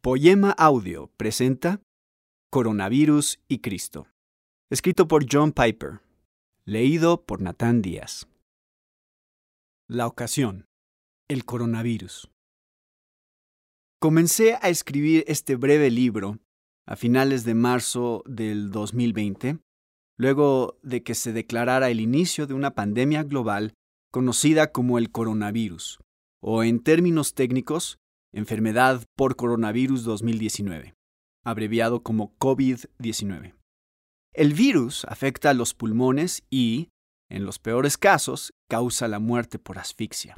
Poema Audio presenta Coronavirus y Cristo. Escrito por John Piper. Leído por Natán Díaz. La ocasión: el coronavirus. Comencé a escribir este breve libro a finales de marzo del 2020, luego de que se declarara el inicio de una pandemia global conocida como el coronavirus, o en términos técnicos, enfermedad por coronavirus 2019, abreviado como COVID-19. El virus afecta a los pulmones y, en los peores casos, causa la muerte por asfixia.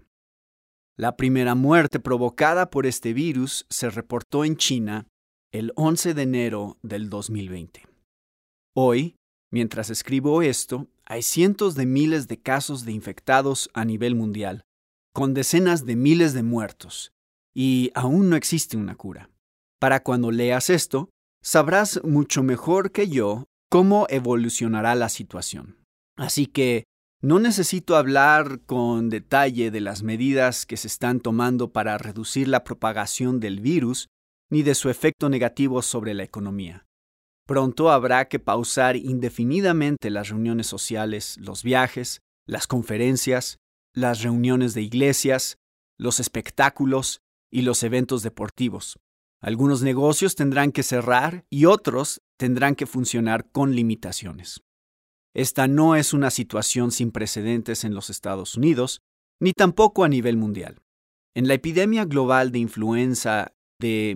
La primera muerte provocada por este virus se reportó en China el 11 de enero del 2020. Hoy, mientras escribo esto, hay cientos de miles de casos de infectados a nivel mundial, con decenas de miles de muertos, y aún no existe una cura. Para cuando leas esto, sabrás mucho mejor que yo cómo evolucionará la situación. Así que no necesito hablar con detalle de las medidas que se están tomando para reducir la propagación del virus ni de su efecto negativo sobre la economía. Pronto habrá que pausar indefinidamente las reuniones sociales, los viajes, las conferencias, las reuniones de iglesias, los espectáculos y los eventos deportivos. Algunos negocios tendrán que cerrar y otros tendrán que funcionar con limitaciones. Esta no es una situación sin precedentes en los Estados Unidos, ni tampoco a nivel mundial. En la epidemia global de influenza de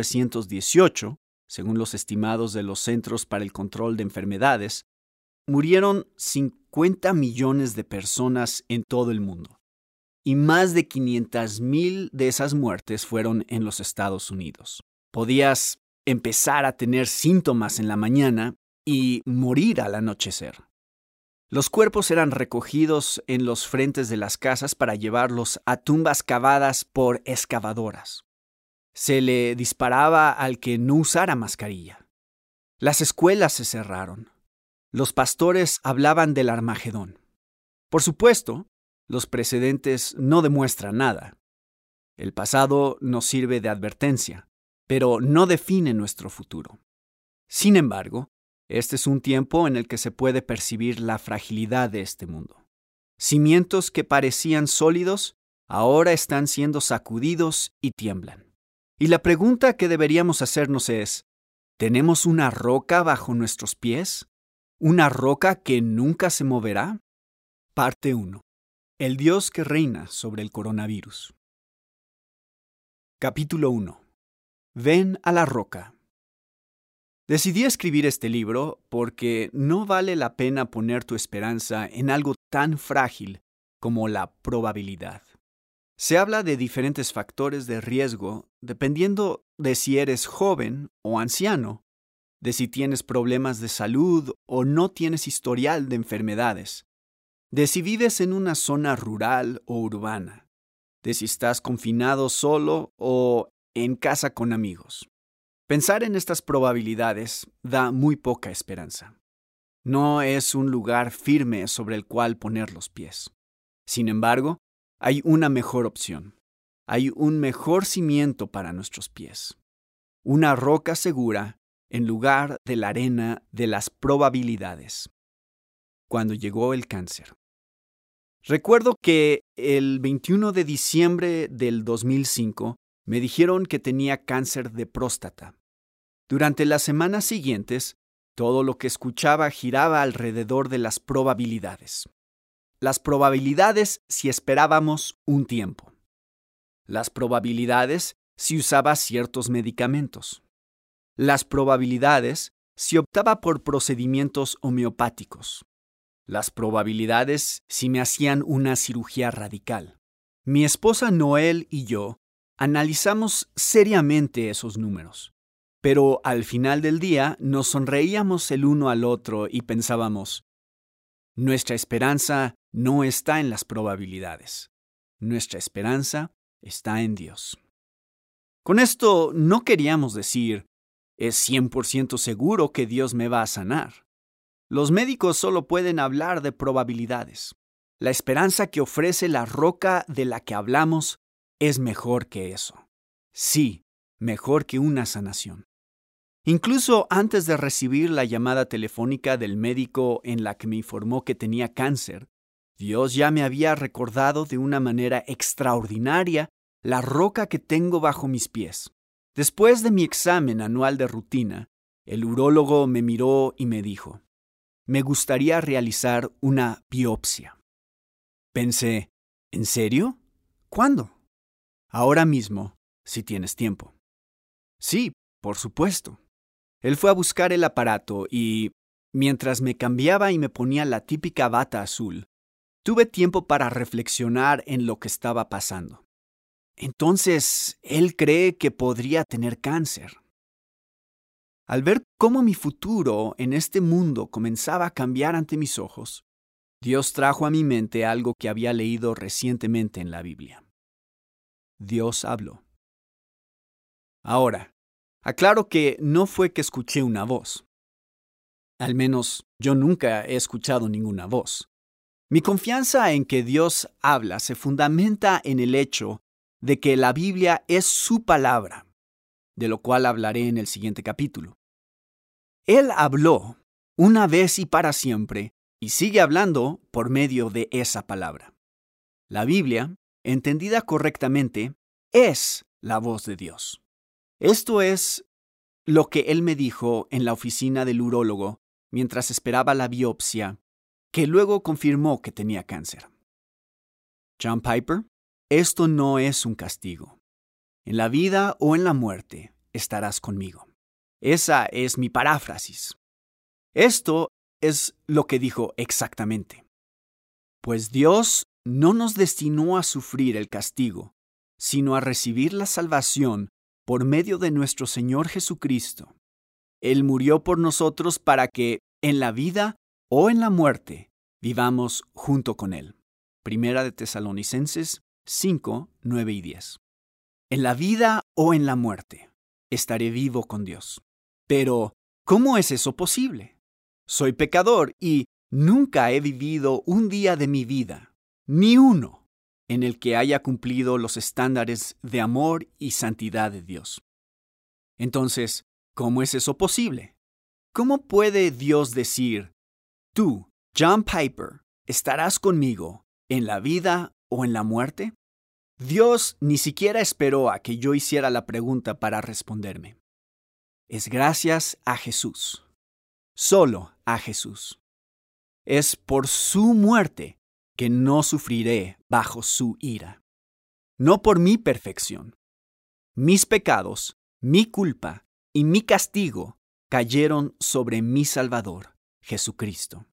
1918, según los estimados de los Centros para el Control de Enfermedades, murieron 50 millones de personas en todo el mundo, y más de 500,000 de esas muertes fueron en los Estados Unidos. Podías empezar a tener síntomas en la mañana y morir al anochecer. Los cuerpos eran recogidos en los frentes de las casas para llevarlos a tumbas cavadas por excavadoras. Se le disparaba al que no usara mascarilla. Las escuelas se cerraron. Los pastores hablaban del Armagedón. Por supuesto, los precedentes no demuestran nada. El pasado nos sirve de advertencia, pero no define nuestro futuro. Sin embargo, este es un tiempo en el que se puede percibir la fragilidad de este mundo. Cimientos que parecían sólidos ahora están siendo sacudidos y tiemblan. Y la pregunta que deberíamos hacernos es: ¿tenemos una roca bajo nuestros pies? ¿Una roca que nunca se moverá? Parte 1. El Dios que reina sobre el coronavirus. Capítulo 1. Ven a la roca. Decidí escribir este libro porque no vale la pena poner tu esperanza en algo tan frágil como la probabilidad. Se habla de diferentes factores de riesgo dependiendo de si eres joven o anciano, de si tienes problemas de salud o no tienes historial de enfermedades, de si vives en una zona rural o urbana, de si estás confinado solo o en casa con amigos. Pensar en estas probabilidades da muy poca esperanza. No es un lugar firme sobre el cual poner los pies. Sin embargo, hay una mejor opción. Hay un mejor cimiento para nuestros pies. Una roca segura en lugar de la arena de las probabilidades. Cuando llegó el cáncer. Recuerdo que el 21 de diciembre del 2005 me dijeron que tenía cáncer de próstata. Durante las semanas siguientes, todo lo que escuchaba giraba alrededor de las probabilidades. Las probabilidades si esperábamos un tiempo. Las probabilidades si usaba ciertos medicamentos. Las probabilidades si optaba por procedimientos homeopáticos. Las probabilidades si me hacían una cirugía radical. Mi esposa Noel y yo analizamos seriamente esos números, pero al final del día nos sonreíamos el uno al otro y pensábamos: nuestra esperanza no está en las probabilidades. Nuestra esperanza está en Dios. Con esto no queríamos decir: es 100% seguro que Dios me va a sanar. Los médicos solo pueden hablar de probabilidades. La esperanza que ofrece la roca de la que hablamos es mejor que eso. Sí, mejor que una sanación. Incluso antes de recibir la llamada telefónica del médico en la que me informó que tenía cáncer, Dios ya me había recordado de una manera extraordinaria la roca que tengo bajo mis pies. Después de mi examen anual de rutina, el urólogo me miró y me dijo: «Me gustaría realizar una biopsia». Pensé: ¿en serio? ¿Cuándo? Ahora mismo, si tienes tiempo. Sí, por supuesto. Él fue a buscar el aparato y, mientras me cambiaba y me ponía la típica bata azul, tuve tiempo para reflexionar en lo que estaba pasando. Entonces, él cree que podría tener cáncer. Al ver cómo mi futuro en este mundo comenzaba a cambiar ante mis ojos, Dios trajo a mi mente algo que había leído recientemente en la Biblia. Dios habló. Ahora, aclaro que no fue que escuché una voz. Al menos yo nunca he escuchado ninguna voz. Mi confianza en que Dios habla se fundamenta en el hecho de que la Biblia es su palabra, de lo cual hablaré en el siguiente capítulo. Él habló una vez y para siempre, y sigue hablando por medio de esa palabra. La Biblia, entendida correctamente, es la voz de Dios. Esto es lo que él me dijo en la oficina del urólogo mientras esperaba la biopsia, que luego confirmó que tenía cáncer. John Piper, esto no es un castigo. En la vida o en la muerte estarás conmigo. Esa es mi paráfrasis. Esto es lo que dijo exactamente. Pues Dios no nos destinó a sufrir el castigo, sino a recibir la salvación por medio de nuestro Señor Jesucristo. Él murió por nosotros para que, en la vida o en la muerte, vivamos junto con Él. Primera de Tesalonicenses 5, 9 y 10. En la vida o en la muerte, estaré vivo con Dios. Pero, ¿cómo es eso posible? Soy pecador y nunca he vivido un día de mi vida, ni uno, en el que haya cumplido los estándares de amor y santidad de Dios. Entonces, ¿cómo es eso posible? ¿Cómo puede Dios decir: tú, John Piper, estarás conmigo en la vida o en la muerte? Dios ni siquiera esperó a que yo hiciera la pregunta para responderme. Es gracias a Jesús. Solo a Jesús. Es por su muerte que no sufriré bajo su ira. No por mi perfección. Mis pecados, mi culpa y mi castigo cayeron sobre mi Salvador, Jesucristo.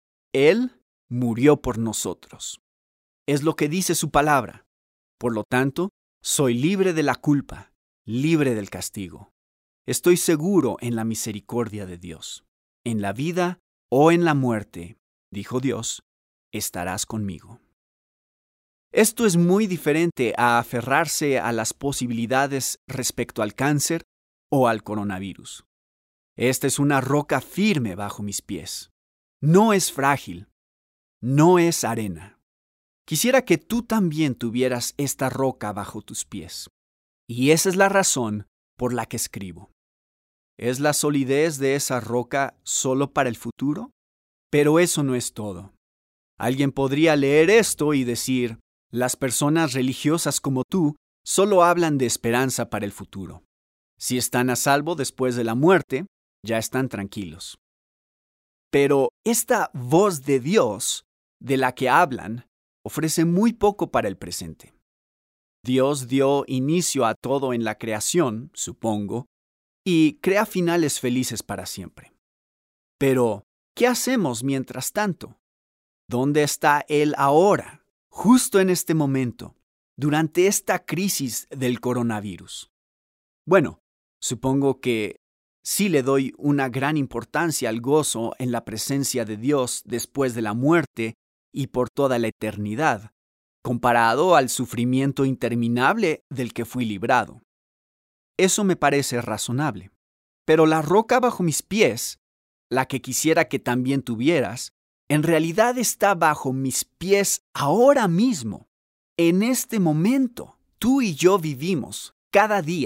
Él murió por nosotros. Es lo que dice su palabra. Por lo tanto, soy libre de la culpa, libre del castigo. Estoy seguro en la misericordia de Dios. En la vida o en la muerte, dijo Dios, estarás conmigo. Esto es muy diferente a aferrarse a las posibilidades respecto al cáncer o al coronavirus. Esta es una roca firme bajo mis pies. No es frágil. No es arena. Quisiera que tú también tuvieras esta roca bajo tus pies. Y esa es la razón por la que escribo. ¿Es la solidez de esa roca solo para el futuro? Pero eso no es todo. Alguien podría leer esto y decir: las personas religiosas como tú solo hablan de esperanza para el futuro. Si están a salvo después de la muerte, ya están tranquilos. Pero esta voz de Dios, de la que hablan, ofrece muy poco para el presente. Dios dio inicio a todo en la creación, supongo, y crea finales felices para siempre. Pero, ¿qué hacemos mientras tanto? ¿Dónde está Él ahora, justo en este momento, durante esta crisis del coronavirus? Bueno, supongo que sí le doy una gran importancia al gozo en la presencia de Dios después de la muerte y por toda la eternidad, comparado al sufrimiento interminable del que fui librado. Eso me parece razonable. Pero la roca bajo mis pies, la que quisiera que también tuvieras, en realidad está bajo mis pies ahora mismo. En este momento, tú y yo vivimos, cada día,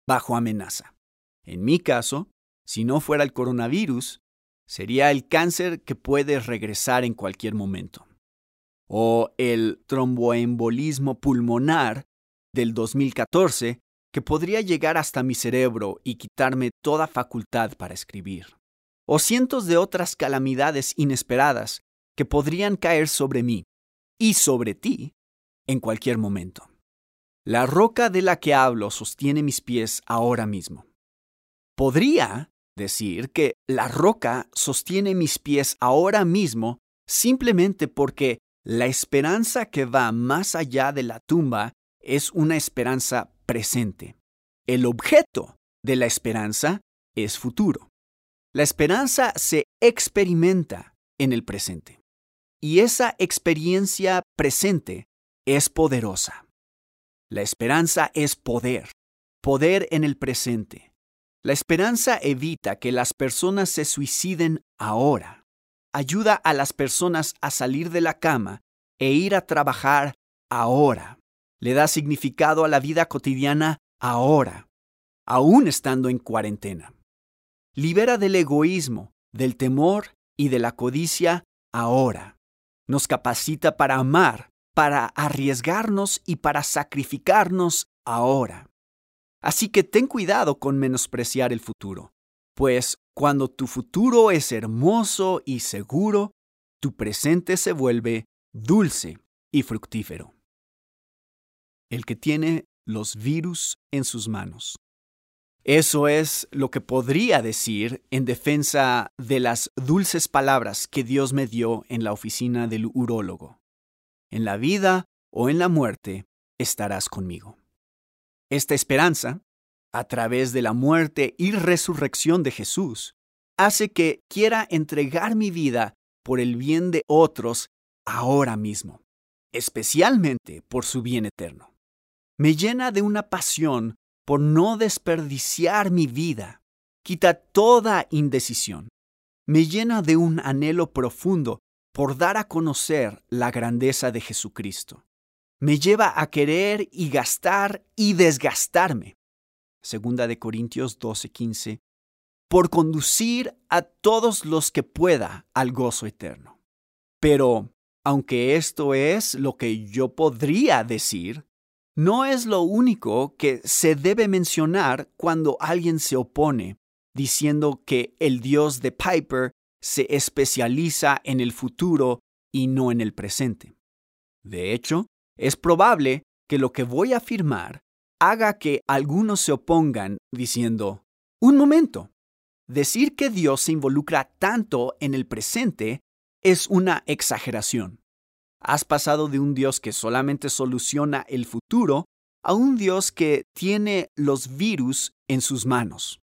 bajo amenaza. En mi caso, si no fuera el coronavirus, sería el cáncer que puede regresar en cualquier momento. O el tromboembolismo pulmonar del 2014, que podría llegar hasta mi cerebro y quitarme toda facultad para escribir. O cientos de otras calamidades inesperadas que podrían caer sobre mí y sobre ti en cualquier momento. La roca de la que hablo sostiene mis pies ahora mismo. Podría decir que la roca sostiene mis pies ahora mismo simplemente porque la esperanza que va más allá de la tumba es una esperanza presente. El objeto de la esperanza es futuro. La esperanza se experimenta en el presente. Y esa experiencia presente es poderosa. La esperanza es poder, poder en el presente. La esperanza evita que las personas se suiciden ahora. Ayuda a las personas a salir de la cama e ir a trabajar ahora. Le da significado a la vida cotidiana ahora, aún estando en cuarentena. Libera del egoísmo, del temor y de la codicia ahora. Nos capacita para amar, para arriesgarnos y para sacrificarnos ahora. Así que ten cuidado con menospreciar el futuro, pues cuando tu futuro es hermoso y seguro, tu presente se vuelve dulce y fructífero. El que tiene los virus en sus manos. Eso es lo que podría decir en defensa de las dulces palabras que Dios me dio en la oficina del urólogo. En la vida o en la muerte estarás conmigo. Esta esperanza, a través de la muerte y resurrección de Jesús, hace que quiera entregar mi vida por el bien de otros ahora mismo, especialmente por su bien eterno. Me llena de una pasión por no desperdiciar mi vida. Quita toda indecisión. Me llena de un anhelo profundo por dar a conocer la grandeza de Jesucristo. Me lleva a querer y gastar y desgastarme. 2 Corintios 12:15. Por conducir a todos los que pueda al gozo eterno. Pero, aunque esto es lo que yo podría decir, no es lo único que se debe mencionar cuando alguien se opone, diciendo que el Dios de Piper se especializa en el futuro y no en el presente. De hecho, es probable que lo que voy a afirmar haga que algunos se opongan diciendo, un momento, decir que Dios se involucra tanto en el presente es una exageración. Has pasado de un Dios que solamente soluciona el futuro a un Dios que tiene los virus en sus manos.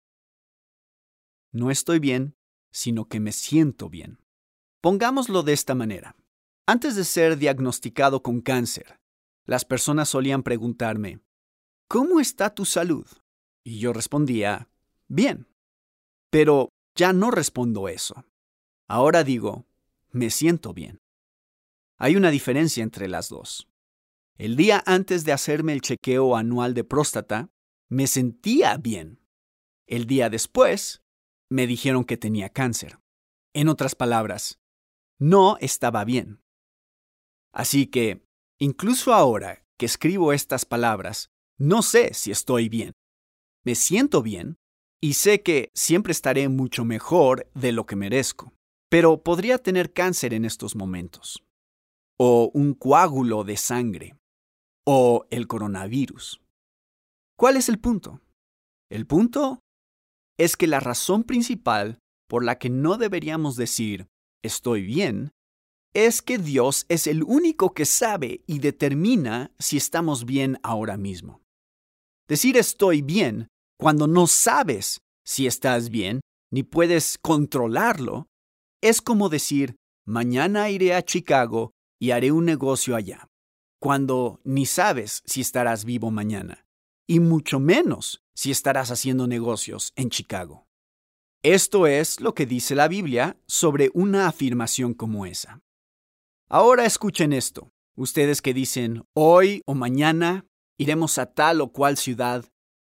No estoy bien, sino que me siento bien. Pongámoslo de esta manera. Antes de ser diagnosticado con cáncer, las personas solían preguntarme, ¿cómo está tu salud? Y yo respondía, bien. Pero ya no respondo eso. Ahora digo, me siento bien. Hay una diferencia entre las dos. El día antes de hacerme el chequeo anual de próstata, me sentía bien. El día después, me dijeron que tenía cáncer. En otras palabras, no estaba bien. Así que, incluso ahora que escribo estas palabras, no sé si estoy bien. Me siento bien y sé que siempre estaré mucho mejor de lo que merezco, pero podría tener cáncer en estos momentos. O un coágulo de sangre, o el coronavirus. ¿Cuál es el punto? El punto es que la razón principal por la que no deberíamos decir «estoy bien» es que Dios es el único que sabe y determina si estamos bien ahora mismo. Decir «estoy bien» cuando no sabes si estás bien ni puedes controlarlo es como decir «mañana iré a Chicago y haré un negocio allá», cuando ni sabes si estarás vivo mañana, y mucho menos si estarás haciendo negocios en Chicago. Esto es lo que dice la Biblia sobre una afirmación como esa. Ahora escuchen esto. Ustedes que dicen, hoy o mañana iremos a tal o cual ciudad,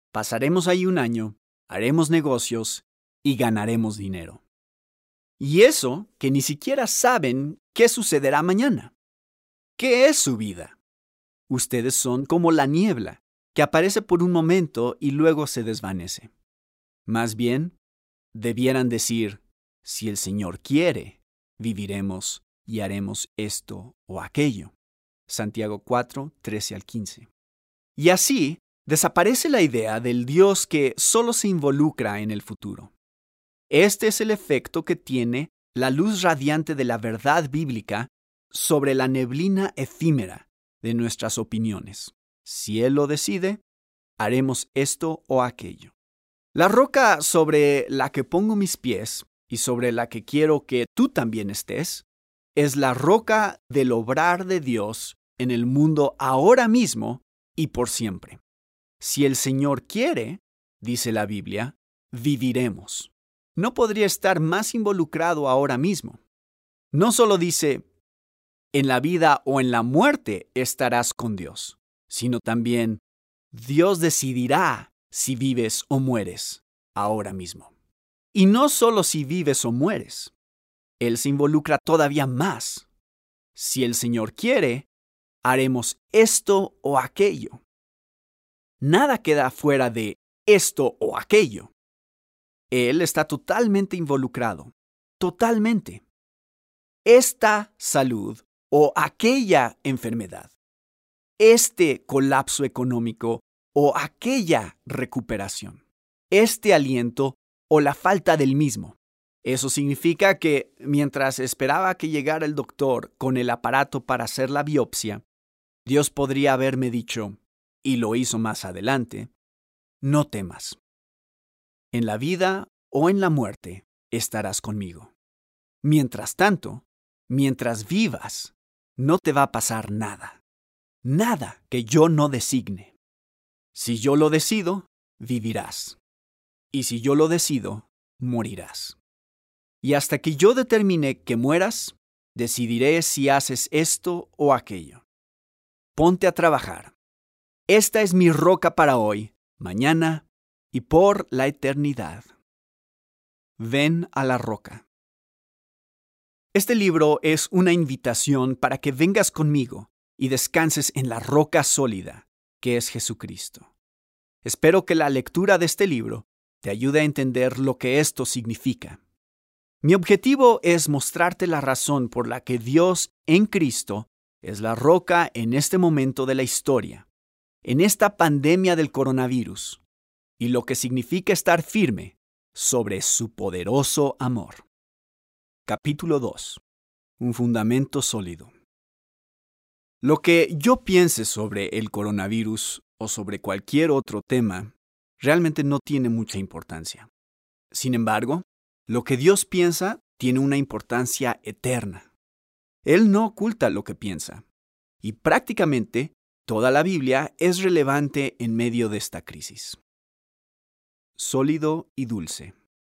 Pasaremos ahí un año, haremos negocios y ganaremos dinero. Y eso que ni siquiera saben qué sucederá mañana. ¿Qué es su vida? Ustedes son como la niebla, que aparece por un momento y luego se desvanece. Más bien, debieran decir, si el Señor quiere, viviremos y haremos esto o aquello. Santiago 4, 13 al 15. Y así, desaparece la idea del Dios que solo se involucra en el futuro. Este es el efecto que tiene la luz radiante de la verdad bíblica sobre la neblina efímera de nuestras opiniones. Si Él lo decide, haremos esto o aquello. La roca sobre la que pongo mis pies y sobre la que quiero que tú también estés, es la roca del obrar de Dios en el mundo ahora mismo y por siempre. Si el Señor quiere, dice la Biblia, viviremos. No podría estar más involucrado ahora mismo. No solo dice, en la vida o en la muerte estarás con Dios, sino también, Dios decidirá si vives o mueres ahora mismo. Y no solo si vives o mueres. Él se involucra todavía más. Si el Señor quiere, haremos esto o aquello. Nada queda fuera de esto o aquello. Él está totalmente involucrado. Totalmente. Esta salud o aquella enfermedad. Este colapso económico o aquella recuperación. Este aliento o la falta del mismo. Eso significa que, mientras esperaba que llegara el doctor con el aparato para hacer la biopsia, Dios podría haberme dicho, y lo hizo más adelante, no temas. En la vida o en la muerte estarás conmigo. Mientras tanto, mientras vivas, no te va a pasar nada. Nada que yo no designe. Si yo lo decido, vivirás. Y si yo lo decido, morirás. Y hasta que yo determine que mueras, decidiré si haces esto o aquello. Ponte a trabajar. Esta es mi roca para hoy, mañana y por la eternidad. Ven a la roca. Este libro es una invitación para que vengas conmigo y descanses en la roca sólida, que es Jesucristo. Espero que la lectura de este libro te ayude a entender lo que esto significa. Mi objetivo es mostrarte la razón por la que Dios en Cristo es la roca en este momento de la historia, en esta pandemia del coronavirus, y lo que significa estar firme sobre su poderoso amor. Capítulo 2. Un fundamento sólido. Lo que yo piense sobre el coronavirus o sobre cualquier otro tema realmente no tiene mucha importancia. Sin embargo, lo que Dios piensa tiene una importancia eterna. Él no oculta lo que piensa. Y prácticamente toda la Biblia es relevante en medio de esta crisis. Sólido y dulce.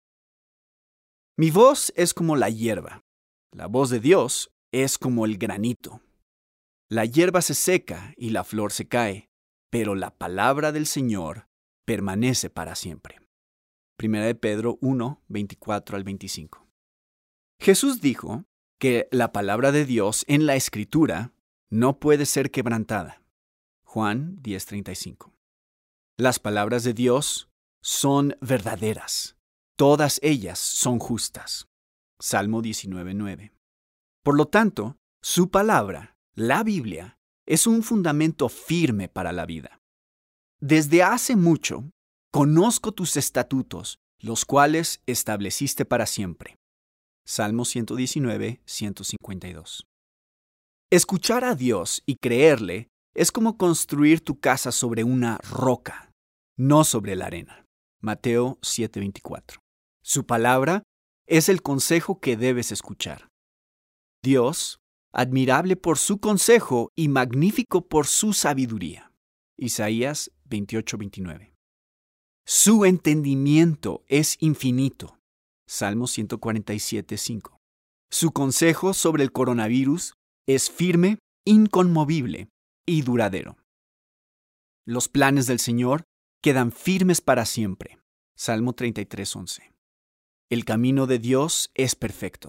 Mi voz es como la hierba. La voz de Dios es como el granito. La hierba se seca y la flor se cae, pero la palabra del Señor permanece para siempre. 1 Pedro 1, 24 al 25. Jesús dijo que la palabra de Dios en la Escritura no puede ser quebrantada. Juan 10:35. Las palabras de Dios son verdaderas. Todas ellas son justas. Salmo 19:9. Por lo tanto, su palabra, la Biblia, es un fundamento firme para la vida. Desde hace mucho, conozco tus estatutos, los cuales estableciste para siempre. Salmo 119, 152. Escuchar a Dios y creerle es como construir tu casa sobre una roca, no sobre la arena. Mateo 7:24. Su palabra es el consejo que debes escuchar. Dios, admirable por su consejo y magnífico por su sabiduría. Isaías 28:29. Su entendimiento es infinito. Salmo 147:5. Su consejo sobre el coronavirus es firme, inconmovible y duradero. Los planes del Señor quedan firmes para siempre. Salmo 33:11. El camino de Dios es perfecto.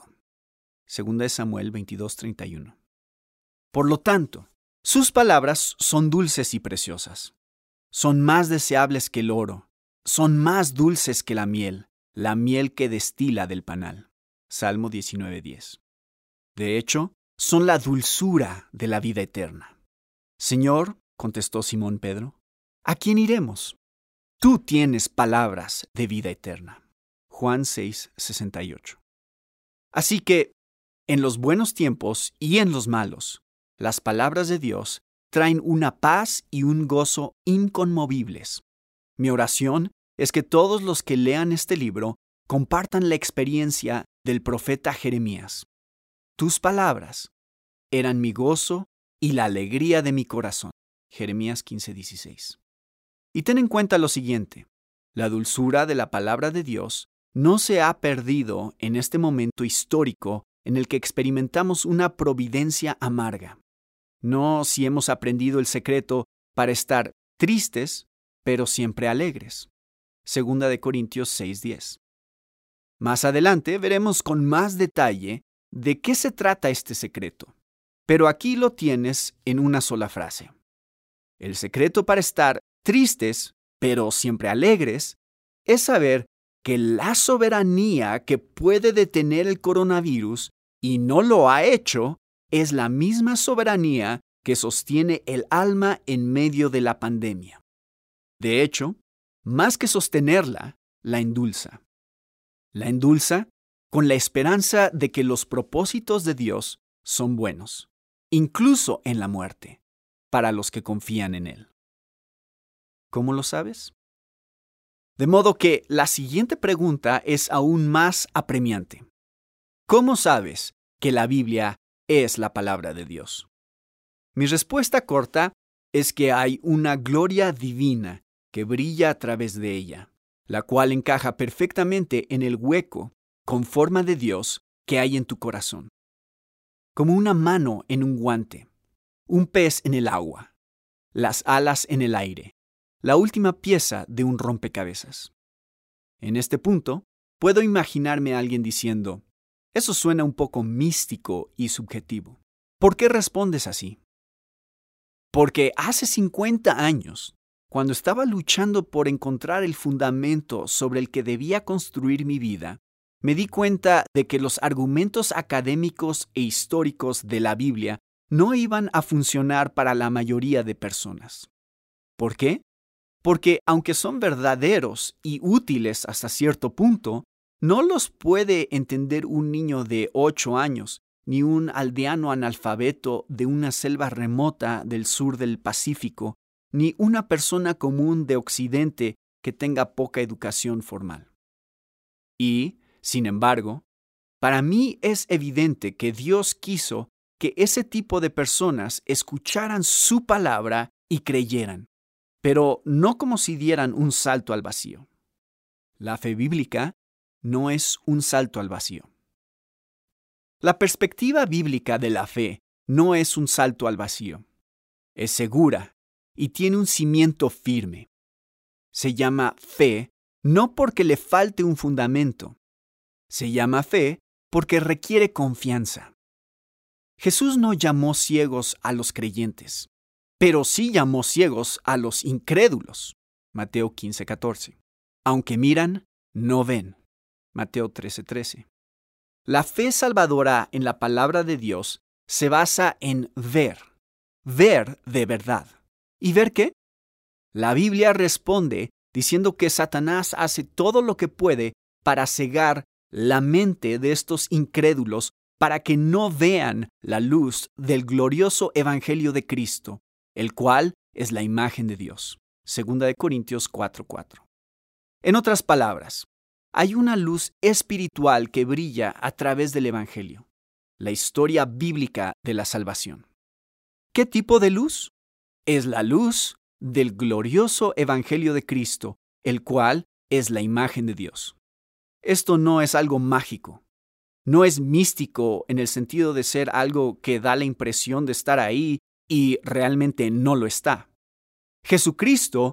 2 Samuel 22:31. Por lo tanto, sus palabras son dulces y preciosas. Son más deseables que el oro. Son más dulces que la miel que destila del panal. Salmo 19:10. De hecho, son la dulzura de la vida eterna. Señor, contestó Simón Pedro, ¿a quién iremos? Tú tienes palabras de vida eterna. Juan 6:68. Así que, en los buenos tiempos y en los malos, las palabras de Dios traen una paz y un gozo inconmovibles. Mi oración es que todos los que lean este libro compartan la experiencia del profeta Jeremías. Tus palabras eran mi gozo y la alegría de mi corazón. Jeremías 15:16. Y ten en cuenta lo siguiente: la dulzura de la palabra de Dios no se ha perdido en este momento histórico en el que experimentamos una providencia amarga. No si hemos aprendido el secreto para estar tristes, pero siempre alegres. 2 Corintios 6:10. Más adelante veremos con más detalle de qué se trata este secreto, pero aquí lo tienes en una sola frase. El secreto para estar tristes, pero siempre alegres, es saber que la soberanía que puede detener el coronavirus y no lo ha hecho es la misma soberanía que sostiene el alma en medio de la pandemia. De hecho, más que sostenerla, la endulza. La endulza con la esperanza de que los propósitos de Dios son buenos, incluso en la muerte, para los que confían en Él. ¿Cómo lo sabes? De modo que la siguiente pregunta es aún más apremiante. ¿Cómo sabes que la Biblia es la palabra de Dios? Mi respuesta corta es que hay una gloria divina que brilla a través de ella, la cual encaja perfectamente en el hueco con forma de Dios que hay en tu corazón. Como una mano en un guante, un pez en el agua, las alas en el aire, la última pieza de un rompecabezas. En este punto, puedo imaginarme a alguien diciendo, eso suena un poco místico y subjetivo. ¿Por qué respondes así? Porque hace 50 años, cuando estaba luchando por encontrar el fundamento sobre el que debía construir mi vida, me di cuenta de que los argumentos académicos e históricos de la Biblia no iban a funcionar para la mayoría de personas. ¿Por qué? Porque aunque son verdaderos y útiles hasta cierto punto, no los puede entender un niño de 8 años, ni un aldeano analfabeto de una selva remota del sur del Pacífico, ni una persona común de Occidente que tenga poca educación formal. Y, sin embargo, para mí es evidente que Dios quiso que ese tipo de personas escucharan su palabra y creyeran, pero no como si dieran un salto al vacío. La fe bíblica no es un salto al vacío. La perspectiva bíblica de la fe no es un salto al vacío. Es segura y tiene un cimiento firme. Se llama fe no porque le falte un fundamento. Se llama fe porque requiere confianza. Jesús no llamó ciegos a los creyentes, pero sí llamó ciegos a los incrédulos. Mateo 15:14. Aunque miran, no ven. Mateo 13:13. La fe salvadora en la palabra de Dios se basa en ver de verdad. ¿Y ver qué? La Biblia responde diciendo que Satanás hace todo lo que puede para cegar la mente de estos incrédulos para que no vean la luz del glorioso Evangelio de Cristo, el cual es la imagen de Dios. 2 Corintios 4:4. En otras palabras, hay una luz espiritual que brilla a través del Evangelio, la historia bíblica de la salvación. ¿Qué tipo de luz? Es la luz del glorioso Evangelio de Cristo, el cual es la imagen de Dios. Esto no es algo mágico. No es místico en el sentido de ser algo que da la impresión de estar ahí y realmente no lo está. Jesucristo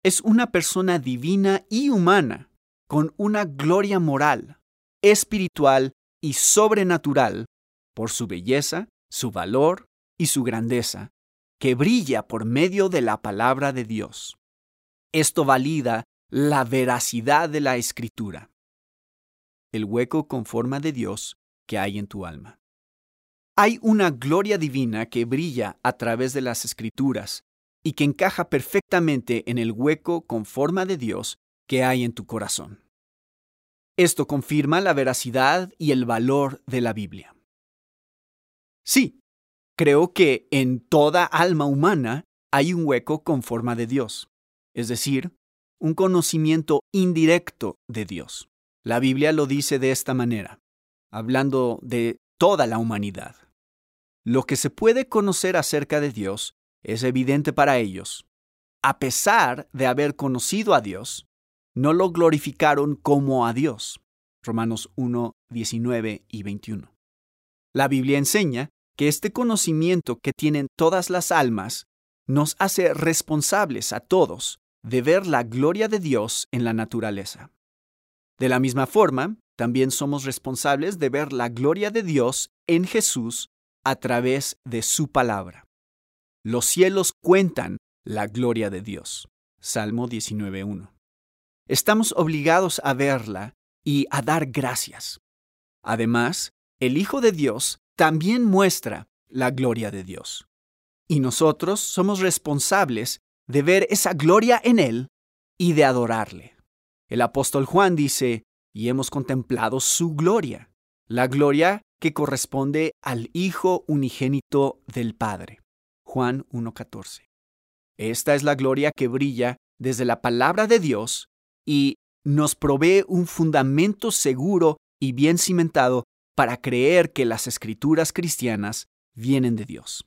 Es una persona divina y humana, con una gloria moral, espiritual y sobrenatural por su belleza, su valor y su grandeza, que brilla por medio de la palabra de Dios. Esto valida la veracidad de la Escritura. El hueco con forma de Dios que hay en tu alma. Hay una gloria divina que brilla a través de las Escrituras y que encaja perfectamente en el hueco con forma de Dios que hay en tu corazón. Esto confirma la veracidad y el valor de la Biblia. Sí, creo que en toda alma humana hay un hueco con forma de Dios, es decir, un conocimiento indirecto de Dios. La Biblia lo dice de esta manera, hablando de toda la humanidad. Lo que se puede conocer acerca de Dios es evidente para ellos. A pesar de haber conocido a Dios, no lo glorificaron como a Dios. Romanos 1, 19 y 21. La Biblia enseña que este conocimiento que tienen todas las almas nos hace responsables a todos de ver la gloria de Dios en la naturaleza. De la misma forma, también somos responsables de ver la gloria de Dios en Jesús a través de su palabra. Los cielos cuentan la gloria de Dios. Salmo 19:1. Estamos obligados a verla y a dar gracias. Además, el Hijo de Dios también muestra la gloria de Dios. Y nosotros somos responsables de ver esa gloria en Él y de adorarle. El apóstol Juan dice, y hemos contemplado su gloria, la gloria que corresponde al Hijo unigénito del Padre. Juan 1:14. Esta es la gloria que brilla desde la palabra de Dios y nos provee un fundamento seguro y bien cimentado para creer que las escrituras cristianas vienen de Dios.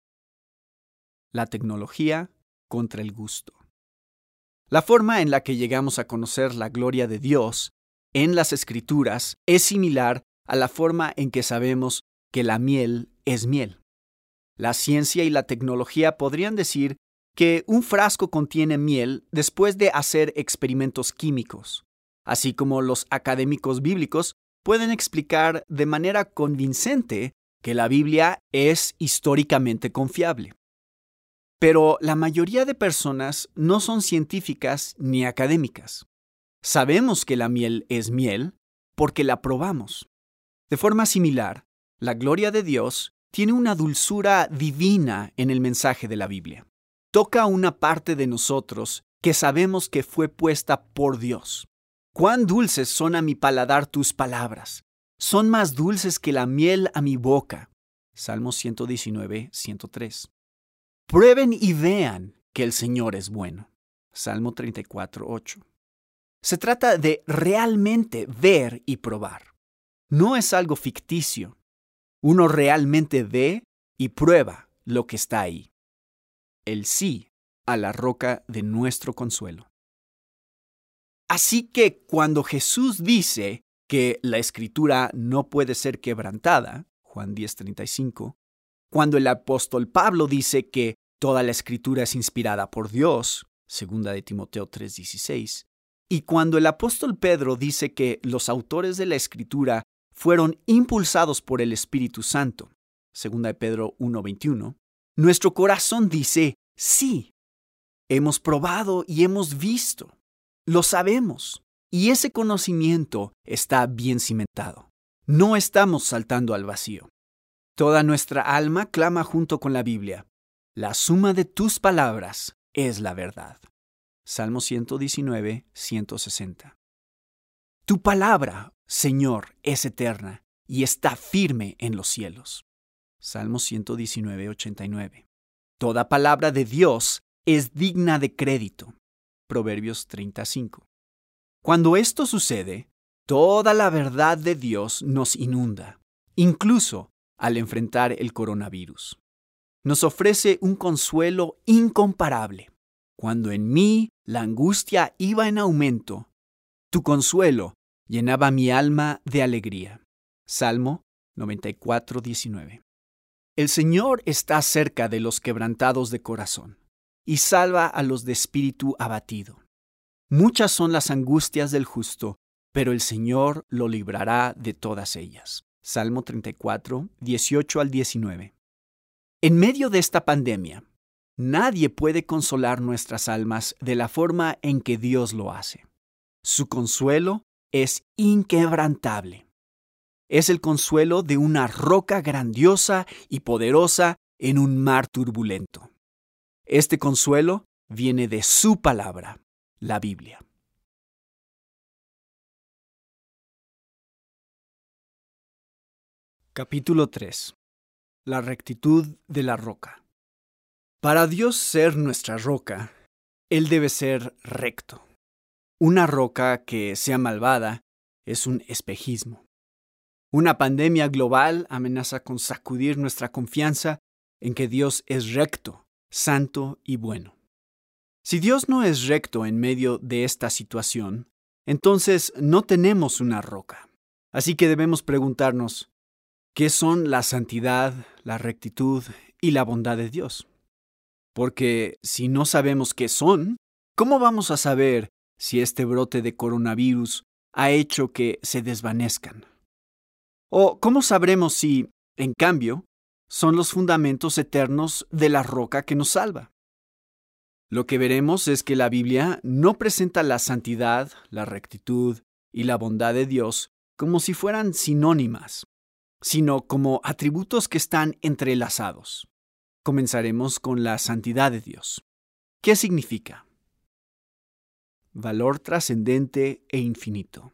La tecnología contra el gusto. La forma en la que llegamos a conocer la gloria de Dios en las escrituras es similar a la forma en que sabemos que la miel es miel. La ciencia y la tecnología podrían decir que un frasco contiene miel después de hacer experimentos químicos, así como los académicos bíblicos pueden explicar de manera convincente que la Biblia es históricamente confiable. Pero la mayoría de personas no son científicas ni académicas. Sabemos que la miel es miel porque la probamos. De forma similar, la gloria de Dios tiene una dulzura divina en el mensaje de la Biblia. Toca una parte de nosotros que sabemos que fue puesta por Dios. Cuán dulces son a mi paladar tus palabras. Son más dulces que la miel a mi boca. Salmo 119, 103. Prueben y vean que el Señor es bueno. Salmo 34, 8. Se trata de realmente ver y probar. No es algo ficticio. Uno realmente ve y prueba lo que está ahí. El sí a la roca de nuestro consuelo. Así que cuando Jesús dice que la Escritura no puede ser quebrantada, Juan 10:35, cuando el apóstol Pablo dice que toda la Escritura es inspirada por Dios, 2 de Timoteo 3:16, y cuando el apóstol Pedro dice que los autores de la Escritura fueron impulsados por el Espíritu Santo, 2 de Pedro 1:21, nuestro corazón dice, sí, hemos probado y hemos visto, lo sabemos, y ese conocimiento está bien cimentado. No estamos saltando al vacío. Toda nuestra alma clama junto con la Biblia. La suma de tus palabras es la verdad. Salmo 119, 160. Tu palabra, Señor, es eterna y está firme en los cielos. Salmo 119, 89. Toda palabra de Dios es digna de crédito. Proverbios 35. Cuando esto sucede, toda la verdad de Dios nos inunda, incluso al enfrentar el coronavirus. Nos ofrece un consuelo incomparable. Cuando en mí la angustia iba en aumento, tu consuelo llenaba mi alma de alegría. Salmo 94, 19. El Señor está cerca de los quebrantados de corazón y salva a los de espíritu abatido. Muchas son las angustias del justo, pero el Señor lo librará de todas ellas. Salmo 34, 18 al 19. En medio de esta pandemia, nadie puede consolar nuestras almas de la forma en que Dios lo hace. Su consuelo es inquebrantable. Es el consuelo de una roca grandiosa y poderosa en un mar turbulento. Este consuelo viene de su palabra, la Biblia. Capítulo 3. La rectitud de la roca. Para Dios ser nuestra roca, Él debe ser recto. Una roca que sea malvada es un espejismo. Una pandemia global amenaza con sacudir nuestra confianza en que Dios es recto, santo y bueno. Si Dios no es recto en medio de esta situación, entonces no tenemos una roca. Así que debemos preguntarnos, ¿qué son la santidad, la rectitud y la bondad de Dios? Porque si no sabemos qué son, ¿cómo vamos a saber si este brote de coronavirus ha hecho que se desvanezcan? ¿O cómo sabremos si, en cambio, son los fundamentos eternos de la roca que nos salva? Lo que veremos es que la Biblia no presenta la santidad, la rectitud y la bondad de Dios como si fueran sinónimas, sino como atributos que están entrelazados. Comenzaremos con la santidad de Dios. ¿Qué significa? Valor trascendente e infinito.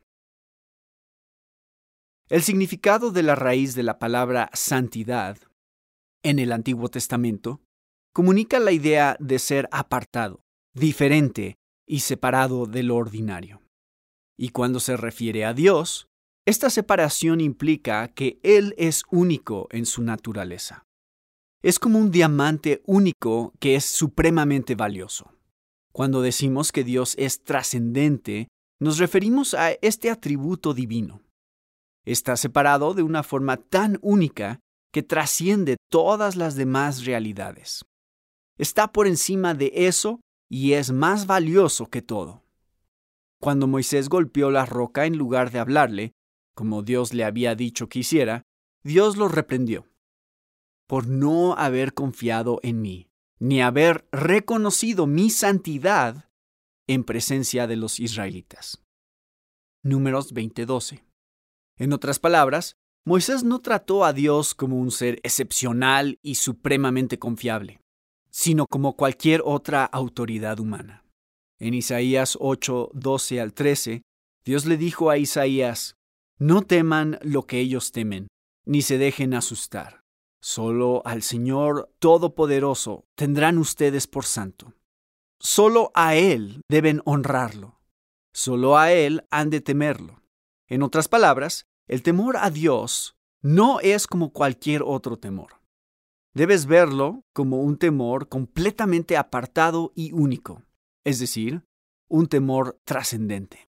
El significado de la raíz de la palabra santidad en el Antiguo Testamento comunica la idea de ser apartado, diferente y separado de lo ordinario. Y cuando se refiere a Dios, esta separación implica que Él es único en su naturaleza. Es como un diamante único que es supremamente valioso. Cuando decimos que Dios es trascendente, nos referimos a este atributo divino. Está separado de una forma tan única que trasciende todas las demás realidades. Está por encima de eso y es más valioso que todo. Cuando Moisés golpeó la roca en lugar de hablarle, como Dios le había dicho que hiciera, Dios lo reprendió por no haber confiado en mí, ni haber reconocido mi santidad en presencia de los israelitas. Números 20:12. En otras palabras, Moisés no trató a Dios como un ser excepcional y supremamente confiable, sino como cualquier otra autoridad humana. En Isaías 8:12 al 13, Dios le dijo a Isaías: «No teman lo que ellos temen, ni se dejen asustar. Solo al Señor Todopoderoso tendrán ustedes por santo. Solo a Él deben honrarlo. Solo a Él han de temerlo». En otras palabras, el temor a Dios no es como cualquier otro temor. Debes verlo como un temor completamente apartado y único, es decir, un temor trascendente.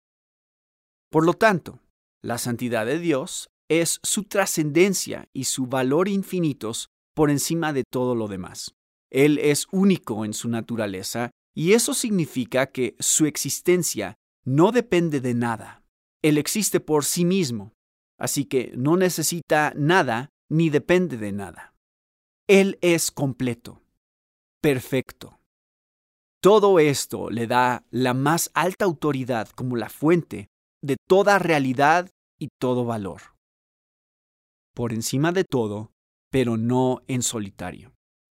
Por lo tanto, la santidad de Dios es su trascendencia y su valor infinitos por encima de todo lo demás. Él es único en su naturaleza y eso significa que su existencia no depende de nada. Él existe por sí mismo, así que no necesita nada ni depende de nada. Él es completo, perfecto. Todo esto le da la más alta autoridad como la fuente de toda realidad y todo valor. Por encima de todo, pero no en solitario.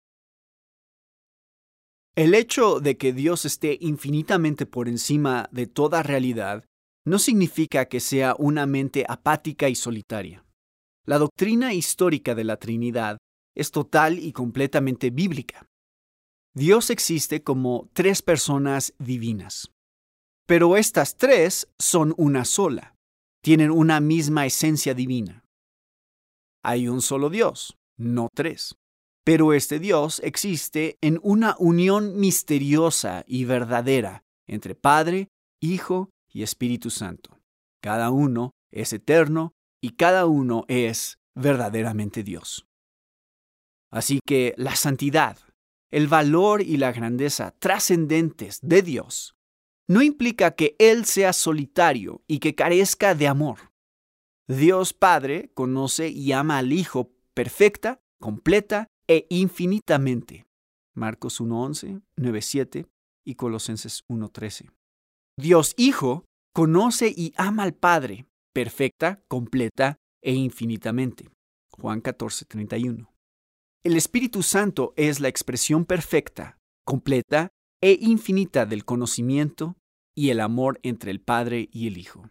El hecho de que Dios esté infinitamente por encima de toda realidad no significa que sea una mente apática y solitaria. La doctrina histórica de la Trinidad es total y completamente bíblica. Dios existe como tres personas divinas. Pero estas tres son una sola. Tienen una misma esencia divina. Hay un solo Dios, no tres. Pero este Dios existe en una unión misteriosa y verdadera entre Padre, Hijo y Espíritu Santo. Cada uno es eterno y cada uno es verdaderamente Dios. Así que la santidad, el valor y la grandeza trascendentes de Dios no implica que Él sea solitario y que carezca de amor. Dios Padre conoce y ama al Hijo perfecta, completa e infinitamente. Marcos 1:11, 9:7 y Colosenses 1:13. Dios Hijo conoce y ama al Padre perfecta, completa e infinitamente. Juan 14:31. El Espíritu Santo es la expresión perfecta, completa e infinita del conocimiento y el amor entre el Padre y el Hijo.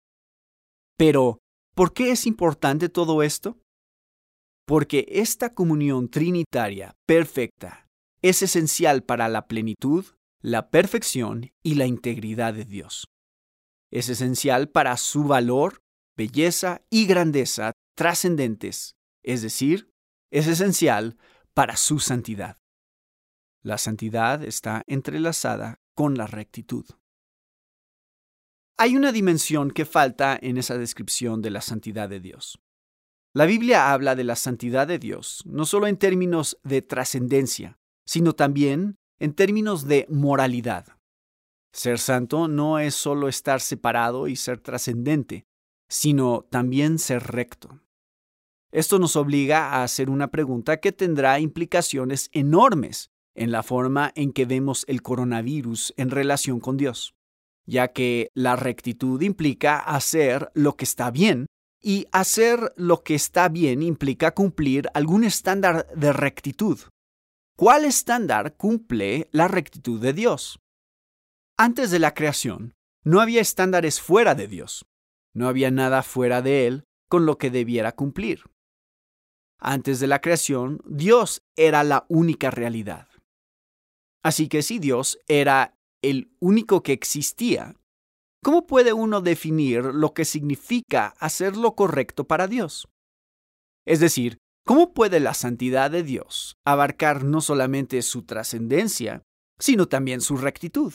Pero, ¿por qué es importante todo esto? Porque esta comunión trinitaria perfecta es esencial para la plenitud, la perfección y la integridad de Dios. Es esencial para su valor, belleza y grandeza trascendentes, es decir, es esencial para su santidad. La santidad está entrelazada con la rectitud. Hay una dimensión que falta en esa descripción de la santidad de Dios. La Biblia habla de la santidad de Dios no solo en términos de trascendencia, sino también en términos de moralidad. Ser santo no es solo estar separado y ser trascendente, sino también ser recto. Esto nos obliga a hacer una pregunta que tendrá implicaciones enormes en la forma en que vemos el coronavirus en relación con Dios, ya que la rectitud implica hacer lo que está bien, y hacer lo que está bien implica cumplir algún estándar de rectitud. ¿Cuál estándar cumple la rectitud de Dios? Antes de la creación, no había estándares fuera de Dios. No había nada fuera de Él con lo que debiera cumplir. Antes de la creación, Dios era la única realidad. Así que si Dios era el único que existía, ¿cómo puede uno definir lo que significa hacer lo correcto para Dios? Es decir, ¿cómo puede la santidad de Dios abarcar no solamente su trascendencia, sino también su rectitud?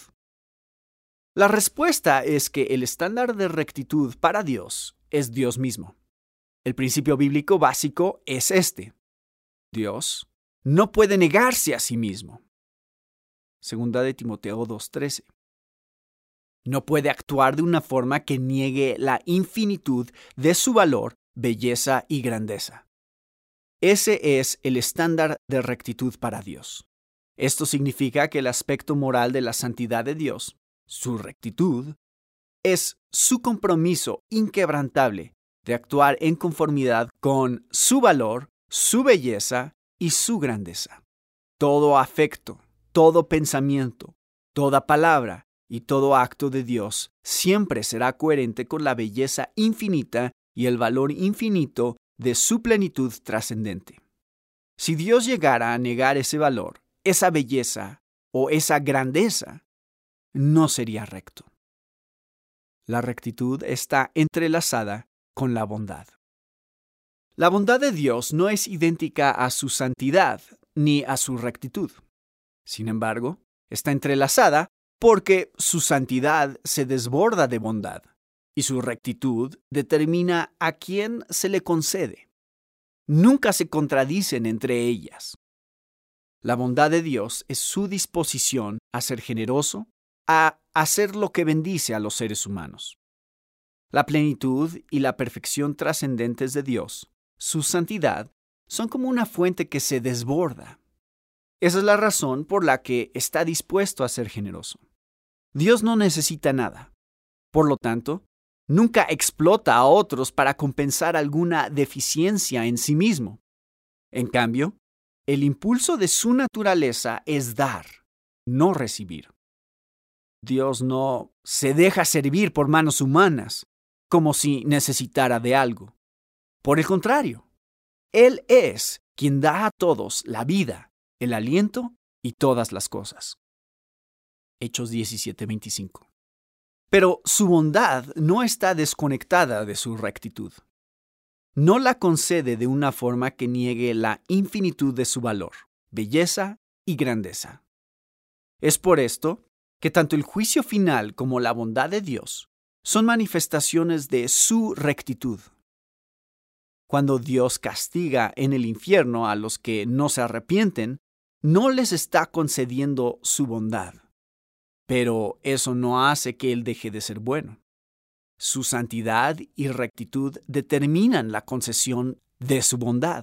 La respuesta es que el estándar de rectitud para Dios es Dios mismo. El principio bíblico básico es este: Dios no puede negarse a sí mismo. Segunda de Timoteo 2:13. No puede actuar de una forma que niegue la infinitud de su valor, belleza y grandeza. Ese es el estándar de rectitud para Dios. Esto significa que el aspecto moral de la santidad de Dios, su rectitud, es su compromiso inquebrantable de actuar en conformidad con su valor, su belleza y su grandeza. Todo afecto, todo pensamiento, toda palabra y todo acto de Dios siempre será coherente con la belleza infinita y el valor infinito de su plenitud trascendente. Si Dios llegara a negar ese valor, esa belleza o esa grandeza, no sería recto. La rectitud está entrelazada con la bondad. La bondad de Dios no es idéntica a su santidad ni a su rectitud. Sin embargo, está entrelazada porque su santidad se desborda de bondad y su rectitud determina a quién se le concede. Nunca se contradicen entre ellas. La bondad de Dios es su disposición a ser generoso, a hacer lo que bendice a los seres humanos. La plenitud y la perfección trascendentes de Dios, su santidad, son como una fuente que se desborda. Esa es la razón por la que está dispuesto a ser generoso. Dios no necesita nada. Por lo tanto, nunca explota a otros para compensar alguna deficiencia en sí mismo. En cambio, el impulso de su naturaleza es dar, no recibir. Dios no se deja servir por manos humanas, como si necesitara de algo. Por el contrario, Él es quien da a todos la vida, el aliento y todas las cosas. Hechos 17:25. Pero su bondad no está desconectada de su rectitud. No la concede de una forma que niegue la infinitud de su valor, belleza y grandeza. Es por esto que tanto el juicio final como la bondad de Dios son manifestaciones de su rectitud. Cuando Dios castiga en el infierno a los que no se arrepienten, no les está concediendo su bondad, pero eso no hace que Él deje de ser bueno. Su santidad y rectitud determinan la concesión de su bondad.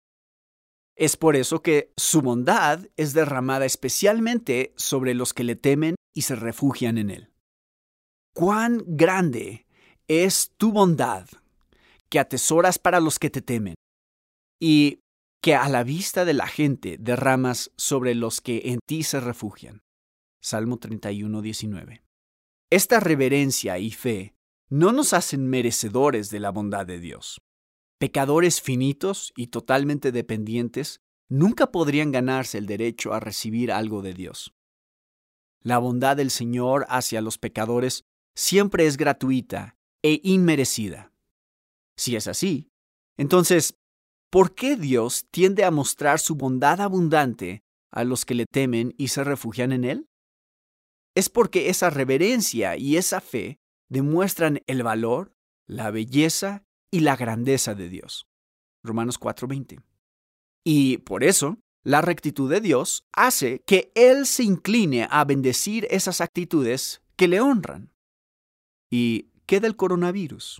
Es por eso que su bondad es derramada especialmente sobre los que le temen y se refugian en Él. ¡Cuán grande es tu bondad que atesoras para los que te temen y que a la vista de la gente derramas sobre los que en ti se refugian! Salmo 31, 19. Esta reverencia y fe no nos hacen merecedores de la bondad de Dios. Pecadores finitos y totalmente dependientes nunca podrían ganarse el derecho a recibir algo de Dios. La bondad del Señor hacia los pecadores siempre es gratuita e inmerecida. Si es así, entonces, ¿por qué Dios tiende a mostrar su bondad abundante a los que le temen y se refugian en Él? Es porque esa reverencia y esa fe demuestran el valor, la belleza y la grandeza de Dios. Romanos 4:20. Y por eso, la rectitud de Dios hace que Él se incline a bendecir esas actitudes que le honran. ¿Y qué del coronavirus?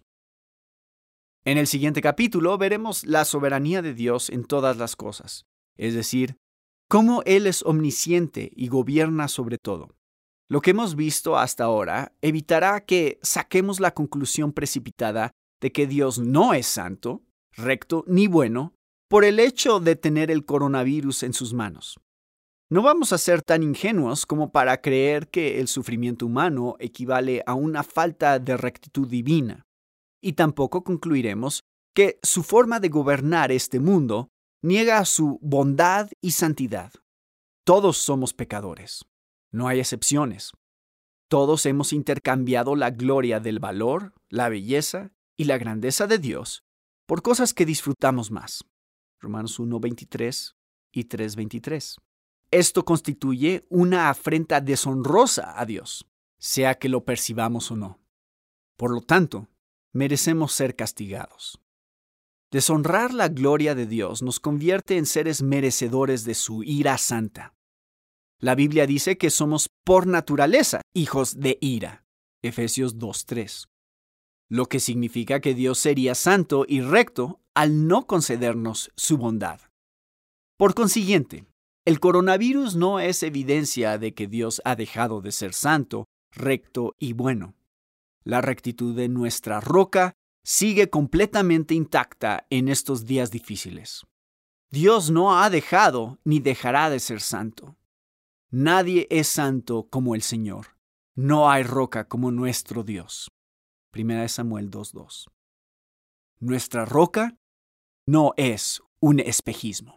En el siguiente capítulo veremos la soberanía de Dios en todas las cosas, es decir, cómo Él es omnisciente y gobierna sobre todo. Lo que hemos visto hasta ahora evitará que saquemos la conclusión precipitada de que Dios no es santo, recto ni bueno por el hecho de tener el coronavirus en sus manos. No vamos a ser tan ingenuos como para creer que el sufrimiento humano equivale a una falta de rectitud divina, y tampoco concluiremos que su forma de gobernar este mundo niega su bondad y santidad. Todos somos pecadores. No hay excepciones. Todos hemos intercambiado la gloria del valor, la belleza y la grandeza de Dios por cosas que disfrutamos más. Romanos 1:23 y 3:23. Esto constituye una afrenta deshonrosa a Dios, sea que lo percibamos o no. Por lo tanto, merecemos ser castigados. Deshonrar la gloria de Dios nos convierte en seres merecedores de su ira santa. La Biblia dice que somos por naturaleza hijos de ira. Efesios 2:3. Lo que significa que Dios sería santo y recto al no concedernos su bondad. Por consiguiente, el coronavirus no es evidencia de que Dios ha dejado de ser santo, recto y bueno. La rectitud de nuestra roca sigue completamente intacta en estos días difíciles. Dios no ha dejado ni dejará de ser santo. Nadie es santo como el Señor. No hay roca como nuestro Dios. 1 Samuel 2:2. Nuestra roca no es un espejismo.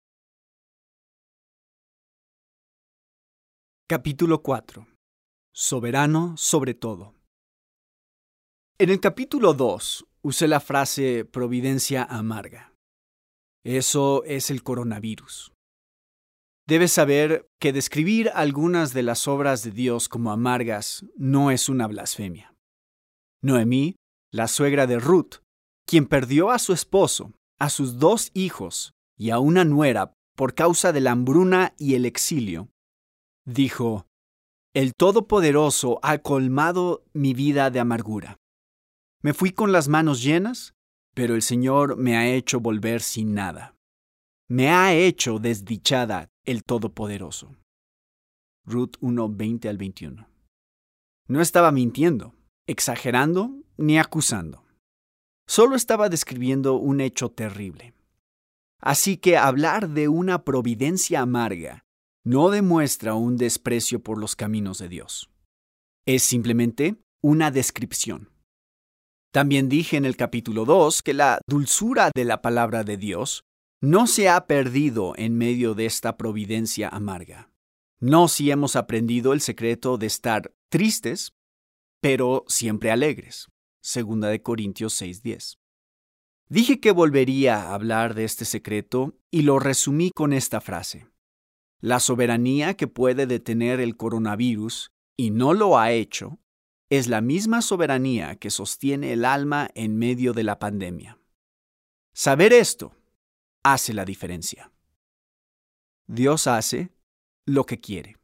Capítulo 4. Soberano sobre todo. En el capítulo 2 usé la frase providencia amarga. Eso es el coronavirus. Debes saber que describir algunas de las obras de Dios como amargas no es una blasfemia. Noemí, la suegra de Ruth, quien perdió a su esposo, a sus 2 hijos y a una nuera por causa de la hambruna y el exilio, dijo: «El Todopoderoso ha colmado mi vida de amargura. Me fui con las manos llenas, pero el Señor me ha hecho volver sin nada. Me ha hecho desdichada el Todopoderoso». Ruth 1:20 al 21. No estaba mintiendo, exagerando ni acusando. Solo estaba describiendo un hecho terrible. Así que hablar de una providencia amarga no demuestra un desprecio por los caminos de Dios. Es simplemente una descripción. También dije en el capítulo 2 que la dulzura de la palabra de Dios no se ha perdido en medio de esta providencia amarga. No si hemos aprendido el secreto de estar tristes, pero siempre alegres. 2 Corintios 6:10. Dije que volvería a hablar de este secreto y lo resumí con esta frase. La soberanía que puede detener el coronavirus, y no lo ha hecho, es la misma soberanía que sostiene el alma en medio de la pandemia. Saber esto hace la diferencia. Dios hace lo que quiere.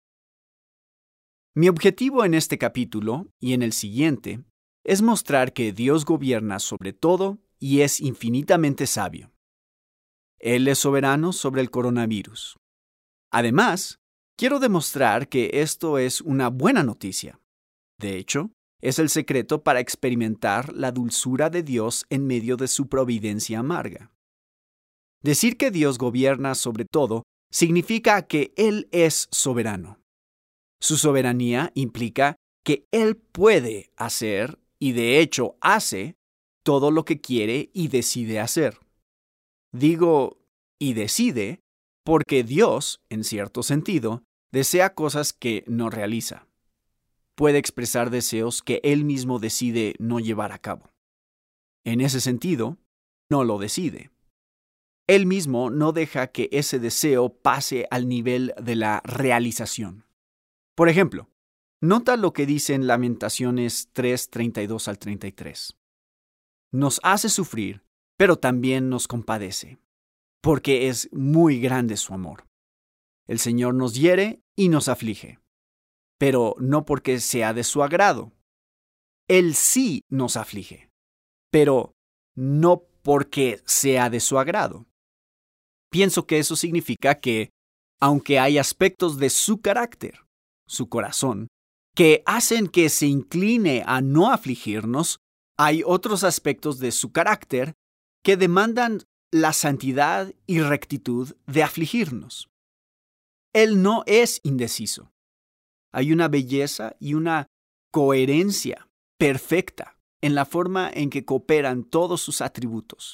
Mi objetivo en este capítulo y en el siguiente es mostrar que Dios gobierna sobre todo y es infinitamente sabio. Él es soberano sobre el coronavirus. Además, quiero demostrar que esto es una buena noticia. De hecho, es el secreto para experimentar la dulzura de Dios en medio de su providencia amarga. Decir que Dios gobierna sobre todo significa que Él es soberano. Su soberanía implica que Él puede hacer, y de hecho hace, todo lo que quiere y decide hacer. Digo y decide porque Dios, en cierto sentido, desea cosas que no realiza. Puede expresar deseos que Él mismo decide no llevar a cabo. En ese sentido, no lo decide. Él mismo no deja que ese deseo pase al nivel de la realización. Por ejemplo, nota lo que dice en Lamentaciones 3:32 al 33. Nos hace sufrir, pero también nos compadece, porque es muy grande su amor. El Señor nos hiere y nos aflige, pero no porque sea de su agrado. Él sí nos aflige, pero no porque sea de su agrado. Pienso que eso significa que, aunque hay aspectos de su carácter, su corazón, que hacen que se incline a no afligirnos, hay otros aspectos de su carácter que demandan la santidad y rectitud de afligirnos. Él no es indeciso. Hay una belleza y una coherencia perfecta en la forma en que cooperan todos sus atributos.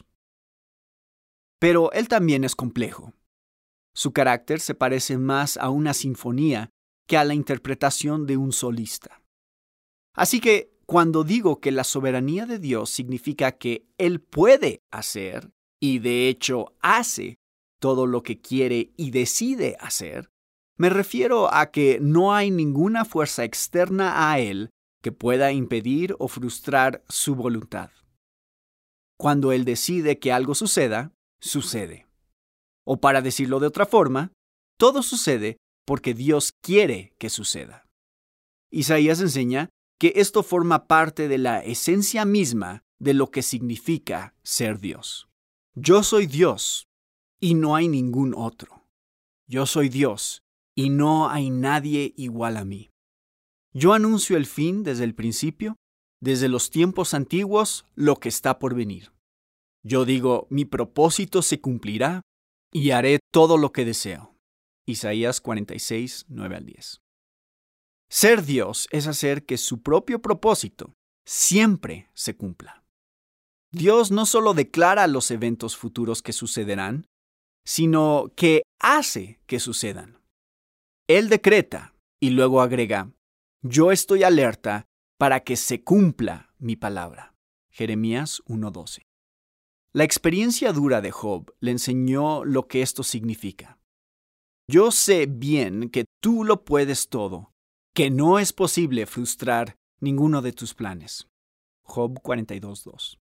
Pero Él también es complejo. Su carácter se parece más a una sinfonía que a la interpretación de un solista. Así que, cuando digo que la soberanía de Dios significa que Él puede hacer, y de hecho hace, todo lo que quiere y decide hacer, me refiero a que no hay ninguna fuerza externa a Él que pueda impedir o frustrar su voluntad. Cuando Él decide que algo suceda, sucede. O para decirlo de otra forma, todo sucede porque Dios quiere que suceda. Isaías enseña que esto forma parte de la esencia misma de lo que significa ser Dios. Yo soy Dios y no hay ningún otro. Yo soy Dios y no hay nadie igual a mí. Yo anuncio el fin desde el principio, desde los tiempos antiguos, lo que está por venir. Yo digo, mi propósito se cumplirá y haré todo lo que deseo. Isaías 46, 9 al 10. Ser Dios es hacer que su propio propósito siempre se cumpla. Dios no solo declara los eventos futuros que sucederán, sino que hace que sucedan. Él decreta y luego agrega, yo estoy alerta para que se cumpla mi palabra. Jeremías 1:12. La experiencia dura de Job le enseñó lo que esto significa. Yo sé bien que tú lo puedes todo, que no es posible frustrar ninguno de tus planes. Job 42:2.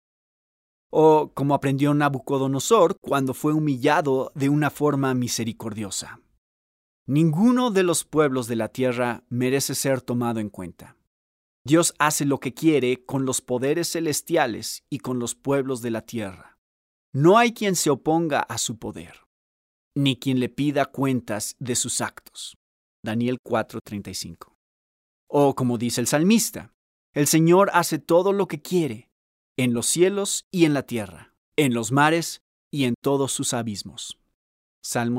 O como aprendió Nabucodonosor cuando fue humillado de una forma misericordiosa. Ninguno de los pueblos de la tierra merece ser tomado en cuenta. Dios hace lo que quiere con los poderes celestiales y con los pueblos de la tierra. No hay quien se oponga a su poder, ni quien le pida cuentas de sus actos. Daniel 4:35. O como dice el salmista, el Señor hace todo lo que quiere, en los cielos y en la tierra, en los mares y en todos sus abismos. Salmo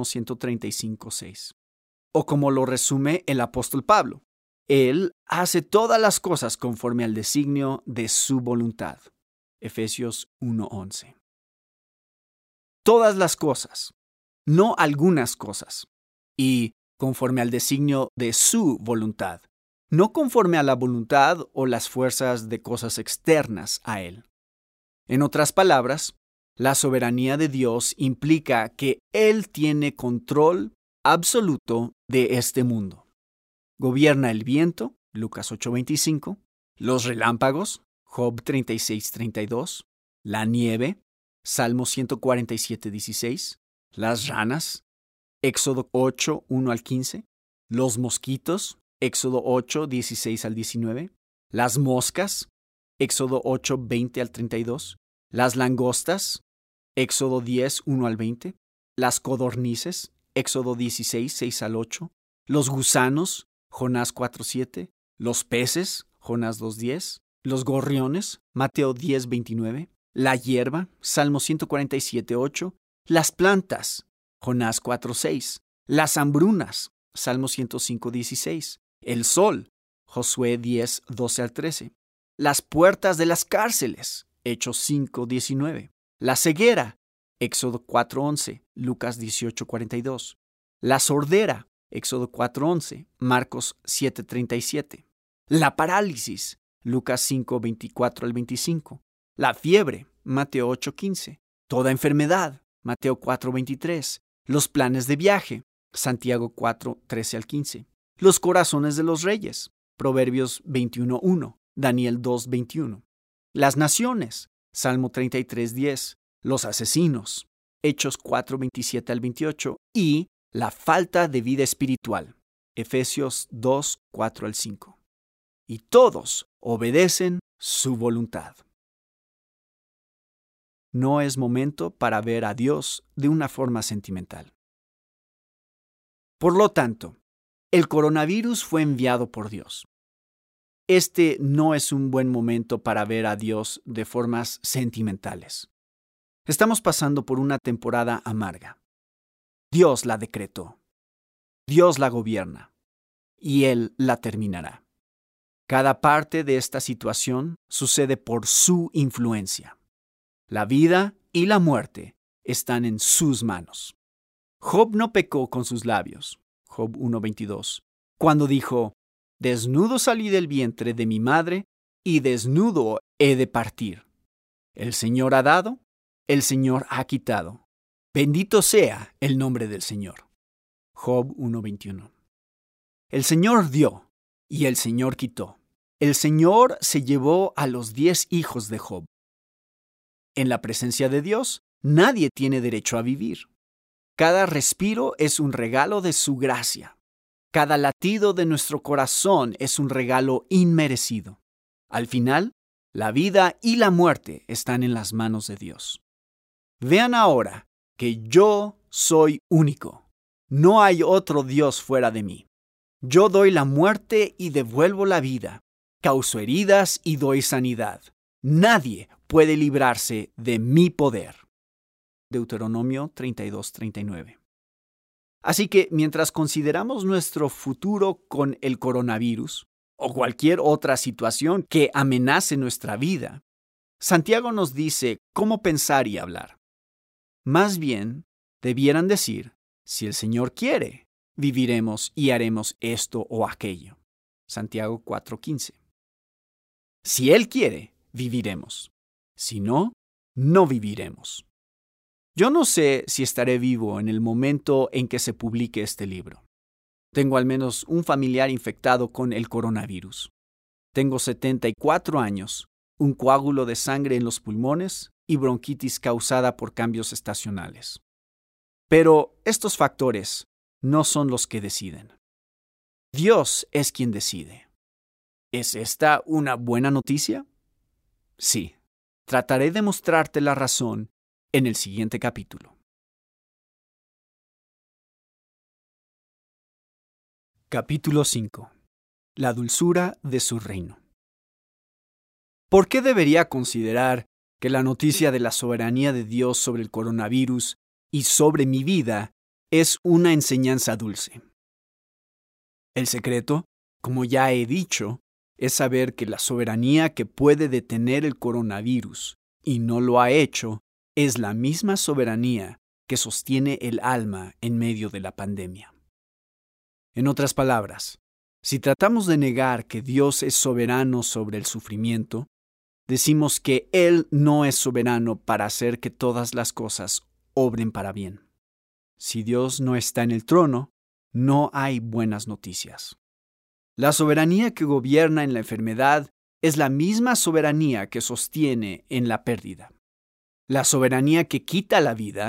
135:6. O como lo resume el apóstol Pablo, Él hace todas las cosas conforme al designio de su voluntad. Efesios 1:11. Todas las cosas, no algunas cosas, y conforme al designio de su voluntad, no conforme a la voluntad o las fuerzas de cosas externas a Él. En otras palabras, la soberanía de Dios implica que Él tiene control absoluto de este mundo. Gobierna el viento, Lucas 8:25, los relámpagos, Job 36:32, la nieve, Salmo 147:16, las ranas, Éxodo 8, 1 al 15. Los mosquitos, Éxodo 8, 16 al 19. Las moscas, Éxodo 8, 20 al 32. Las langostas, Éxodo 10, 1 al 20. Las codornices, Éxodo 16, 6 al 8. Los gusanos, Jonás 4, 7. Los peces, Jonás 2, 10. Los gorriones, Mateo 10, 29. La hierba, Salmo 147, 8. Las plantas, Jonás 4, 6. Las hambrunas, Salmo 105, 16. El sol, Josué 10, 12 al 13. Las puertas de las cárceles, Hechos 5, 19. La ceguera, Éxodo 4, 11. Lucas 18, 42. La sordera, Éxodo 4, 11. Marcos 7, 37. La parálisis, Lucas 5, 24 al 25. La fiebre, Mateo 8, 15. Toda enfermedad, Mateo 4, 23. Los planes de viaje, Santiago 4, 13 al 15. Los corazones de los reyes, Proverbios 21, 1. Daniel 2, 21. Las naciones, Salmo 33, 10. Los asesinos, Hechos 4, 27 al 28. Y la falta de vida espiritual, Efesios 2, 4 al 5. Y todos obedecen su voluntad. No es momento para ver a Dios de una forma sentimental. Por lo tanto, el coronavirus fue enviado por Dios. Este no es un buen momento para ver a Dios de formas sentimentales. Estamos pasando por una temporada amarga. Dios la decretó. Dios la gobierna. Y Él la terminará. Cada parte de esta situación sucede por su influencia. La vida y la muerte están en sus manos. Job no pecó con sus labios, Job 1:22, cuando dijo: desnudo salí del vientre de mi madre y desnudo he de partir. El Señor ha dado, el Señor ha quitado. Bendito sea el nombre del Señor. Job 1:21. El Señor dio y el Señor quitó. El Señor se llevó a los 10 hijos de Job. En la presencia de Dios, nadie tiene derecho a vivir. Cada respiro es un regalo de su gracia. Cada latido de nuestro corazón es un regalo inmerecido. Al final, la vida y la muerte están en las manos de Dios. Vean ahora que yo soy único. No hay otro Dios fuera de mí. Yo doy la muerte y devuelvo la vida. Causo heridas y doy sanidad. Nadie puede librarse de mi poder. Deuteronomio 32:39. Así que mientras consideramos nuestro futuro con el coronavirus o cualquier otra situación que amenace nuestra vida, Santiago nos dice cómo pensar y hablar. Más bien, debieran decir: si el Señor quiere, viviremos y haremos esto o aquello. Santiago 4:15. Si Él quiere, viviremos. Si no, no viviremos. Yo no sé si estaré vivo en el momento en que se publique este libro. Tengo al menos un familiar infectado con el coronavirus. Tengo 74 años, un coágulo de sangre en los pulmones y bronquitis causada por cambios estacionales. Pero estos factores no son los que deciden. Dios es quien decide. ¿Es esta una buena noticia? Sí. Trataré de mostrarte la razón en el siguiente capítulo. Capítulo 5. La dulzura de su reino. ¿Por qué debería considerar que la noticia de la soberanía de Dios sobre el coronavirus y sobre mi vida es una enseñanza dulce? El secreto, como ya he dicho, es saber que la soberanía que puede detener el coronavirus y no lo ha hecho es la misma soberanía que sostiene el alma en medio de la pandemia. En otras palabras, si tratamos de negar que Dios es soberano sobre el sufrimiento, decimos que Él no es soberano para hacer que todas las cosas obren para bien. Si Dios no está en el trono, no hay buenas noticias. La soberanía que gobierna en la enfermedad es la misma soberanía que sostiene en la pérdida. La soberanía que quita la vida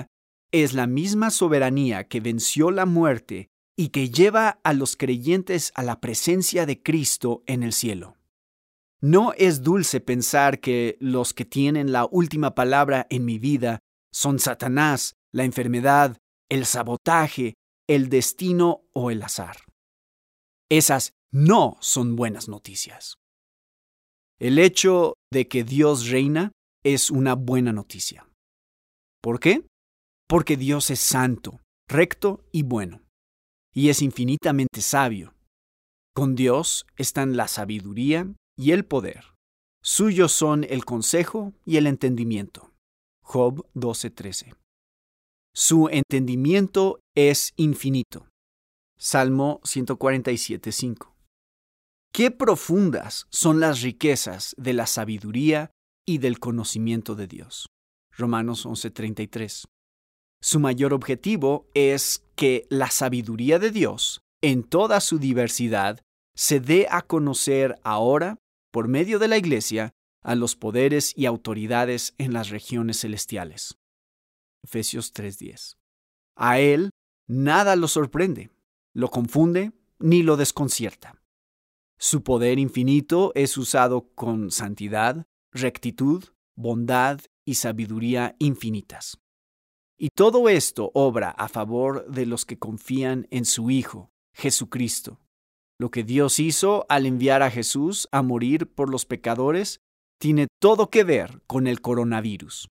es la misma soberanía que venció la muerte y que lleva a los creyentes a la presencia de Cristo en el cielo. No es dulce pensar que los que tienen la última palabra en mi vida son Satanás, la enfermedad, el sabotaje, el destino o el azar. Esas no son buenas noticias. El hecho de que Dios reina es una buena noticia. ¿Por qué? Porque Dios es santo, recto y bueno, y es infinitamente sabio. Con Dios están la sabiduría y el poder. Suyos son el consejo y el entendimiento. Job 12:13. Su entendimiento es infinito. Salmo 147:5. Qué profundas son las riquezas de la sabiduría y del conocimiento de Dios. Romanos 11:33. Su mayor objetivo es que la sabiduría de Dios, en toda su diversidad, se dé a conocer ahora, por medio de la Iglesia, a los poderes y autoridades en las regiones celestiales. Efesios 3:10. A Él nada lo sorprende, lo confunde ni lo desconcierta. Su poder infinito es usado con santidad, rectitud, bondad y sabiduría infinitas. Y todo esto obra a favor de los que confían en su Hijo, Jesucristo. Lo que Dios hizo al enviar a Jesús a morir por los pecadores tiene todo que ver con el coronavirus.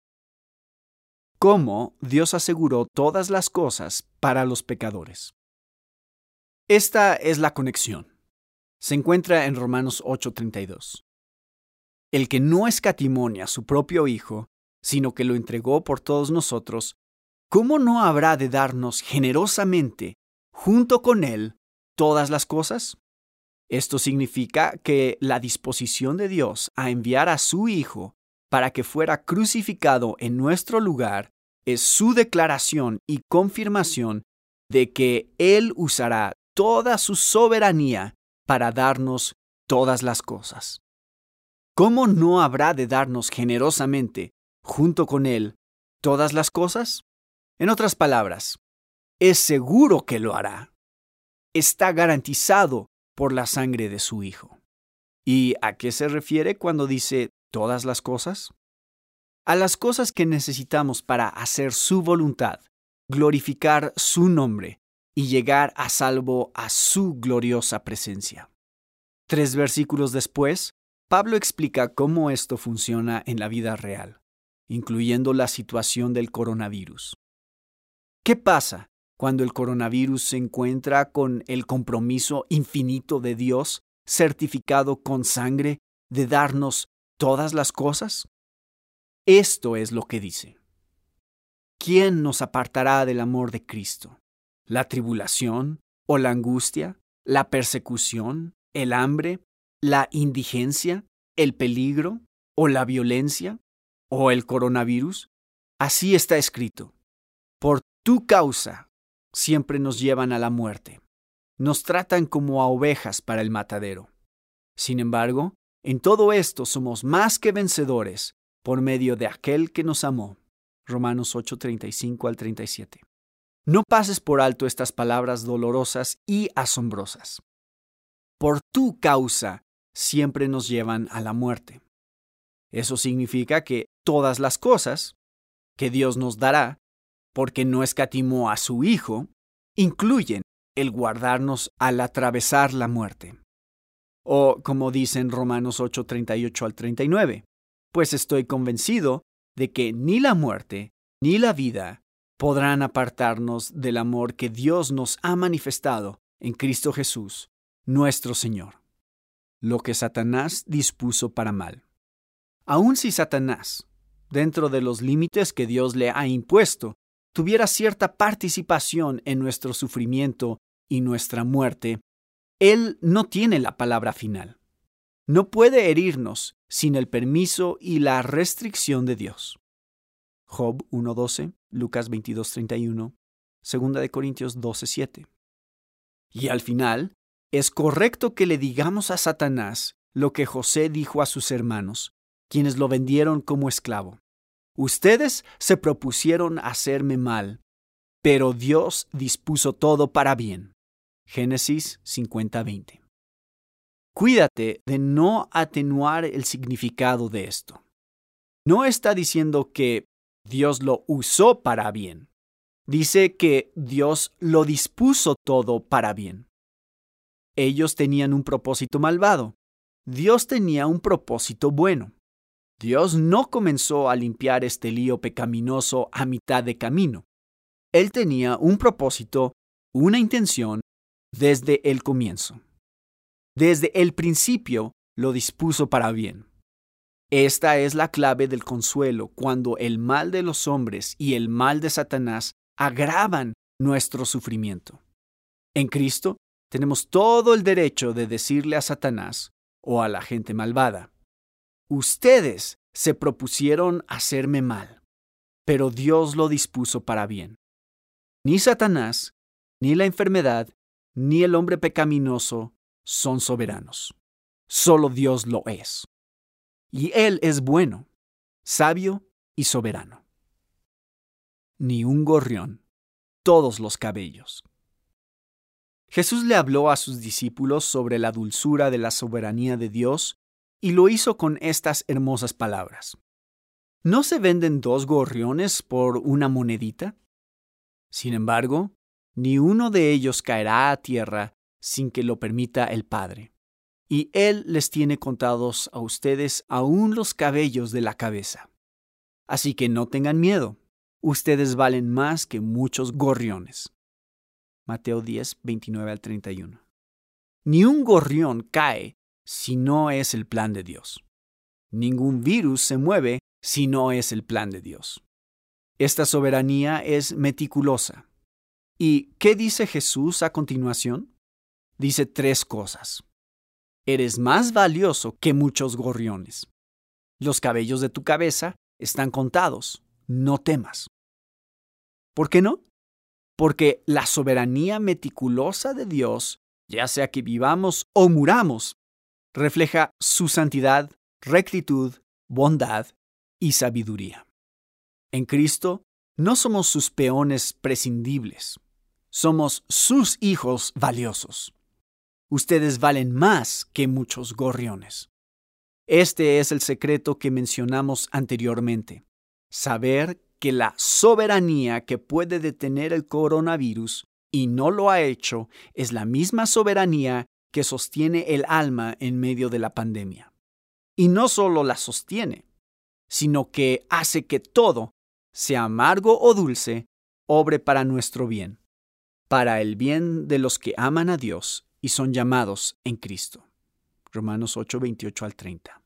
¿Cómo Dios aseguró todas las cosas para los pecadores? Esta es la conexión. Se encuentra en Romanos 8:32. El que no escatimó a su propio Hijo, sino que lo entregó por todos nosotros, ¿cómo no habrá de darnos generosamente, junto con Él, todas las cosas? Esto significa que la disposición de Dios a enviar a su Hijo para que fuera crucificado en nuestro lugar es su declaración y confirmación de que Él usará toda su soberanía para darnos todas las cosas. ¿Cómo no habrá de darnos generosamente, junto con Él, todas las cosas? En otras palabras, es seguro que lo hará. Está garantizado por la sangre de su Hijo. ¿Y a qué se refiere cuando dice todas las cosas? A las cosas que necesitamos para hacer su voluntad, glorificar su nombre y llegar a salvo a su gloriosa presencia. 3 versículos después, Pablo explica cómo esto funciona en la vida real, incluyendo la situación del coronavirus. ¿Qué pasa cuando el coronavirus se encuentra con el compromiso infinito de Dios certificado con sangre de darnos todas las cosas? Esto es lo que dice. ¿Quién nos apartará del amor de Cristo? ¿La tribulación o la angustia, la persecución, el hambre, la indigencia, el peligro o la violencia o el coronavirus? Así está escrito. Por tu causa siempre nos llevan a la muerte. Nos tratan como a ovejas para el matadero. Sin embargo, en todo esto somos más que vencedores por medio de aquel que nos amó. Romanos 8:35-37. No pases por alto estas palabras dolorosas y asombrosas. Por tu causa siempre nos llevan a la muerte. Eso significa que todas las cosas que Dios nos dará, porque no escatimó a su Hijo, incluyen el guardarnos al atravesar la muerte. O, como dice en Romanos 8:38-39, pues estoy convencido de que ni la muerte ni la vida podrán apartarnos del amor que Dios nos ha manifestado en Cristo Jesús, nuestro Señor. Lo que Satanás dispuso para mal. Aun si Satanás, dentro de los límites que Dios le ha impuesto, tuviera cierta participación en nuestro sufrimiento y nuestra muerte, Él no tiene la palabra final. No puede herirnos sin el permiso y la restricción de Dios. Job 1:12, Lucas 22:31, 2 Corintios 12:7. Y al final, es correcto que le digamos a Satanás lo que José dijo a sus hermanos, quienes lo vendieron como esclavo. Ustedes se propusieron hacerme mal, pero Dios dispuso todo para bien. Génesis 50:20. Cuídate de no atenuar el significado de esto. No está diciendo que Dios lo usó para bien. Dice que Dios lo dispuso todo para bien. Ellos tenían un propósito malvado. Dios tenía un propósito bueno. Dios no comenzó a limpiar este lío pecaminoso a mitad de camino. Él tenía un propósito, una intención, desde el comienzo. Desde el principio lo dispuso para bien. Esta es la clave del consuelo cuando el mal de los hombres y el mal de Satanás agravan nuestro sufrimiento. En Cristo tenemos todo el derecho de decirle a Satanás o a la gente malvada: ustedes se propusieron hacerme mal, pero Dios lo dispuso para bien. Ni Satanás, ni la enfermedad, ni el hombre pecaminoso son soberanos. Solo Dios lo es. Y Él es bueno, sabio y soberano. Ni un gorrión, todos los cabellos. Jesús le habló a sus discípulos sobre la dulzura de la soberanía de Dios y lo hizo con estas hermosas palabras. ¿No se venden 2 gorriones por una monedita? Sin embargo, ni uno de ellos caerá a tierra sin que lo permita el Padre. Y Él les tiene contados a ustedes aún los cabellos de la cabeza. Así que no tengan miedo, ustedes valen más que muchos gorriones. Mateo 10, 29 al 31. Ni un gorrión cae si no es el plan de Dios. Ningún virus se mueve si no es el plan de Dios. Esta soberanía es meticulosa. ¿Y qué dice Jesús a continuación? Dice 3 cosas. Eres más valioso que muchos gorriones. Los cabellos de tu cabeza están contados. No temas. ¿Por qué no? Porque la soberanía meticulosa de Dios, ya sea que vivamos o muramos, refleja su santidad, rectitud, bondad y sabiduría. En Cristo no somos sus peones prescindibles. Somos sus hijos valiosos. Ustedes valen más que muchos gorriones. Este es el secreto que mencionamos anteriormente. Saber que la soberanía que puede detener el coronavirus y no lo ha hecho es la misma soberanía que sostiene el alma en medio de la pandemia. Y no solo la sostiene, sino que hace que todo, sea amargo o dulce, obre para nuestro bien, para el bien de los que aman a Dios y son llamados en Cristo. Romanos 8, 28 al 30.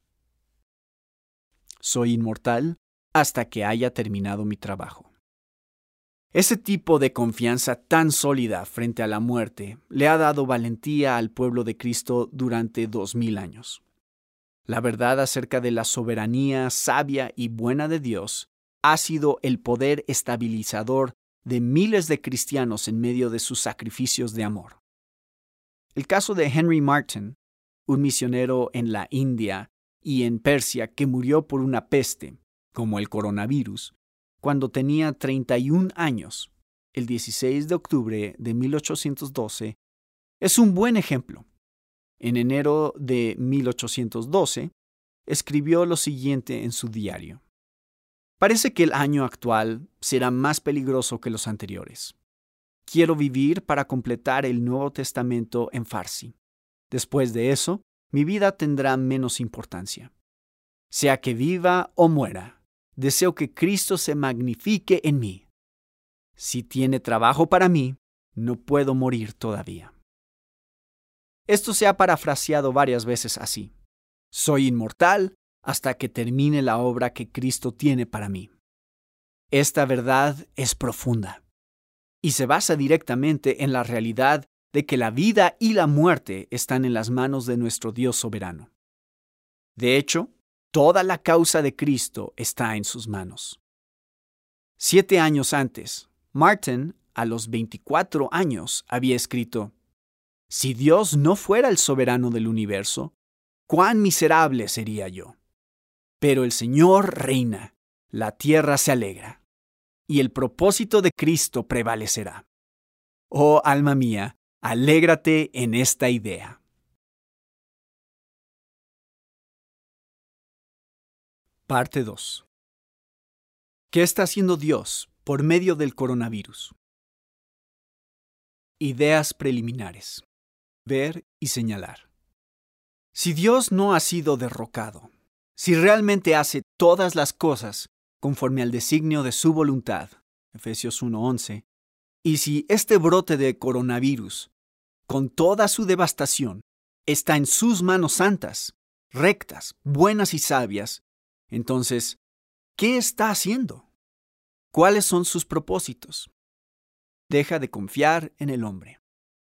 Soy inmortal hasta que haya terminado mi trabajo. Ese tipo de confianza tan sólida frente a la muerte le ha dado valentía al pueblo de Cristo durante 2000 años. La verdad acerca de la soberanía sabia y buena de Dios ha sido el poder estabilizador de miles de cristianos en medio de sus sacrificios de amor. El caso de Henry Martyn, un misionero en la India y en Persia que murió por una peste, como el coronavirus, cuando tenía 31 años, el 16 de octubre de 1812, es un buen ejemplo. En enero de 1812, escribió lo siguiente en su diario. Parece que el año actual será más peligroso que los anteriores. Quiero vivir para completar el Nuevo Testamento en Farsi. Después de eso, mi vida tendrá menos importancia. Sea que viva o muera, deseo que Cristo se magnifique en mí. Si tiene trabajo para mí, no puedo morir todavía. Esto se ha parafraseado varias veces así. Soy inmortal hasta que termine la obra que Cristo tiene para mí. Esta verdad es profunda y se basa directamente en la realidad de que la vida y la muerte están en las manos de nuestro Dios soberano. De hecho, toda la causa de Cristo está en sus manos. 7 años antes, Martyn, a los 24 años, había escrito: si Dios no fuera el soberano del universo, cuán miserable sería yo. Pero el Señor reina, la tierra se alegra. y el propósito de Cristo prevalecerá. Oh, alma mía, alégrate en esta idea. Parte 2. ¿Qué está haciendo Dios por medio del coronavirus? Ideas preliminares. Ver y señalar. Si Dios no ha sido derrocado, si realmente hace todas las cosas conforme al designio de su voluntad, Efesios 1:11, y si este brote de coronavirus, con toda su devastación, está en sus manos santas, rectas, buenas y sabias, entonces, ¿qué está haciendo? ¿Cuáles son sus propósitos? Deja de confiar en el hombre.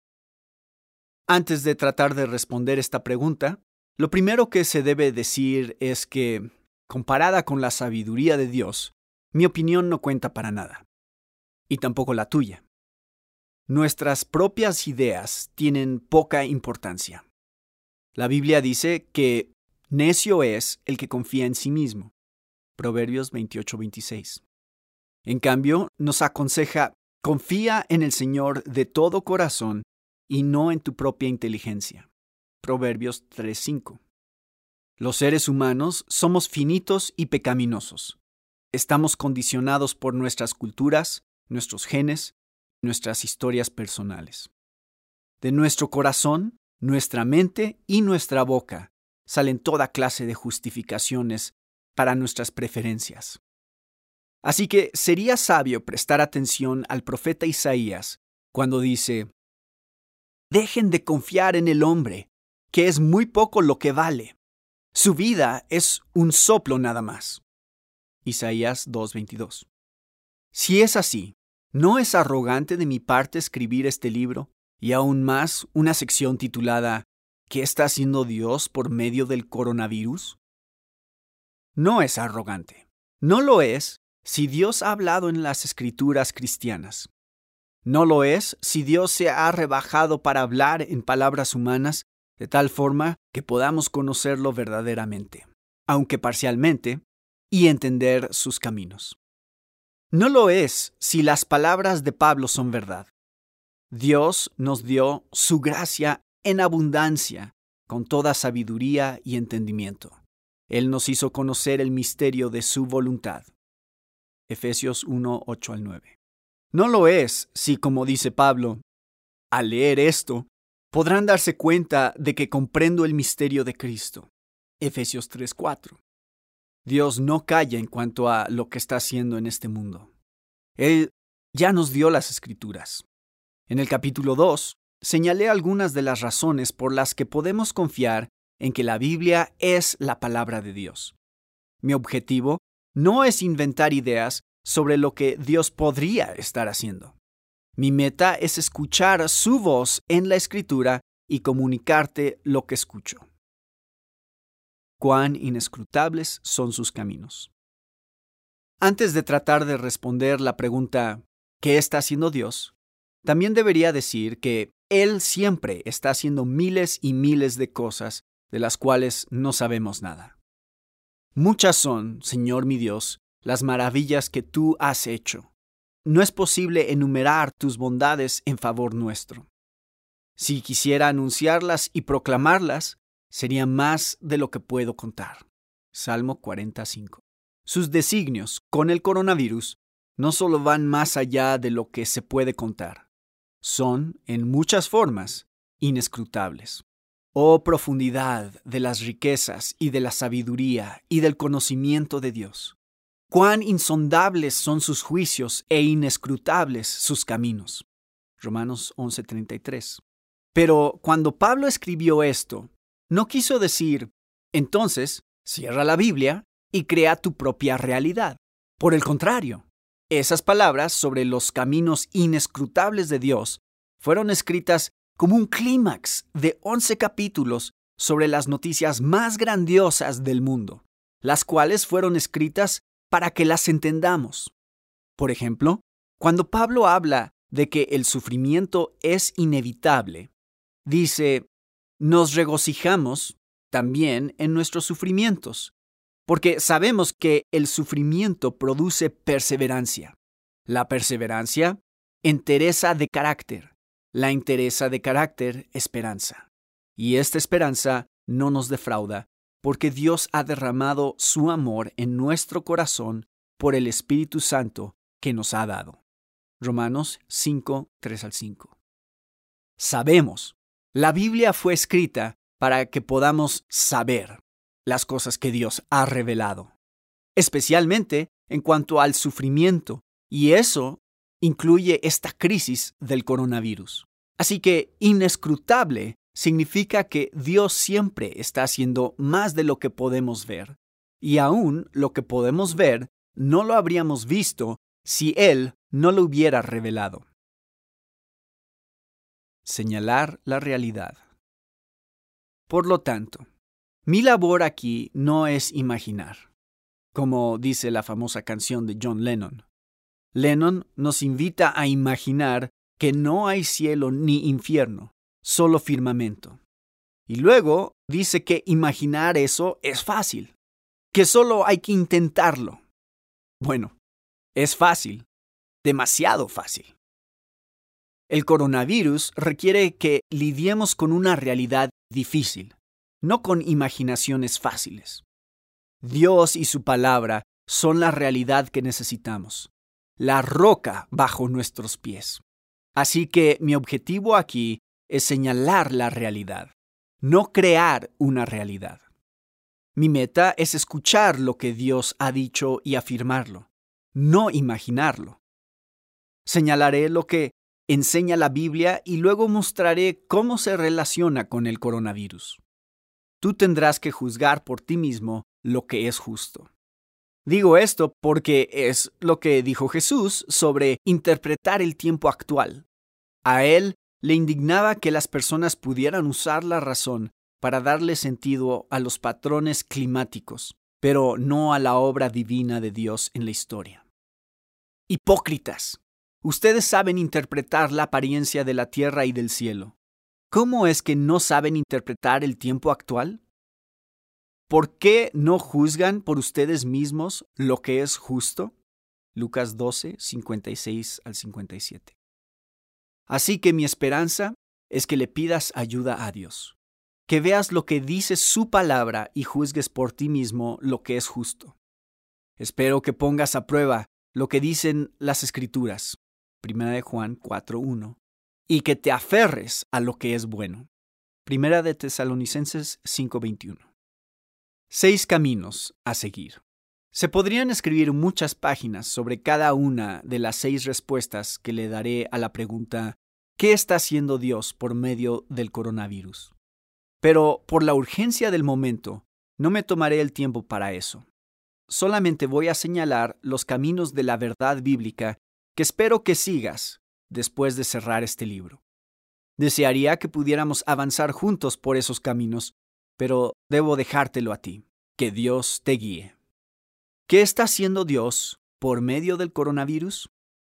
Antes de tratar de responder esta pregunta, lo primero que se debe decir es que, comparada con la sabiduría de Dios, mi opinión no cuenta para nada. Y tampoco la tuya. Nuestras propias ideas tienen poca importancia. La Biblia dice que necio es el que confía en sí mismo. Proverbios 28:26. En cambio, nos aconseja, confía en el Señor de todo corazón y no en tu propia inteligencia. Proverbios 3:5. Los seres humanos somos finitos y pecaminosos. Estamos condicionados por nuestras culturas, nuestros genes, nuestras historias personales. De nuestro corazón, nuestra mente y nuestra boca salen toda clase de justificaciones para nuestras preferencias. Así que sería sabio prestar atención al profeta Isaías cuando dice: dejen de confiar en el hombre, que es muy poco lo que vale. Su vida es un soplo nada más. Isaías 2:22. Si es así, ¿no es arrogante de mi parte escribir este libro y aún más una sección titulada ¿Qué está haciendo Dios por medio del coronavirus? No es arrogante. No lo es si Dios ha hablado en las escrituras cristianas. No lo es si Dios se ha rebajado para hablar en palabras humanas de tal forma que podamos conocerlo verdaderamente, aunque parcialmente, y entender sus caminos. No lo es si las palabras de Pablo son verdad. Dios nos dio su gracia en abundancia, con toda sabiduría y entendimiento. Él nos hizo conocer el misterio de su voluntad. Efesios 1:8-9. No lo es si, como dice Pablo, al leer esto, podrán darse cuenta de que comprendo el misterio de Cristo. Efesios 3:4. Dios no calla en cuanto a lo que está haciendo en este mundo. Él ya nos dio las Escrituras. En el capítulo 2, señalé algunas de las razones por las que podemos confiar en que la Biblia es la palabra de Dios. Mi objetivo no es inventar ideas sobre lo que Dios podría estar haciendo. Mi meta es escuchar su voz en la Escritura y comunicarte lo que escucho. Cuán inescrutables son sus caminos. Antes de tratar de responder la pregunta ¿qué está haciendo Dios?, también debería decir que Él siempre está haciendo miles y miles de cosas de las cuales no sabemos nada. Muchas son, Señor mi Dios, las maravillas que tú has hecho. No es posible enumerar tus bondades en favor nuestro. Si quisiera anunciarlas y proclamarlas, sería más de lo que puedo contar. Salmo 45. Sus designios con el coronavirus no solo van más allá de lo que se puede contar. Son, en muchas formas, inescrutables. Oh profundidad de las riquezas y de la sabiduría y del conocimiento de Dios. Cuán insondables son sus juicios e inescrutables sus caminos. Romanos 11:33. Pero cuando Pablo escribió esto, no quiso decir, entonces, cierra la Biblia y crea tu propia realidad. Por el contrario, esas palabras sobre los caminos inescrutables de Dios fueron escritas como un clímax de 11 capítulos sobre las noticias más grandiosas del mundo, las cuales fueron escritas para que las entendamos. Por ejemplo, cuando Pablo habla de que el sufrimiento es inevitable, dice, nos regocijamos también en nuestros sufrimientos, porque sabemos que el sufrimiento produce perseverancia. La perseverancia, entereza de carácter. La entereza de carácter, esperanza. Y esta esperanza no nos defrauda, porque Dios ha derramado su amor en nuestro corazón por el Espíritu Santo que nos ha dado. Romanos 5, 3-5. Sabemos, la Biblia fue escrita para que podamos saber las cosas que Dios ha revelado, especialmente en cuanto al sufrimiento, y eso incluye esta crisis del coronavirus. Así que inescrutable significa que Dios siempre está haciendo más de lo que podemos ver, y aún lo que podemos ver no lo habríamos visto si Él no lo hubiera revelado. Señalar la realidad. Por lo tanto, mi labor aquí no es imaginar, como dice la famosa canción de John Lennon. Lennon nos invita a imaginar que no hay cielo ni infierno, solo firmamento. Y luego dice que imaginar eso es fácil, que solo hay que intentarlo. Bueno, es fácil, demasiado fácil. El coronavirus requiere que lidiemos con una realidad difícil, no con imaginaciones fáciles. Dios y su palabra son la realidad que necesitamos, la roca bajo nuestros pies. Así que mi objetivo aquí es señalar la realidad, no crear una realidad. Mi meta es escuchar lo que Dios ha dicho y afirmarlo, no imaginarlo. Señalaré lo que enseña la Biblia y luego mostraré cómo se relaciona con el coronavirus. Tú tendrás que juzgar por ti mismo lo que es justo. Digo esto porque es lo que dijo Jesús sobre interpretar el tiempo actual. A él le indignaba que las personas pudieran usar la razón para darle sentido a los patrones climáticos, pero no a la obra divina de Dios en la historia. Hipócritas, ustedes saben interpretar la apariencia de la tierra y del cielo. ¿Cómo es que no saben interpretar el tiempo actual? ¿Por qué no juzgan por ustedes mismos lo que es justo? Lucas 12, 56-57. Así que mi esperanza es que le pidas ayuda a Dios, que veas lo que dice su palabra y juzgues por ti mismo lo que es justo. Espero que pongas a prueba lo que dicen las Escrituras, 1 Juan 4:1, y que te aferres a lo que es bueno, 1 Tesalonicenses 5:21. 6 caminos a seguir. Se podrían escribir muchas páginas sobre cada una de las 6 respuestas que le daré a la pregunta ¿qué está haciendo Dios por medio del coronavirus? Pero por la urgencia del momento, no me tomaré el tiempo para eso. Solamente voy a señalar los caminos de la verdad bíblica que espero que sigas después de cerrar este libro. Desearía que pudiéramos avanzar juntos por esos caminos, pero debo dejártelo a ti. Que Dios te guíe. ¿Qué está haciendo Dios por medio del coronavirus?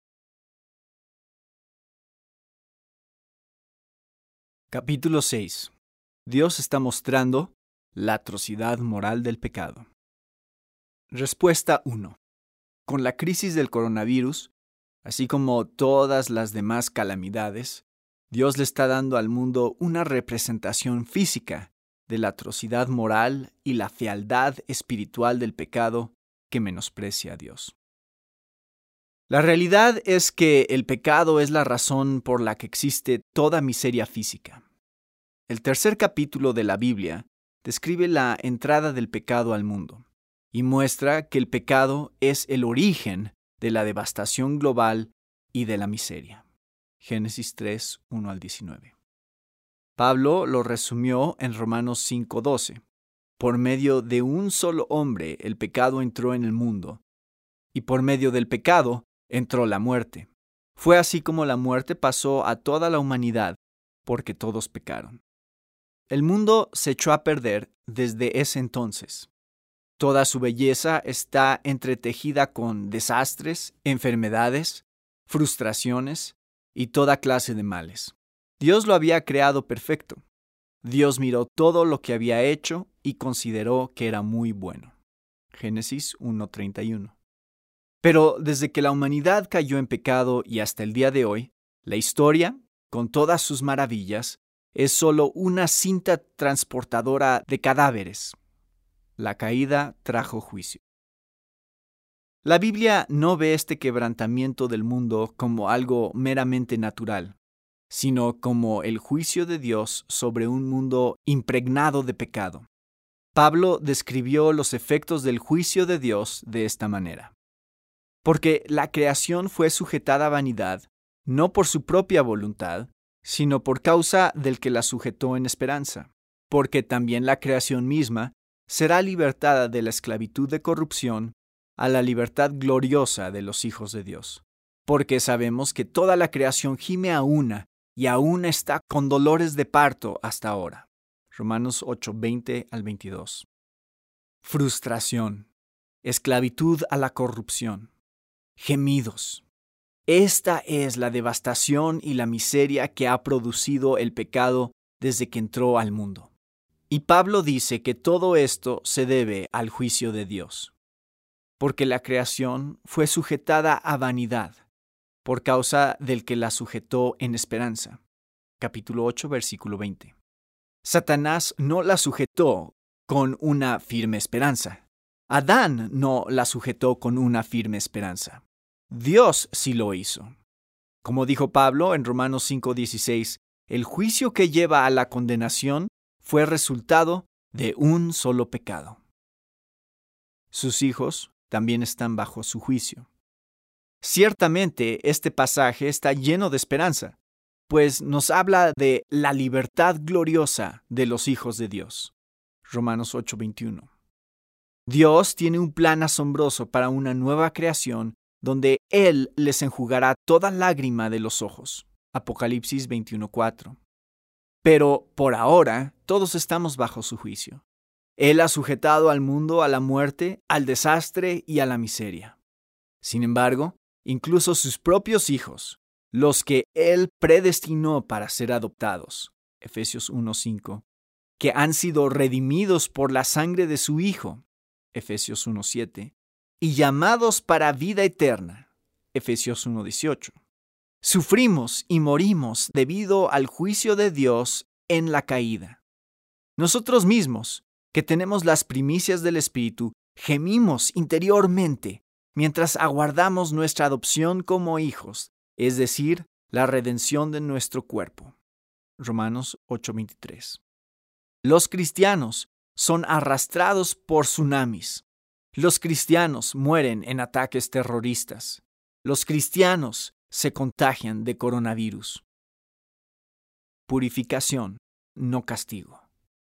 Capítulo 6. Dios está mostrando la atrocidad moral del pecado. Respuesta 1. Con la crisis del coronavirus, así como todas las demás calamidades, Dios le está dando al mundo una representación física de la atrocidad moral y la fealdad espiritual del pecado que menosprecia a Dios. La realidad es que el pecado es la razón por la que existe toda miseria física. El tercer capítulo de la Biblia describe la entrada del pecado al mundo y muestra que el pecado es el origen de la devastación global y de la miseria. Génesis 3, 1-19. Pablo lo resumió en Romanos 5:12. Por medio de un solo hombre el pecado entró en el mundo, y por medio del pecado entró la muerte. Fue así como la muerte pasó a toda la humanidad, porque todos pecaron. El mundo se echó a perder desde ese entonces. Toda su belleza está entretejida con desastres, enfermedades, frustraciones y toda clase de males. Dios lo había creado perfecto. Dios miró todo lo que había hecho y consideró que era muy bueno. Génesis 1:31. Pero desde que la humanidad cayó en pecado y hasta el día de hoy, la historia, con todas sus maravillas, es solo una cinta transportadora de cadáveres. La caída trajo juicio. La Biblia no ve este quebrantamiento del mundo como algo meramente natural, sino como el juicio de Dios sobre un mundo impregnado de pecado. Pablo describió los efectos del juicio de Dios de esta manera. Porque la creación fue sujetada a vanidad, no por su propia voluntad, sino por causa del que la sujetó en esperanza. Porque también la creación misma será libertada de la esclavitud de corrupción a la libertad gloriosa de los hijos de Dios. Porque sabemos que toda la creación gime a una y aún está con dolores de parto hasta ahora. Romanos 8, 20 al 22. Frustración, esclavitud a la corrupción, gemidos. Esta es la devastación y la miseria que ha producido el pecado desde que entró al mundo. Y Pablo dice que todo esto se debe al juicio de Dios, porque la creación fue sujetada a vanidad, por causa del que la sujetó en esperanza. Capítulo 8, versículo 20. Satanás no la sujetó con una firme esperanza. Adán no la sujetó con una firme esperanza. Dios sí lo hizo. Como dijo Pablo en Romanos 5:16, el juicio que lleva a la condenación fue resultado de un solo pecado. Sus hijos también están bajo su juicio. Ciertamente, este pasaje está lleno de esperanza, pues nos habla de la libertad gloriosa de los hijos de Dios. Romanos 8:21. Dios tiene un plan asombroso para una nueva creación donde Él les enjugará toda lágrima de los ojos. Apocalipsis 21:4. Pero por ahora, todos estamos bajo su juicio. Él ha sujetado al mundo a la muerte, al desastre y a la miseria. Sin embargo, incluso sus propios hijos, los que Él predestinó para ser adoptados, Efesios 1:5, que han sido redimidos por la sangre de su Hijo, Efesios 1:7, y llamados para vida eterna, Efesios 1:18. Sufrimos y morimos debido al juicio de Dios en la caída. Nosotros mismos, que tenemos las primicias del Espíritu, gemimos interiormente mientras aguardamos nuestra adopción como hijos, es decir, la redención de nuestro cuerpo. Romanos 8:23. Los cristianos son arrastrados por tsunamis. Los cristianos mueren en ataques terroristas. Los cristianos se contagian de coronavirus. Purificación, no castigo.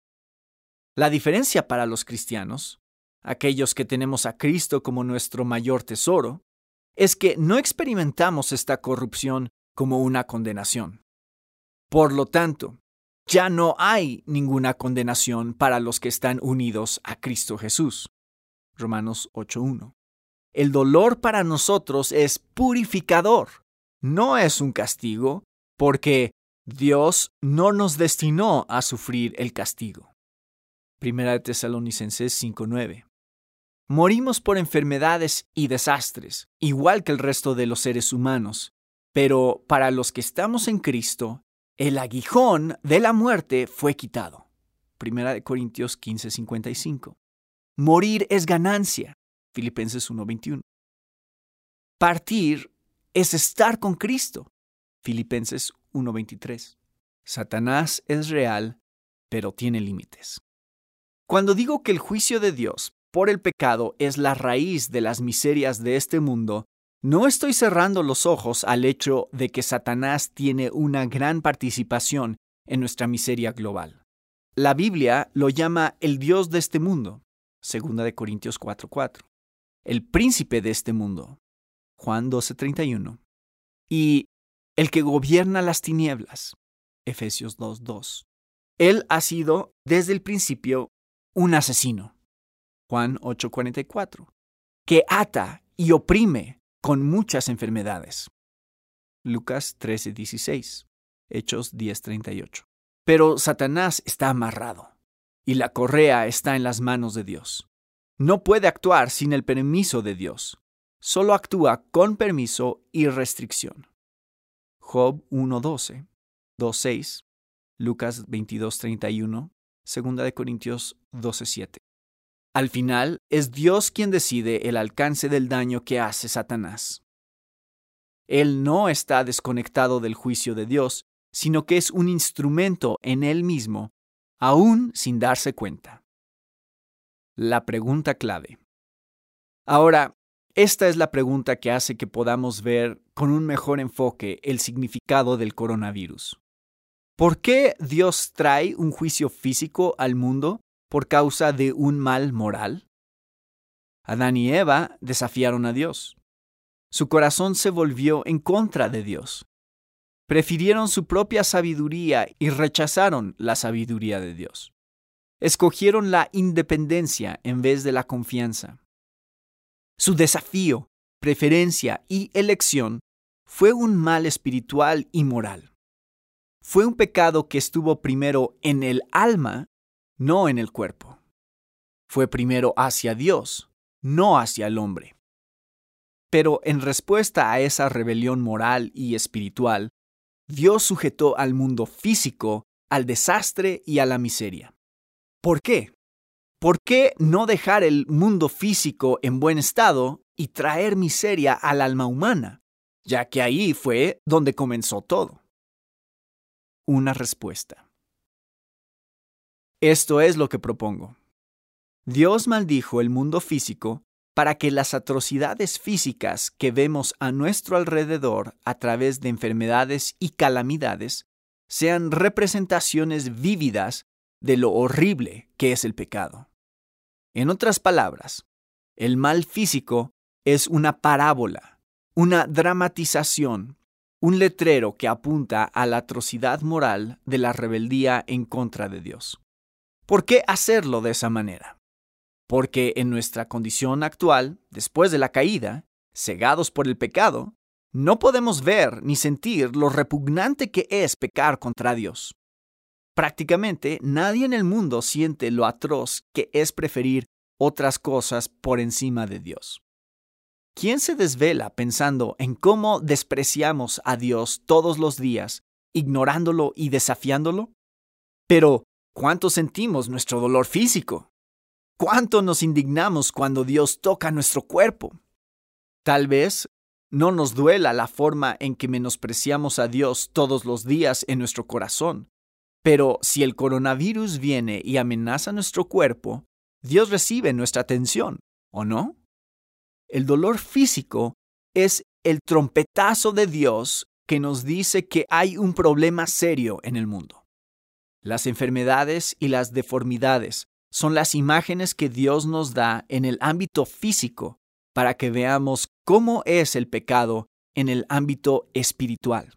La diferencia para los cristianos, aquellos que tenemos a Cristo como nuestro mayor tesoro, es que no experimentamos esta corrupción como una condenación. Por lo tanto, ya no hay ninguna condenación para los que están unidos a Cristo Jesús. Romanos 8:1. El dolor para nosotros es purificador, no es un castigo, porque Dios no nos destinó a sufrir el castigo. Primera de Tesalonicenses 5:9. Morimos por enfermedades y desastres, igual que el resto de los seres humanos, pero para los que estamos en Cristo, el aguijón de la muerte fue quitado. Primera de Corintios 15:55. Morir es ganancia. Filipenses 1:21. Partir es estar con Cristo. Filipenses 1:23. Satanás es real, pero tiene límites. Cuando digo que el juicio de Dios por el pecado es la raíz de las miserias de este mundo, no estoy cerrando los ojos al hecho de que Satanás tiene una gran participación en nuestra miseria global. La Biblia lo llama el Dios de este mundo, 2 de Corintios 4:4, el príncipe de este mundo, Juan 12:31, y el que gobierna las tinieblas, Efesios 2:2. Él ha sido, desde el principio, un asesino, Juan 8:44, que ata y oprime con muchas enfermedades, Lucas 13:16, Hechos 10:38. Pero Satanás está amarrado y la correa está en las manos de Dios. No puede actuar sin el permiso de Dios. solo actúa con permiso y restricción. Job 1:12, 2:6, Lucas 22:31, 2 Corintios 12:7. Al final, es Dios quien decide el alcance del daño que hace Satanás. Él no está desconectado del juicio de Dios, sino que es un instrumento en él mismo, aún sin darse cuenta. La pregunta clave. Ahora, esta es la pregunta que hace que podamos ver con un mejor enfoque el significado del coronavirus. ¿Por qué Dios trae un juicio físico al mundo por causa de un mal moral? Adán y Eva desafiaron a Dios. Su corazón se volvió en contra de Dios. Prefirieron su propia sabiduría y rechazaron la sabiduría de Dios. Escogieron la independencia en vez de la confianza. Su desafío, preferencia y elección fue un mal espiritual y moral. Fue un pecado que estuvo primero en el alma, no en el cuerpo. Fue primero hacia Dios, no hacia el hombre. Pero en respuesta a esa rebelión moral y espiritual, Dios sujetó al mundo físico al desastre y a la miseria. ¿Por qué? ¿Por qué no dejar el mundo físico en buen estado y traer miseria al alma humana, ya que ahí fue donde comenzó todo? Una respuesta. Esto es lo que propongo. Dios maldijo el mundo físico para que las atrocidades físicas que vemos a nuestro alrededor a través de enfermedades y calamidades sean representaciones vívidas de lo horrible que es el pecado. En otras palabras, el mal físico es una parábola, una dramatización, un letrero que apunta a la atrocidad moral de la rebeldía en contra de Dios. ¿Por qué hacerlo de esa manera? Porque en nuestra condición actual, después de la caída, cegados por el pecado, no podemos ver ni sentir lo repugnante que es pecar contra Dios. Prácticamente nadie en el mundo siente lo atroz que es preferir otras cosas por encima de Dios. ¿Quién se desvela pensando en cómo despreciamos a Dios todos los días, ignorándolo y desafiándolo? Pero, ¿cuánto sentimos nuestro dolor físico? ¿Cuánto nos indignamos cuando Dios toca nuestro cuerpo? Tal vez no nos duela la forma en que menospreciamos a Dios todos los días en nuestro corazón, pero si el coronavirus viene y amenaza nuestro cuerpo, Dios recibe nuestra atención, ¿o no? El dolor físico es el trompetazo de Dios que nos dice que hay un problema serio en el mundo. Las enfermedades y las deformidades son las imágenes que Dios nos da en el ámbito físico para que veamos cómo es el pecado en el ámbito espiritual.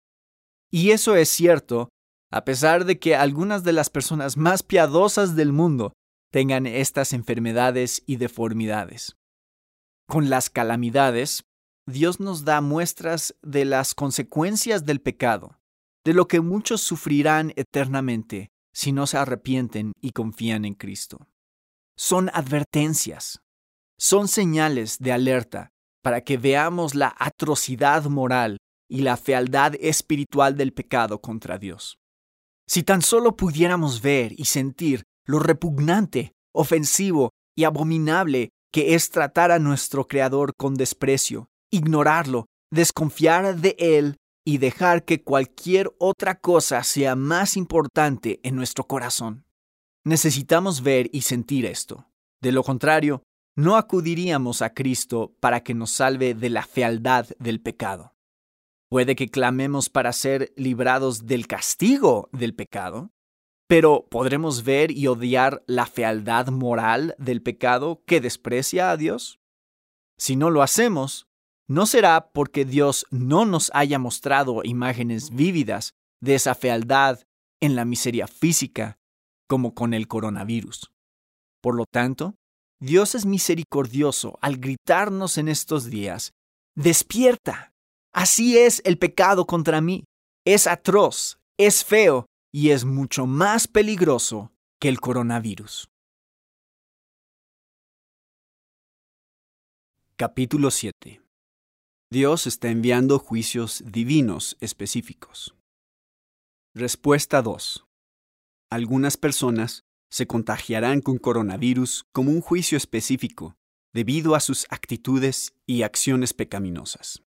Y eso es cierto, a pesar de que algunas de las personas más piadosas del mundo tengan estas enfermedades y deformidades. Con las calamidades, Dios nos da muestras de las consecuencias del pecado, de lo que muchos sufrirán eternamente si no se arrepienten y confían en Cristo. Son advertencias, son señales de alerta para que veamos la atrocidad moral y la fealdad espiritual del pecado contra Dios. Si tan solo pudiéramos ver y sentir lo repugnante, ofensivo y abominable que es tratar a nuestro Creador con desprecio, ignorarlo, desconfiar de Él y dejar que cualquier otra cosa sea más importante en nuestro corazón. Necesitamos ver y sentir esto. De lo contrario, no acudiríamos a Cristo para que nos salve de la fealdad del pecado. Puede que clamemos para ser librados del castigo del pecado, pero ¿podremos ver y odiar la fealdad moral del pecado que desprecia a Dios? Si no lo hacemos, no será porque Dios no nos haya mostrado imágenes vívidas de esa fealdad en la miseria física, como con el coronavirus. Por lo tanto, Dios es misericordioso al gritarnos en estos días: ¡despierta! Así es el pecado contra mí. Es atroz, es feo y es mucho más peligroso que el coronavirus. Capítulo 7. Dios está enviando juicios divinos específicos. Respuesta 2. Algunas personas se contagiarán con coronavirus como un juicio específico debido a sus actitudes y acciones pecaminosas.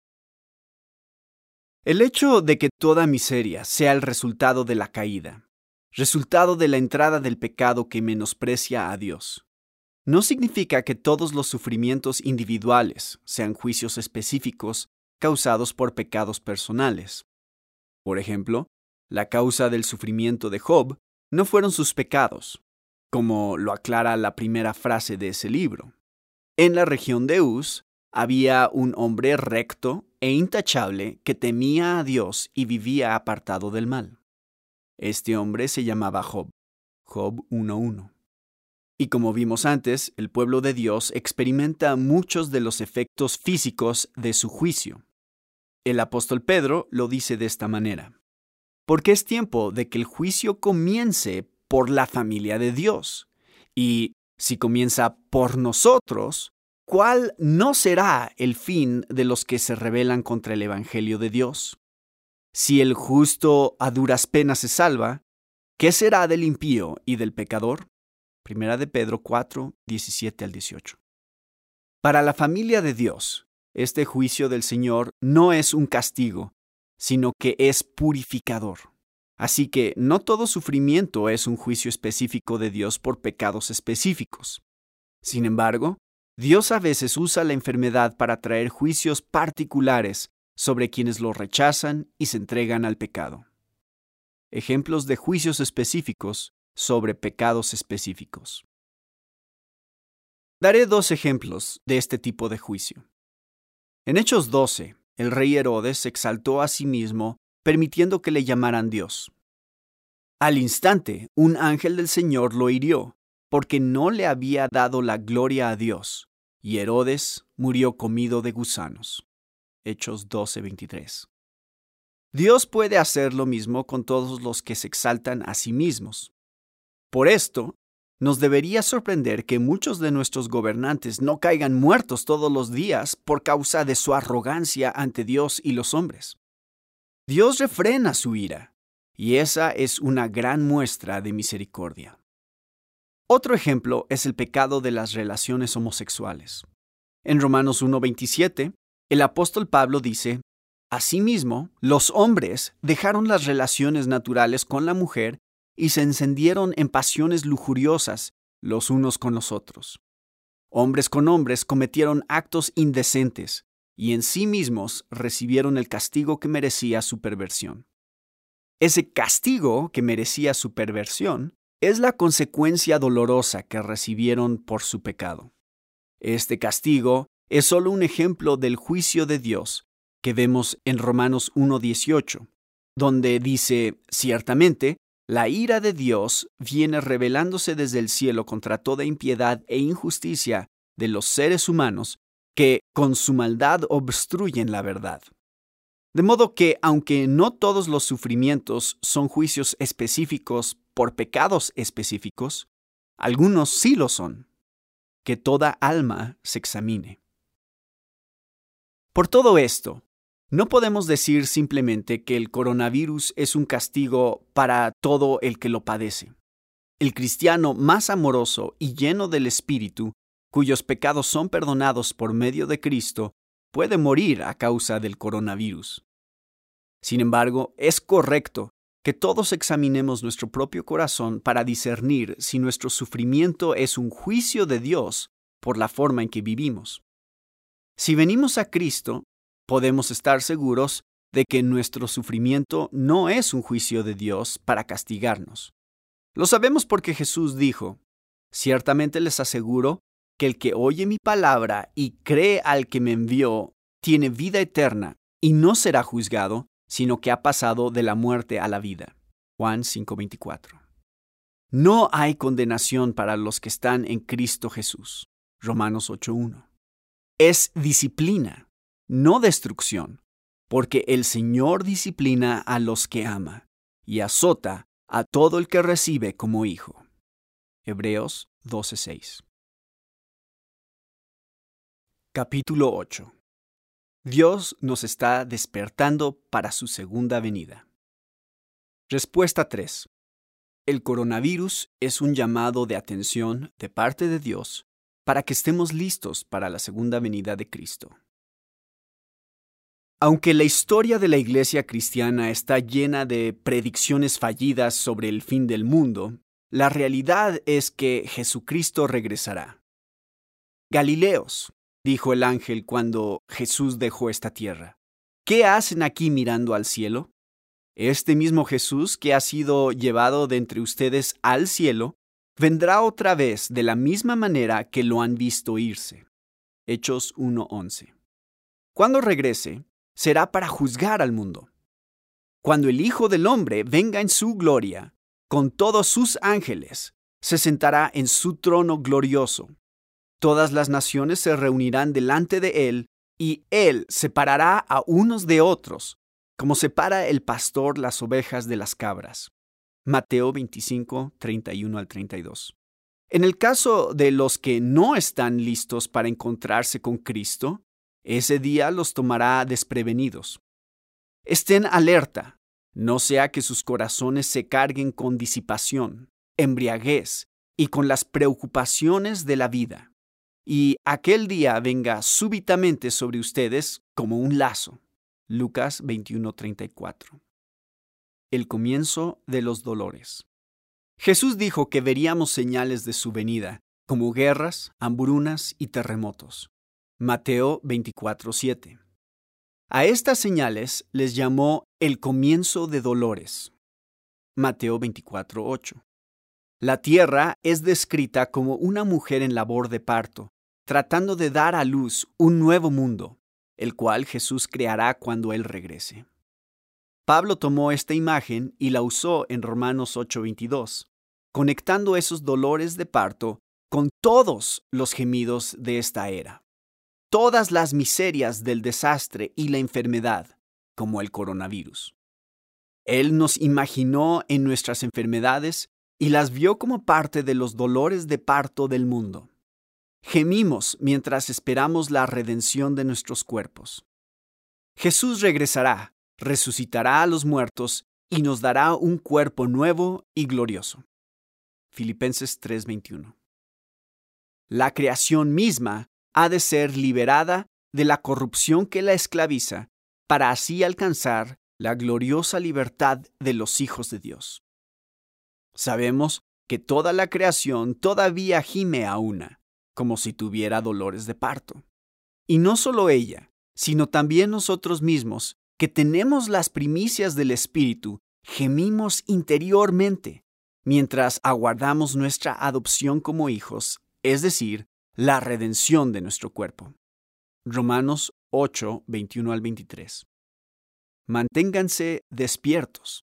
El hecho de que toda miseria sea el resultado de la caída, resultado de la entrada del pecado que menosprecia a Dios, no significa que todos los sufrimientos individuales sean juicios específicos causados por pecados personales. Por ejemplo, la causa del sufrimiento de Job no fueron sus pecados, como lo aclara la primera frase de ese libro. En la región de Uz había un hombre recto e intachable que temía a Dios y vivía apartado del mal. Este hombre se llamaba Job. Job 1:1. Y como vimos antes, el pueblo de Dios experimenta muchos de los efectos físicos de su juicio. El apóstol Pedro lo dice de esta manera: porque es tiempo de que el juicio comience por la familia de Dios. Y si comienza por nosotros, ¿cuál no será el fin de los que se rebelan contra el Evangelio de Dios? Si el justo a duras penas se salva, ¿qué será del impío y del pecador? Primera de Pedro 4, 17 al 18. Para la familia de Dios, este juicio del Señor no es un castigo, sino que es purificador. Así que no todo sufrimiento es un juicio específico de Dios por pecados específicos. Sin embargo, Dios a veces usa la enfermedad para traer juicios particulares sobre quienes lo rechazan y se entregan al pecado. Ejemplos de juicios específicos sobre pecados específicos. Daré 2 ejemplos de este tipo de juicio. En Hechos 12, el rey Herodes se exaltó a sí mismo, permitiendo que le llamaran Dios. Al instante, un ángel del Señor lo hirió, porque no le había dado la gloria a Dios, y Herodes murió comido de gusanos. Hechos 12:23. Dios puede hacer lo mismo con todos los que se exaltan a sí mismos. Por esto, nos debería sorprender que muchos de nuestros gobernantes no caigan muertos todos los días por causa de su arrogancia ante Dios y los hombres. Dios refrena su ira, y esa es una gran muestra de misericordia. Otro ejemplo es el pecado de las relaciones homosexuales. En Romanos 1:27, el apóstol Pablo dice: asimismo, los hombres dejaron las relaciones naturales con la mujer y se encendieron en pasiones lujuriosas los unos con los otros. Hombres con hombres cometieron actos indecentes y en sí mismos recibieron el castigo que merecía su perversión. Ese castigo que merecía su perversión es la consecuencia dolorosa que recibieron por su pecado. Este castigo es solo un ejemplo del juicio de Dios que vemos en Romanos 1:18, donde dice: ciertamente, la ira de Dios viene revelándose desde el cielo contra toda impiedad e injusticia de los seres humanos que con su maldad obstruyen la verdad. De modo que, aunque no todos los sufrimientos son juicios específicos por pecados específicos, algunos sí lo son. Que toda alma se examine. Por todo esto, no podemos decir simplemente que el coronavirus es un castigo para todo el que lo padece. El cristiano más amoroso y lleno del Espíritu, cuyos pecados son perdonados por medio de Cristo, puede morir a causa del coronavirus. Sin embargo, es correcto que todos examinemos nuestro propio corazón para discernir si nuestro sufrimiento es un juicio de Dios por la forma en que vivimos. Si venimos a Cristo, podemos estar seguros de que nuestro sufrimiento no es un juicio de Dios para castigarnos. Lo sabemos porque Jesús dijo: ciertamente les aseguro que el que oye mi palabra y cree al que me envió tiene vida eterna y no será juzgado, sino que ha pasado de la muerte a la vida. Juan 5:24. No hay condenación para los que están en Cristo Jesús. Romanos 8:1. Es disciplina, no destrucción, porque el Señor disciplina a los que ama y azota a todo el que recibe como hijo. Hebreos 12:6. Capítulo 8. Dios nos está despertando para su segunda venida. Respuesta 3. El coronavirus es un llamado de atención de parte de Dios para que estemos listos para la segunda venida de Cristo. Aunque la historia de la Iglesia cristiana está llena de predicciones fallidas sobre el fin del mundo, la realidad es que Jesucristo regresará. Galileos, dijo el ángel cuando Jesús dejó esta tierra, ¿qué hacen aquí mirando al cielo? Este mismo Jesús que ha sido llevado de entre ustedes al cielo, vendrá otra vez de la misma manera que lo han visto irse. Hechos 1:11. Cuando regrese, será para juzgar al mundo. Cuando el Hijo del Hombre venga en su gloria, con todos sus ángeles, se sentará en su trono glorioso. Todas las naciones se reunirán delante de él, y él separará a unos de otros, como separa el pastor las ovejas de las cabras. Mateo 25, 31 al 32. En el caso de los que no están listos para encontrarse con Cristo, ese día los tomará desprevenidos. Estén alerta, no sea que sus corazones se carguen con disipación, embriaguez y con las preocupaciones de la vida, y aquel día venga súbitamente sobre ustedes como un lazo. Lucas 21:34. El comienzo de los dolores. Jesús dijo que veríamos señales de su venida, como guerras, hambrunas y terremotos. Mateo 24:7. A estas señales les llamó el comienzo de dolores. Mateo 24:8. La tierra es descrita como una mujer en labor de parto, tratando de dar a luz un nuevo mundo, el cual Jesús creará cuando Él regrese. Pablo tomó esta imagen y la usó en Romanos 8:22, conectando esos dolores de parto con todos los gemidos de esta era. Todas las miserias del desastre y la enfermedad, como el coronavirus. Él nos imaginó en nuestras enfermedades y las vio como parte de los dolores de parto del mundo. Gemimos mientras esperamos la redención de nuestros cuerpos. Jesús regresará, resucitará a los muertos y nos dará un cuerpo nuevo y glorioso. Filipenses 3:21. La creación misma ha de ser liberada de la corrupción que la esclaviza para así alcanzar la gloriosa libertad de los hijos de Dios. Sabemos que toda la creación todavía gime a una, como si tuviera dolores de parto. Y no solo ella, sino también nosotros mismos, que tenemos las primicias del Espíritu, gemimos interiormente, mientras aguardamos nuestra adopción como hijos, es decir, la redención de nuestro cuerpo. Romanos 8, 21 al 23. Manténganse despiertos.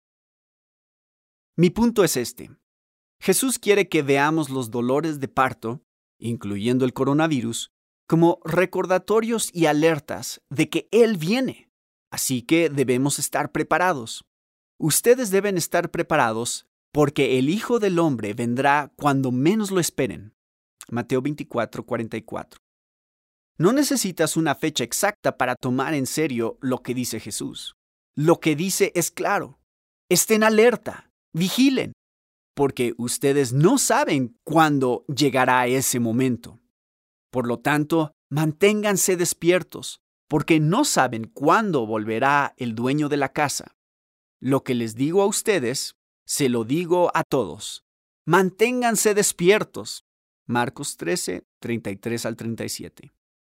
Mi punto es este. Jesús quiere que veamos los dolores de parto, incluyendo el coronavirus, como recordatorios y alertas de que Él viene. Así que debemos estar preparados. Ustedes deben estar preparados porque el Hijo del Hombre vendrá cuando menos lo esperen. Mateo 24:44. No necesitas una fecha exacta para tomar en serio lo que dice Jesús. Lo que dice es claro. Estén alerta, vigilen, porque ustedes no saben cuándo llegará ese momento. Por lo tanto, manténganse despiertos, porque no saben cuándo volverá el dueño de la casa. Lo que les digo a ustedes, se lo digo a todos. Manténganse despiertos. Marcos 13, 33 al 37.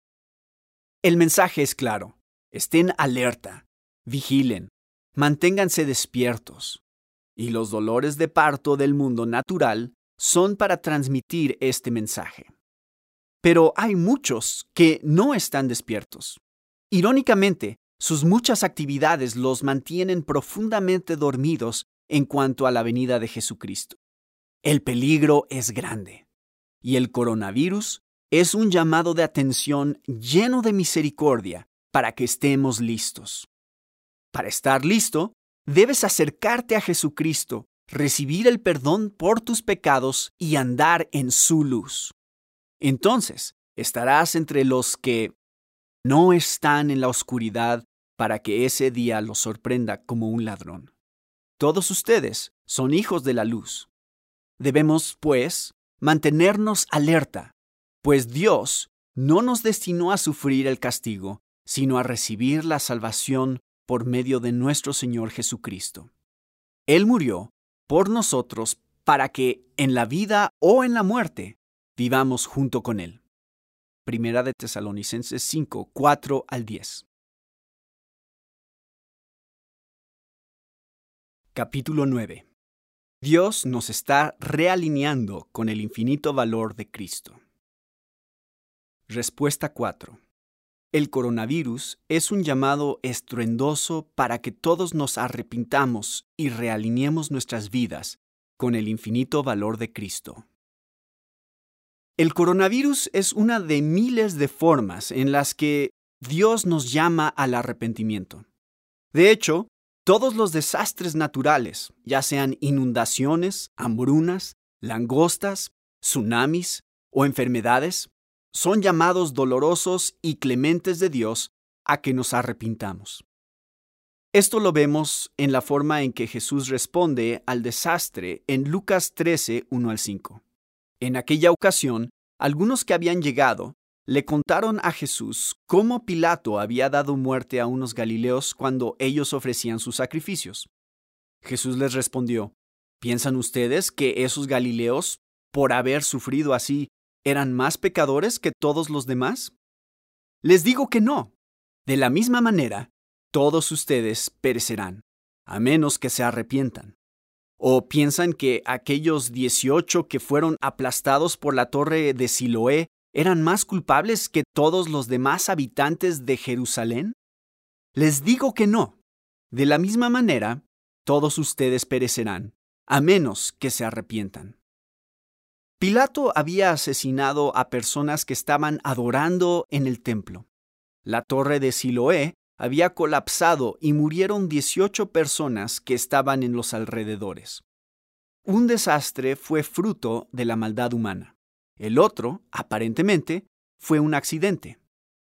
El mensaje es claro. Estén alerta, vigilen, manténganse despiertos. Y los dolores de parto del mundo natural son para transmitir este mensaje. Pero hay muchos que no están despiertos. Irónicamente, sus muchas actividades los mantienen profundamente dormidos en cuanto a la venida de Jesucristo. El peligro es grande. Y el coronavirus es un llamado de atención lleno de misericordia para que estemos listos. Para estar listo, debes acercarte a Jesucristo, recibir el perdón por tus pecados y andar en su luz. Entonces, estarás entre los que, No están en la oscuridad para que ese día los sorprenda como un ladrón. Todos ustedes son hijos de la luz. Debemos, pues, mantenernos alerta, pues Dios no nos destinó a sufrir el castigo, sino a recibir la salvación por medio de nuestro Señor Jesucristo. Él murió por nosotros para que, en la vida o en la muerte, vivamos junto con Él. Primera de Tesalonicenses 5, 4 al 10. Capítulo 9. Dios nos está realineando con el infinito valor de Cristo. Respuesta 4. El coronavirus es un llamado estruendoso para que todos nos arrepintamos y realineemos nuestras vidas con el infinito valor de Cristo. El coronavirus es una de miles de formas en las que Dios nos llama al arrepentimiento. De hecho, todos los desastres naturales, ya sean inundaciones, hambrunas, langostas, tsunamis o enfermedades, son llamados dolorosos y clementes de Dios a que nos arrepintamos. Esto lo vemos en la forma en que Jesús responde al desastre en Lucas 13, 1 al 5. En aquella ocasión, algunos que habían llegado le contaron a Jesús cómo Pilato había dado muerte a unos galileos cuando ellos ofrecían sus sacrificios. Jesús les respondió: ¿Piensan ustedes que esos galileos, por haber sufrido así, eran más pecadores que todos los demás? Les digo que no. De la misma manera, todos ustedes perecerán, a menos que se arrepientan. ¿O piensan que aquellos 18 que fueron aplastados por la torre de Siloé eran más culpables que todos los demás habitantes de Jerusalén? Les digo que no. De la misma manera, todos ustedes perecerán, a menos que se arrepientan. Pilato había asesinado a personas que estaban adorando en el templo. La torre de Siloé había colapsado y murieron 18 personas que estaban en los alrededores. Un desastre fue fruto de la maldad humana. El otro, aparentemente, fue un accidente.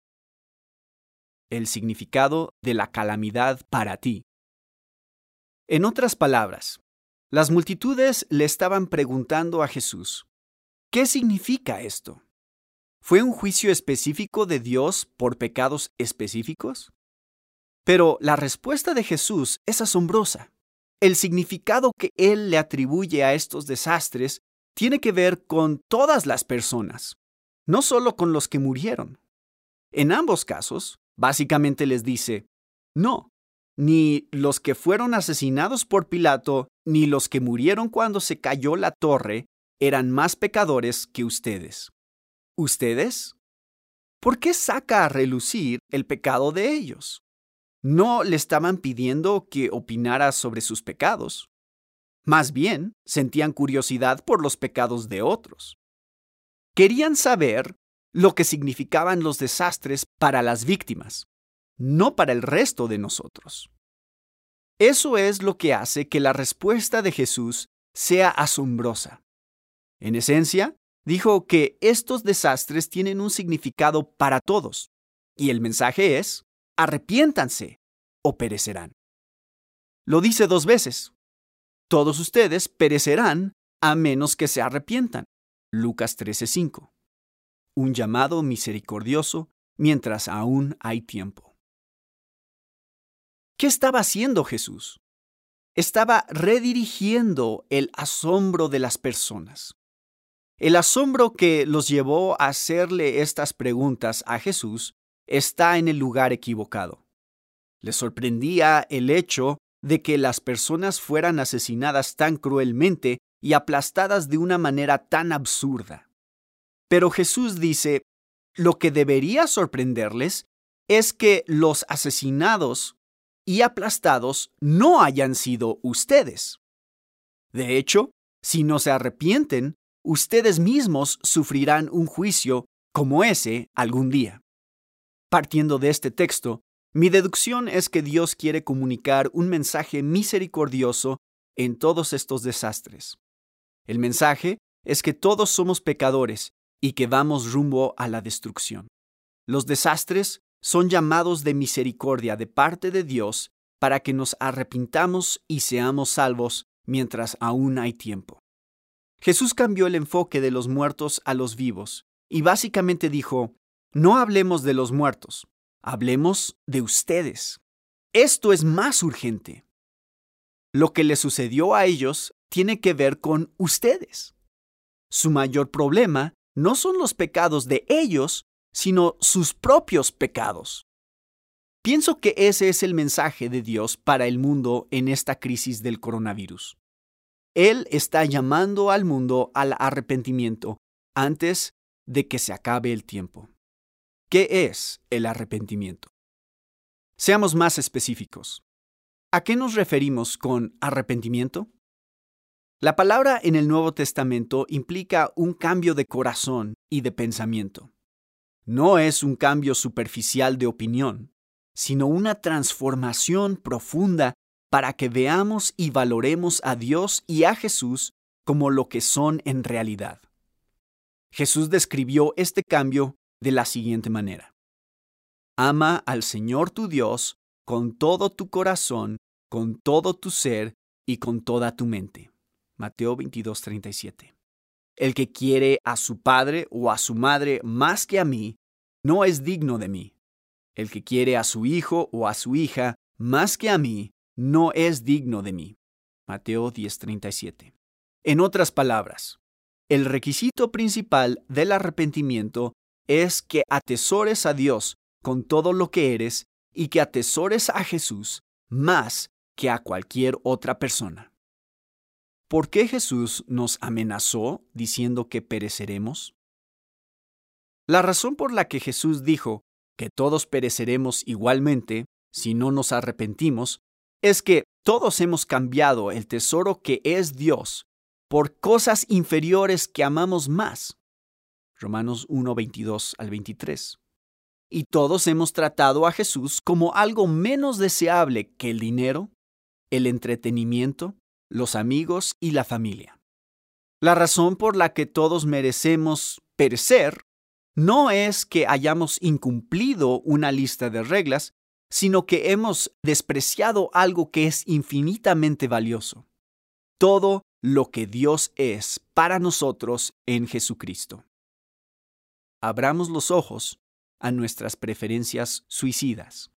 El significado de la calamidad para ti. En otras palabras, las multitudes le estaban preguntando a Jesús: ¿qué significa esto? ¿Fue un juicio específico de Dios por pecados específicos? Pero la respuesta de Jesús es asombrosa. El significado que Él le atribuye a estos desastres tiene que ver con todas las personas, no solo con los que murieron. En ambos casos, básicamente les dice: no, ni los que fueron asesinados por Pilato, ni los que murieron cuando se cayó la torre, eran más pecadores que ustedes. ¿Ustedes? ¿Por qué saca a relucir el pecado de ellos? No le estaban pidiendo que opinara sobre sus pecados. Más bien, sentían curiosidad por los pecados de otros. Querían saber lo que significaban los desastres para las víctimas, no para el resto de nosotros. Eso es lo que hace que la respuesta de Jesús sea asombrosa. En esencia, dijo que estos desastres tienen un significado para todos, y el mensaje es: arrepiéntanse o perecerán. Lo dice 2 veces. Todos ustedes perecerán a menos que se arrepientan. Lucas 13:5. Un llamado misericordioso mientras aún hay tiempo. ¿Qué estaba haciendo Jesús? Estaba redirigiendo el asombro de las personas. El asombro que los llevó a hacerle estas preguntas a Jesús está en el lugar equivocado. Les sorprendía el hecho de que las personas fueran asesinadas tan cruelmente y aplastadas de una manera tan absurda. Pero Jesús dice: lo que debería sorprenderles es que los asesinados y aplastados no hayan sido ustedes. De hecho, si no se arrepienten, ustedes mismos sufrirán un juicio como ese algún día. Partiendo de este texto, mi deducción es que Dios quiere comunicar un mensaje misericordioso en todos estos desastres. El mensaje es que todos somos pecadores y que vamos rumbo a la destrucción. Los desastres son llamados de misericordia de parte de Dios para que nos arrepintamos y seamos salvos mientras aún hay tiempo. Jesús cambió el enfoque de los muertos a los vivos y básicamente dijo, no hablemos de los muertos, hablemos de ustedes. Esto es más urgente. Lo que les sucedió a ellos tiene que ver con ustedes. Su mayor problema no son los pecados de ellos, sino sus propios pecados. Pienso que ese es el mensaje de Dios para el mundo en esta crisis del coronavirus. Él está llamando al mundo al arrepentimiento antes de que se acabe el tiempo. ¿Qué es el arrepentimiento? Seamos más específicos. ¿A qué nos referimos con arrepentimiento? La palabra en el Nuevo Testamento implica un cambio de corazón y de pensamiento. No es un cambio superficial de opinión, sino una transformación profunda para que veamos y valoremos a Dios y a Jesús como lo que son en realidad. Jesús describió este cambio de la siguiente manera. Ama al Señor tu Dios con todo tu corazón, con todo tu ser y con toda tu mente. Mateo 22:37. El que quiere a su padre o a su madre más que a mí, no es digno de mí. El que quiere a su hijo o a su hija más que a mí, no es digno de mí. Mateo 10:37. En otras palabras, el requisito principal del arrepentimiento es que atesores a Dios con todo lo que eres y que atesores a Jesús más que a cualquier otra persona. ¿Por qué Jesús nos amenazó diciendo que pereceremos? La razón por la que Jesús dijo que todos pereceremos igualmente si no nos arrepentimos es que todos hemos cambiado el tesoro que es Dios por cosas inferiores que amamos más. Romanos 1:22-23. Y todos hemos tratado a Jesús como algo menos deseable que el dinero, el entretenimiento, los amigos y la familia. La razón por la que todos merecemos perecer no es que hayamos incumplido una lista de reglas, sino que hemos despreciado algo que es infinitamente valioso. Todo lo que Dios es para nosotros en Jesucristo. Abramos los ojos a nuestras preferencias suicidas.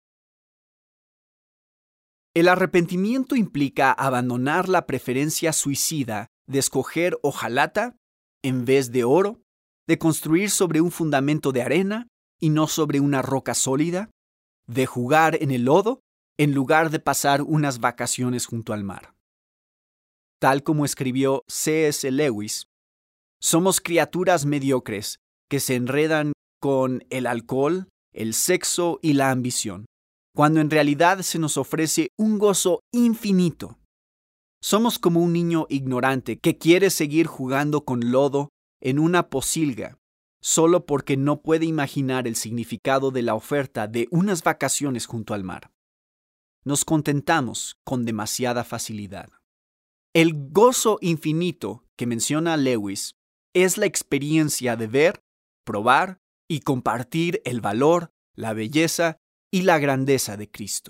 El arrepentimiento implica abandonar la preferencia suicida de escoger hojalata en vez de oro, de construir sobre un fundamento de arena y no sobre una roca sólida, de jugar en el lodo en lugar de pasar unas vacaciones junto al mar. Tal como escribió C.S. Lewis, somos criaturas mediocres que se enredan con el alcohol, el sexo y la ambición, cuando en realidad se nos ofrece un gozo infinito. Somos como un niño ignorante que quiere seguir jugando con lodo en una pocilga, solo porque no puede imaginar el significado de la oferta de unas vacaciones junto al mar. Nos contentamos con demasiada facilidad. El gozo infinito que menciona Lewis es la experiencia de ver, probar y compartir el valor, la belleza y la grandeza de Cristo.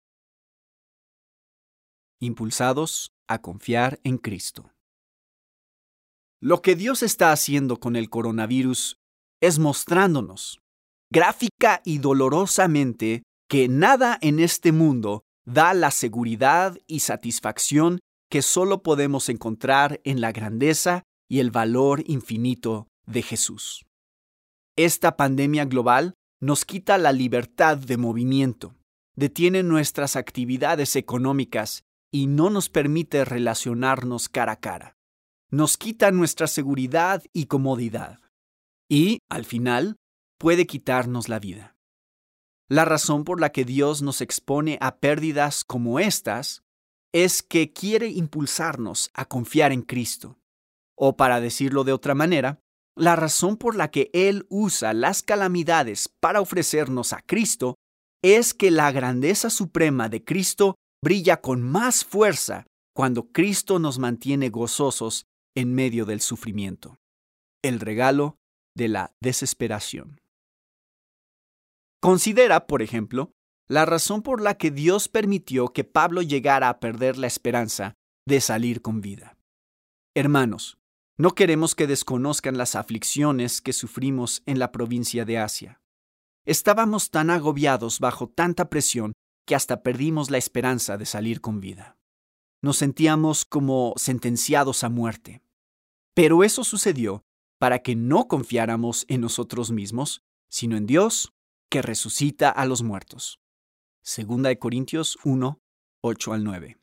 Impulsados a confiar en Cristo. Lo que Dios está haciendo con el coronavirus es mostrándonos, gráfica y dolorosamente, que nada en este mundo da la seguridad y satisfacción que solo podemos encontrar en la grandeza y el valor infinito de Jesús. Esta pandemia global nos quita la libertad de movimiento, detiene nuestras actividades económicas y no nos permite relacionarnos cara a cara. Nos quita nuestra seguridad y comodidad. Y, al final, puede quitarnos la vida. La razón por la que Dios nos expone a pérdidas como estas es que quiere impulsarnos a confiar en Cristo. O, para decirlo de otra manera, la razón por la que Él usa las calamidades para ofrecernos a Cristo es que la grandeza suprema de Cristo brilla con más fuerza cuando Cristo nos mantiene gozosos en medio del sufrimiento. El regalo de la desesperación. Considera, por ejemplo, la razón por la que Dios permitió que Pablo llegara a perder la esperanza de salir con vida. Hermanos, no queremos que desconozcan las aflicciones que sufrimos en la provincia de Asia. Estábamos tan agobiados bajo tanta presión que hasta perdimos la esperanza de salir con vida. Nos sentíamos como sentenciados a muerte. Pero eso sucedió para que no confiáramos en nosotros mismos, sino en Dios, que resucita a los muertos. 2 Corintios 1, 8 al 9.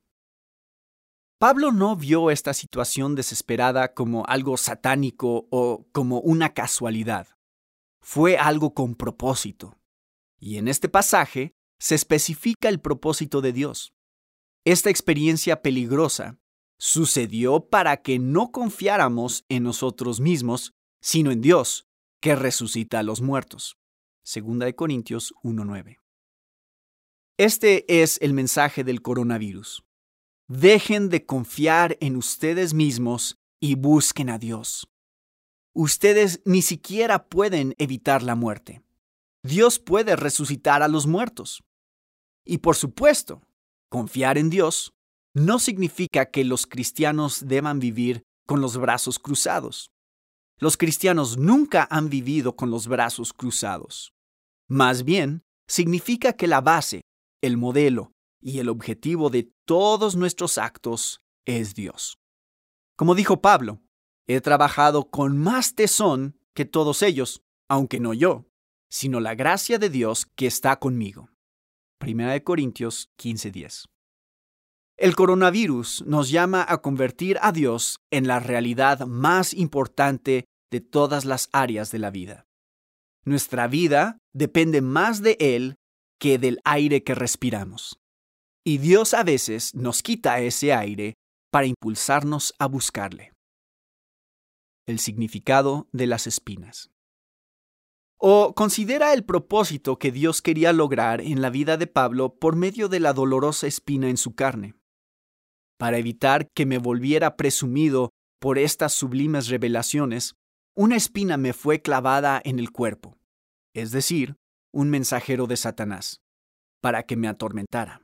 Pablo no vio esta situación desesperada como algo satánico o como una casualidad. Fue algo con propósito. Y en este pasaje se especifica el propósito de Dios. Esta experiencia peligrosa sucedió para que no confiáramos en nosotros mismos, sino en Dios, que resucita a los muertos. 2 Corintios 1:9. Este es el mensaje del coronavirus. Dejen de confiar en ustedes mismos y busquen a Dios. Ustedes ni siquiera pueden evitar la muerte. Dios puede resucitar a los muertos. Y por supuesto, confiar en Dios no significa que los cristianos deban vivir con los brazos cruzados. Los cristianos nunca han vivido con los brazos cruzados. Más bien, significa que la base, el modelo y el objetivo de todos nuestros actos es Dios. Como dijo Pablo, he trabajado con más tesón que todos ellos, aunque no yo, sino la gracia de Dios que está conmigo. 1 Corintios 15:10. El coronavirus nos llama a convertir a Dios en la realidad más importante de todas las áreas de la vida. Nuestra vida depende más de Él que del aire que respiramos. Y Dios a veces nos quita ese aire para impulsarnos a buscarle. El significado de las espinas. O considera el propósito que Dios quería lograr en la vida de Pablo por medio de la dolorosa espina en su carne. Para evitar que me volviera presumido por estas sublimes revelaciones, una espina me fue clavada en el cuerpo, es decir, un mensajero de Satanás, para que me atormentara.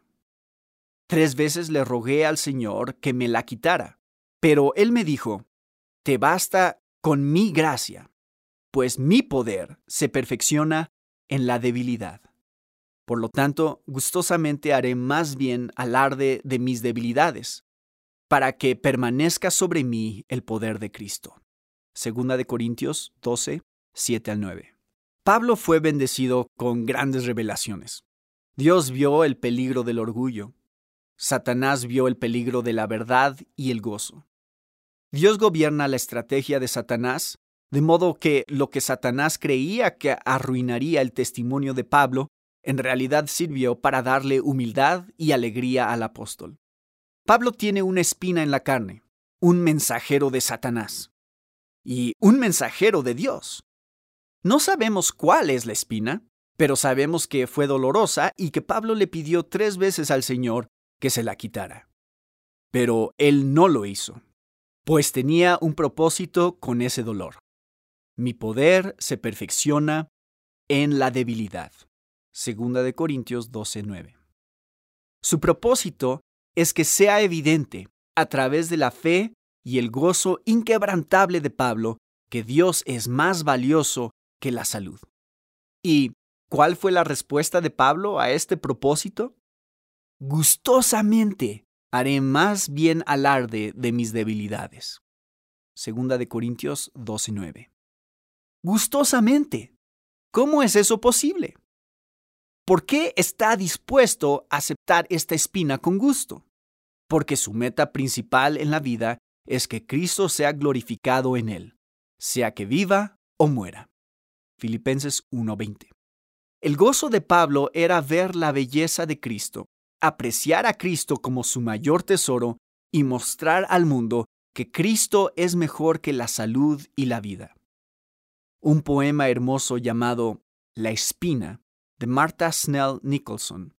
3 veces le rogué al Señor que me la quitara, pero Él me dijo, «Te basta con mi gracia, pues mi poder se perfecciona en la debilidad. Por lo tanto, gustosamente haré más bien alarde de mis debilidades, para que permanezca sobre mí el poder de Cristo». 2 Corintios 12, 7 al 9. Pablo fue bendecido con grandes revelaciones. Dios vio el peligro del orgullo. Satanás vio el peligro de la verdad y el gozo. Dios gobierna la estrategia de Satanás, de modo que lo que Satanás creía que arruinaría el testimonio de Pablo, en realidad sirvió para darle humildad y alegría al apóstol. Pablo tiene una espina en la carne, un mensajero de Satanás y un mensajero de Dios. No sabemos cuál es la espina, pero sabemos que fue dolorosa y que Pablo le pidió 3 veces al Señor que se la quitara. Pero él no lo hizo, pues tenía un propósito con ese dolor. Mi poder se perfecciona en la debilidad. 2 Corintios 12:9. Su propósito es que sea evidente, a través de la fe y el gozo inquebrantable de Pablo, que Dios es más valioso que la salud. ¿Y cuál fue la respuesta de Pablo a este propósito? Gustosamente haré más bien alarde de mis debilidades. 2 Corintios 12:9. Gustosamente. ¿Cómo es eso posible? ¿Por qué está dispuesto a aceptar esta espina con gusto? Porque su meta principal en la vida es que Cristo sea glorificado en él, sea que viva o muera. Filipenses 1:20. El gozo de Pablo era ver la belleza de Cristo, apreciar a Cristo como su mayor tesoro y mostrar al mundo que Cristo es mejor que la salud y la vida. Un poema hermoso llamado La espina, de Martha Snell Nicholson,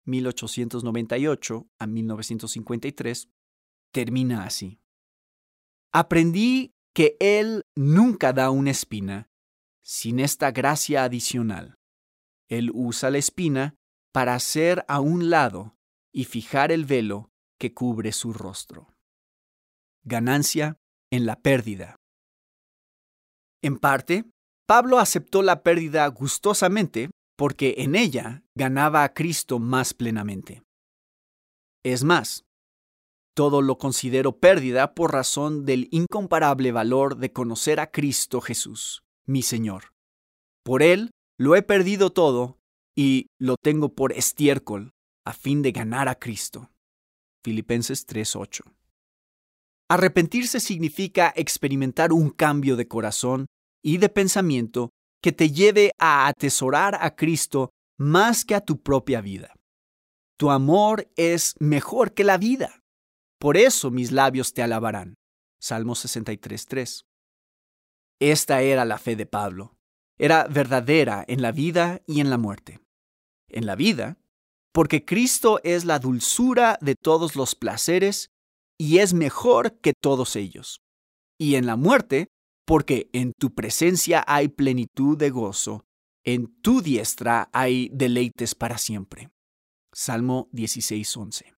1898 a 1953, termina así. Aprendí que Él nunca da una espina sin esta gracia adicional. Él usa la espina para hacer a un lado y fijar el velo que cubre su rostro. Ganancia en la pérdida. En parte, Pablo aceptó la pérdida gustosamente porque en ella ganaba a Cristo más plenamente. Es más, todo lo considero pérdida por razón del incomparable valor de conocer a Cristo Jesús, mi Señor. Por Él lo he perdido todo y lo tengo por estiércol a fin de ganar a Cristo. Filipenses 3:8. Arrepentirse significa experimentar un cambio de corazón y de pensamiento que te lleve a atesorar a Cristo más que a tu propia vida. Tu amor es mejor que la vida. Por eso mis labios te alabarán. Salmo 63:3. Esta era la fe de Pablo. Era verdadera en la vida y en la muerte. En la vida, porque Cristo es la dulzura de todos los placeres y es mejor que todos ellos. Y en la muerte, porque en tu presencia hay plenitud de gozo, en tu diestra hay deleites para siempre. Salmo 16:11.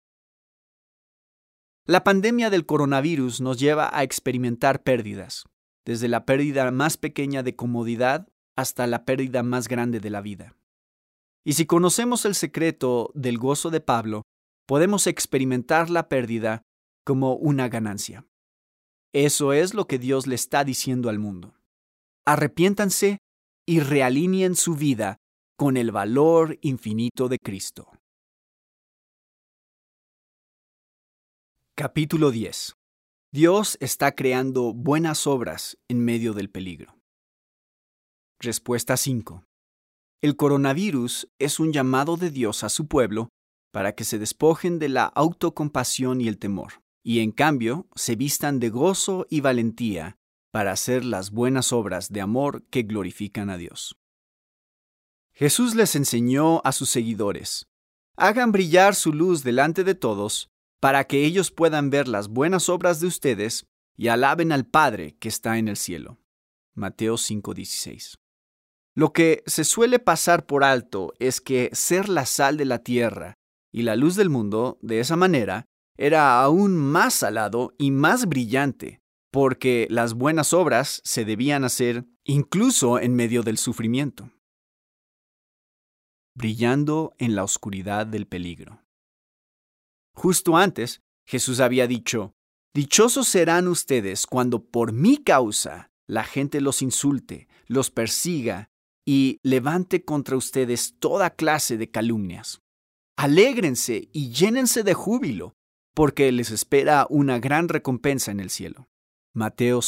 La pandemia del coronavirus nos lleva a experimentar pérdidas, desde la pérdida más pequeña de comodidad hasta la pérdida más grande de la vida. Y si conocemos el secreto del gozo de Pablo, podemos experimentar la pérdida como una ganancia. Eso es lo que Dios le está diciendo al mundo. Arrepiéntanse y realineen su vida con el valor infinito de Cristo. Capítulo 10. Dios está creando buenas obras en medio del peligro. Respuesta 5. El coronavirus es un llamado de Dios a su pueblo para que se despojen de la autocompasión y el temor, y en cambio se vistan de gozo y valentía para hacer las buenas obras de amor que glorifican a Dios. Jesús les enseñó a sus seguidores: hagan brillar su luz delante de todos, para que ellos puedan ver las buenas obras de ustedes y alaben al Padre que está en el cielo. Mateo 5:16. Lo que se suele pasar por alto es que ser la sal de la tierra y la luz del mundo, de esa manera, era aún más salado y más brillante, porque las buenas obras se debían hacer incluso en medio del sufrimiento. Brillando en la oscuridad del peligro. Justo antes, Jesús había dicho: dichosos serán ustedes cuando por mi causa la gente los insulte, los persiga y levante contra ustedes toda clase de calumnias. Alégrense y llénense de júbilo, porque les espera una gran recompensa en el cielo. Mateo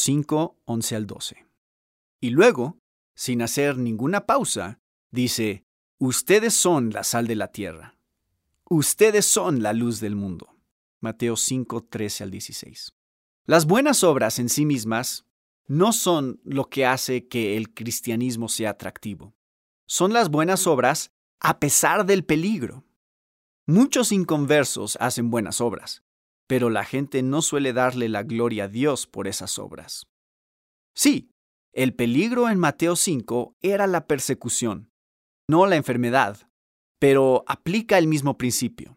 5:11-12. Y luego, sin hacer ninguna pausa, dice: ustedes son la sal de la tierra. Ustedes son la luz del mundo. Mateo 5:13-16. Las buenas obras en sí mismas no son lo que hace que el cristianismo sea atractivo. Son las buenas obras a pesar del peligro. Muchos inconversos hacen buenas obras, pero la gente no suele darle la gloria a Dios por esas obras. Sí, el peligro en Mateo 5 era la persecución, no la enfermedad, pero aplica el mismo principio.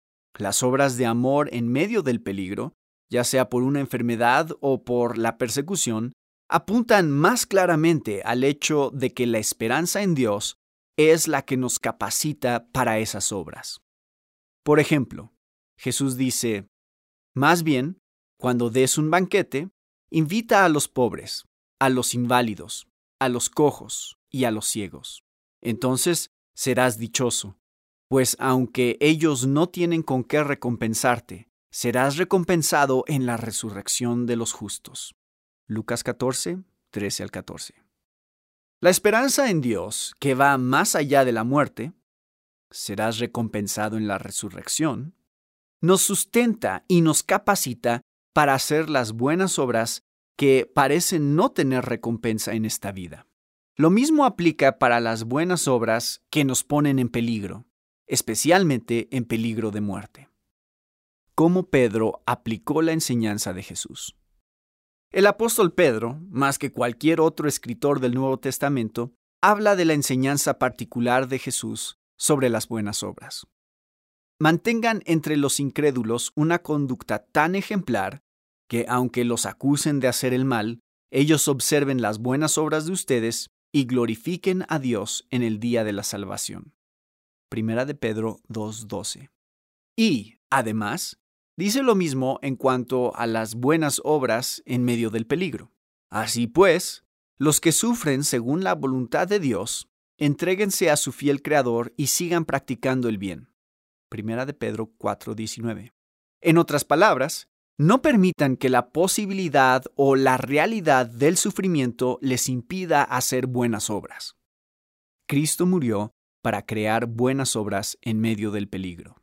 Las obras de amor en medio del peligro, ya sea por una enfermedad o por la persecución, apuntan más claramente al hecho de que la esperanza en Dios es la que nos capacita para esas obras. Por ejemplo, Jesús dice: más bien, cuando des un banquete, invita a los pobres, a los inválidos, a los cojos y a los ciegos. Entonces serás dichoso, pues aunque ellos no tienen con qué recompensarte, serás recompensado en la resurrección de los justos. Lucas 14:13-14. La esperanza en Dios, que va más allá de la muerte, serás recompensado en la resurrección, nos sustenta y nos capacita para hacer las buenas obras que parecen no tener recompensa en esta vida. Lo mismo aplica para las buenas obras que nos ponen en peligro, especialmente en peligro de muerte. ¿Cómo Pedro aplicó la enseñanza de Jesús? El apóstol Pedro, más que cualquier otro escritor del Nuevo Testamento, habla de la enseñanza particular de Jesús sobre las buenas obras. Mantengan entre los incrédulos una conducta tan ejemplar que, aunque los acusen de hacer el mal, ellos observen las buenas obras de ustedes y glorifiquen a Dios en el día de la salvación. Primera de Pedro 2:12. Y, además, dice lo mismo en cuanto a las buenas obras en medio del peligro. Así pues, los que sufren según la voluntad de Dios, entréguense a su fiel Creador y sigan practicando el bien. Primera de Pedro 4:19. En otras palabras, no permitan que la posibilidad o la realidad del sufrimiento les impida hacer buenas obras. Cristo murió para crear buenas obras en medio del peligro.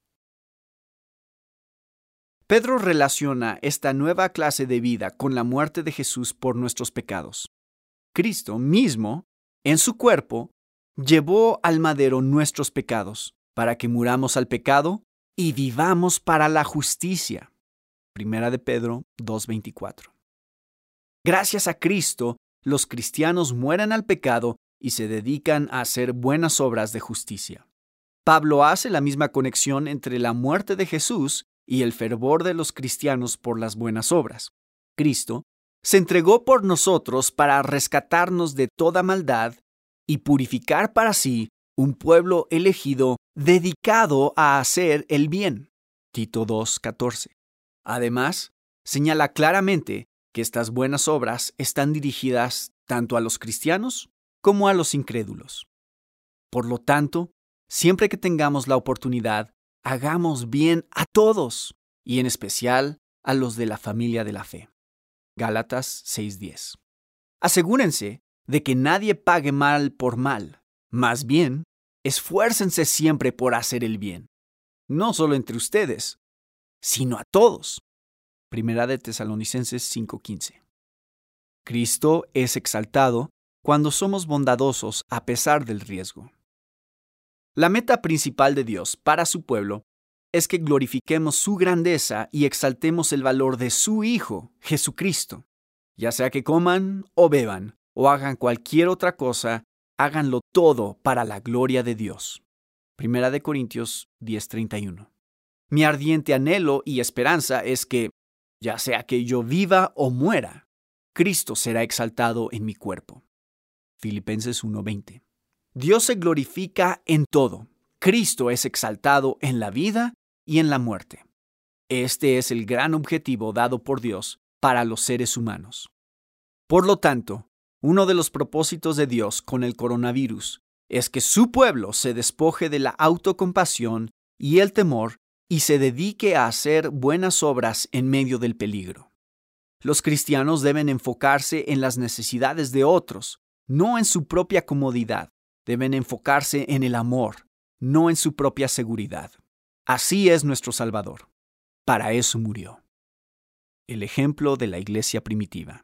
Pedro relaciona esta nueva clase de vida con la muerte de Jesús por nuestros pecados. Cristo mismo, en su cuerpo, llevó al madero nuestros pecados, para que muramos al pecado y vivamos para la justicia. Primera de Pedro 2:24. Gracias a Cristo, los cristianos mueren al pecado y se dedican a hacer buenas obras de justicia. Pablo hace la misma conexión entre la muerte de Jesús y el fervor de los cristianos por las buenas obras. Cristo se entregó por nosotros para rescatarnos de toda maldad y purificar para sí un pueblo elegido dedicado a hacer el bien. Tito 2:14. Además, señala claramente que estas buenas obras están dirigidas tanto a los cristianos como a los incrédulos. Por lo tanto, siempre que tengamos la oportunidad, hagamos bien a todos, y en especial a los de la familia de la fe. Gálatas 6:10. Asegúrense de que nadie pague mal por mal. Más bien, esfuércense siempre por hacer el bien. No solo entre ustedes, sino a todos. Primera de Tesalonicenses 5:15. Cristo es exaltado cuando somos bondadosos a pesar del riesgo. La meta principal de Dios para su pueblo es que glorifiquemos su grandeza y exaltemos el valor de su Hijo, Jesucristo. Ya sea que coman o beban o hagan cualquier otra cosa, háganlo todo para la gloria de Dios. Primera de Corintios 10:31. Mi ardiente anhelo y esperanza es que, ya sea que yo viva o muera, Cristo será exaltado en mi cuerpo. Filipenses 1:20. Dios se glorifica en todo. Cristo es exaltado en la vida y en la muerte. Este es el gran objetivo dado por Dios para los seres humanos. Por lo tanto, uno de los propósitos de Dios con el coronavirus es que su pueblo se despoje de la autocompasión y el temor y se dedique a hacer buenas obras en medio del peligro. Los cristianos deben enfocarse en las necesidades de otros, no en su propia comodidad. Deben enfocarse en el amor, no en su propia seguridad. Así es nuestro Salvador. Para eso murió. El ejemplo de la iglesia primitiva.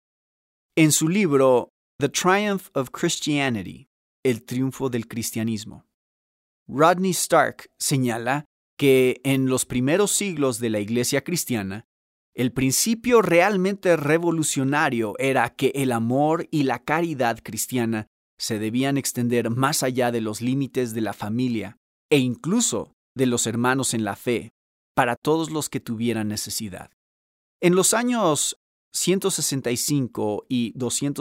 En su libro The Triumph of Christianity, El triunfo del cristianismo, Rodney Stark señala que en los primeros siglos de la iglesia cristiana, el principio realmente revolucionario era que el amor y la caridad cristiana se debían extender más allá de los límites de la familia e incluso de los hermanos en la fe, para todos los que tuvieran necesidad. En los años 165 y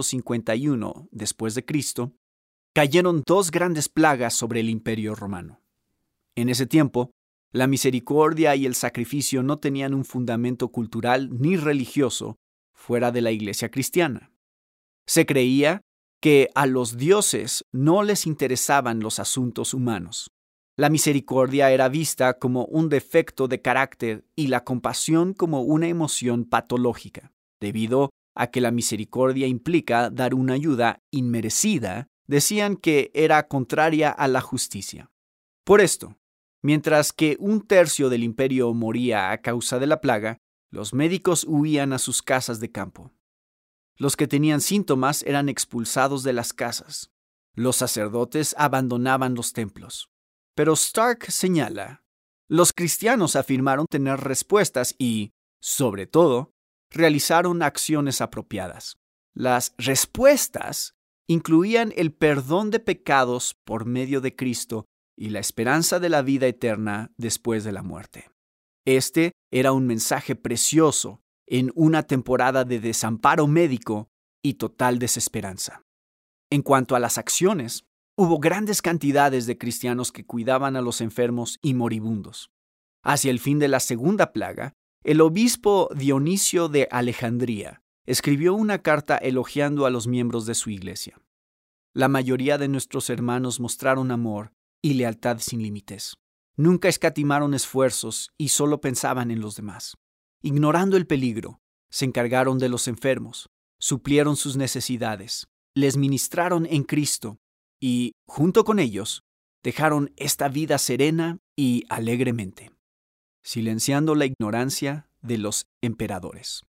251 después de Cristo, cayeron dos grandes plagas sobre el Imperio Romano. En ese tiempo, la misericordia y el sacrificio no tenían un fundamento cultural ni religioso fuera de la iglesia cristiana. Se creía que a los dioses no les interesaban los asuntos humanos. La misericordia era vista como un defecto de carácter y la compasión como una emoción patológica, debido a que la misericordia implica dar una ayuda inmerecida. Decían que era contraria a la justicia. Por esto, mientras que 1/3 del imperio moría a causa de la plaga, los médicos huían a sus casas de campo. Los que tenían síntomas eran expulsados de las casas. Los sacerdotes abandonaban los templos. Pero Stark señala, los cristianos afirmaron tener respuestas y, sobre todo, realizaron acciones apropiadas. Las respuestas incluían el perdón de pecados por medio de Cristo y la esperanza de la vida eterna después de la muerte. Este era un mensaje precioso en una temporada de desamparo médico y total desesperanza. En cuanto a las acciones, hubo grandes cantidades de cristianos que cuidaban a los enfermos y moribundos. Hacia el fin de la segunda plaga, el obispo Dionisio de Alejandría escribió una carta elogiando a los miembros de su iglesia. La mayoría de nuestros hermanos mostraron amor y lealtad sin límites. Nunca escatimaron esfuerzos y solo pensaban en los demás. Ignorando el peligro, se encargaron de los enfermos, suplieron sus necesidades, les ministraron en Cristo y, junto con ellos, dejaron esta vida serena y alegremente, silenciando la ignorancia de los emperadores.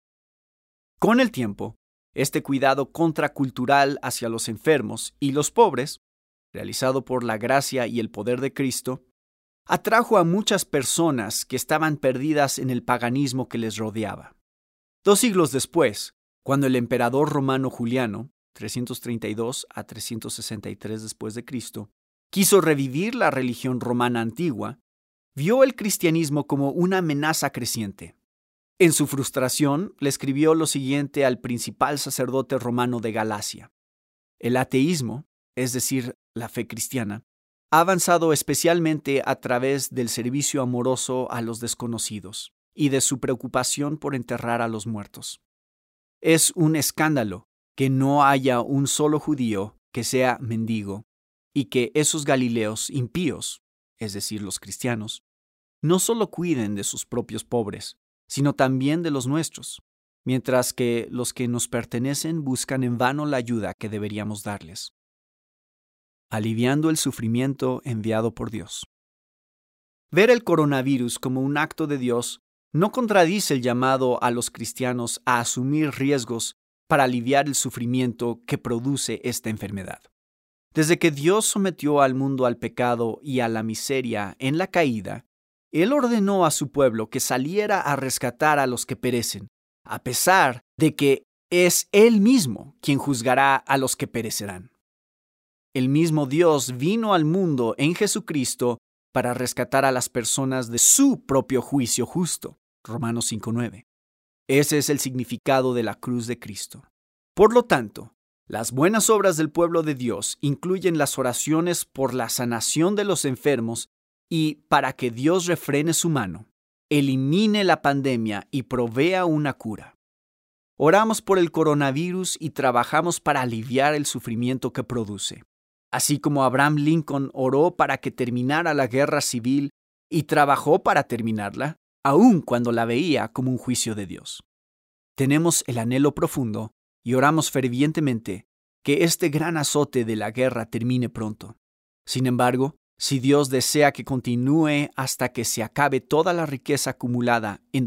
Con el tiempo, este cuidado contracultural hacia los enfermos y los pobres, realizado por la gracia y el poder de Cristo, atrajo a muchas personas que estaban perdidas en el paganismo que les rodeaba. 2 siglos después, cuando el emperador romano Juliano, 332 a 363 después de Cristo, quiso revivir la religión romana antigua, vio el cristianismo como una amenaza creciente. En su frustración, le escribió lo siguiente al principal sacerdote romano de Galacia: el ateísmo, es decir, la fe cristiana, ha avanzado especialmente a través del servicio amoroso a los desconocidos y de su preocupación por enterrar a los muertos. Es un escándalo que no haya un solo judío que sea mendigo y que esos galileos impíos, es decir, los cristianos, no solo cuiden de sus propios pobres, sino también de los nuestros, mientras que los que nos pertenecen buscan en vano la ayuda que deberíamos darles. Aliviando el sufrimiento enviado por Dios. Ver el coronavirus como un acto de Dios no contradice el llamado a los cristianos a asumir riesgos para aliviar el sufrimiento que produce esta enfermedad. Desde que Dios sometió al mundo al pecado y a la miseria en la caída, Él ordenó a su pueblo que saliera a rescatar a los que perecen, a pesar de que es Él mismo quien juzgará a los que perecerán. El mismo Dios vino al mundo en Jesucristo para rescatar a las personas de su propio juicio justo. Romanos 5:9. Ese es el significado de la cruz de Cristo. Por lo tanto, las buenas obras del pueblo de Dios incluyen las oraciones por la sanación de los enfermos y para que Dios refrene su mano, elimine la pandemia y provea una cura. Oramos por el coronavirus y trabajamos para aliviar el sufrimiento que produce. Así como Abraham Lincoln oró para que terminara la guerra civil y trabajó para terminarla, aun cuando la veía como un juicio de Dios. Tenemos el anhelo profundo y oramos fervientemente que este gran azote de la guerra termine pronto. Sin embargo, si Dios desea que continúe hasta que se acabe toda la riqueza acumulada en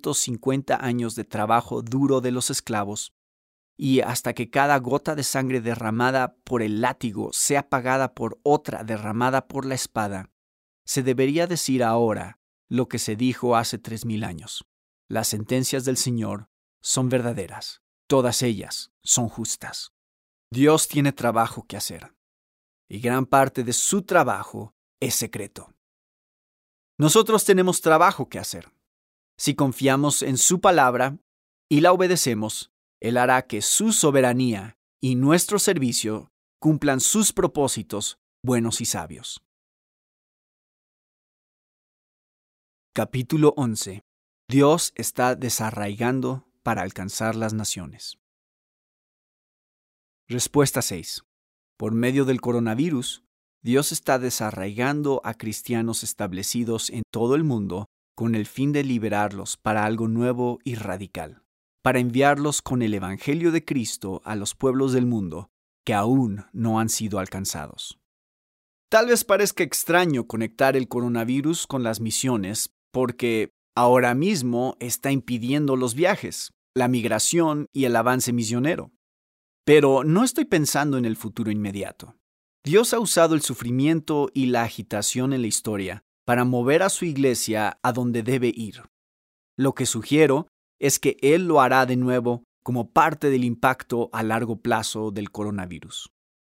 250 años de trabajo duro de los esclavos, y hasta que cada gota de sangre derramada por el látigo sea pagada por otra derramada por la espada, se debería decir ahora lo que se dijo hace 3000 años. Las sentencias del Señor son verdaderas, todas ellas son justas. Dios tiene trabajo que hacer, y gran parte de su trabajo es secreto. Nosotros tenemos trabajo que hacer. Si confiamos en su palabra y la obedecemos, Él hará que su soberanía y nuestro servicio cumplan sus propósitos buenos y sabios. Capítulo 11. Dios está desarraigando para alcanzar las naciones. Respuesta 6. Por medio del coronavirus, Dios está desarraigando a cristianos establecidos en todo el mundo con el fin de liberarlos para algo nuevo y radical, para enviarlos con el Evangelio de Cristo a los pueblos del mundo que aún no han sido alcanzados. Tal vez parezca extraño conectar el coronavirus con las misiones porque ahora mismo está impidiendo los viajes, la migración y el avance misionero. Pero no estoy pensando en el futuro inmediato. Dios ha usado el sufrimiento y la agitación en la historia para mover a su iglesia a donde debe ir. Lo que sugiero es que Él lo hará de nuevo como parte del impacto a largo plazo del coronavirus.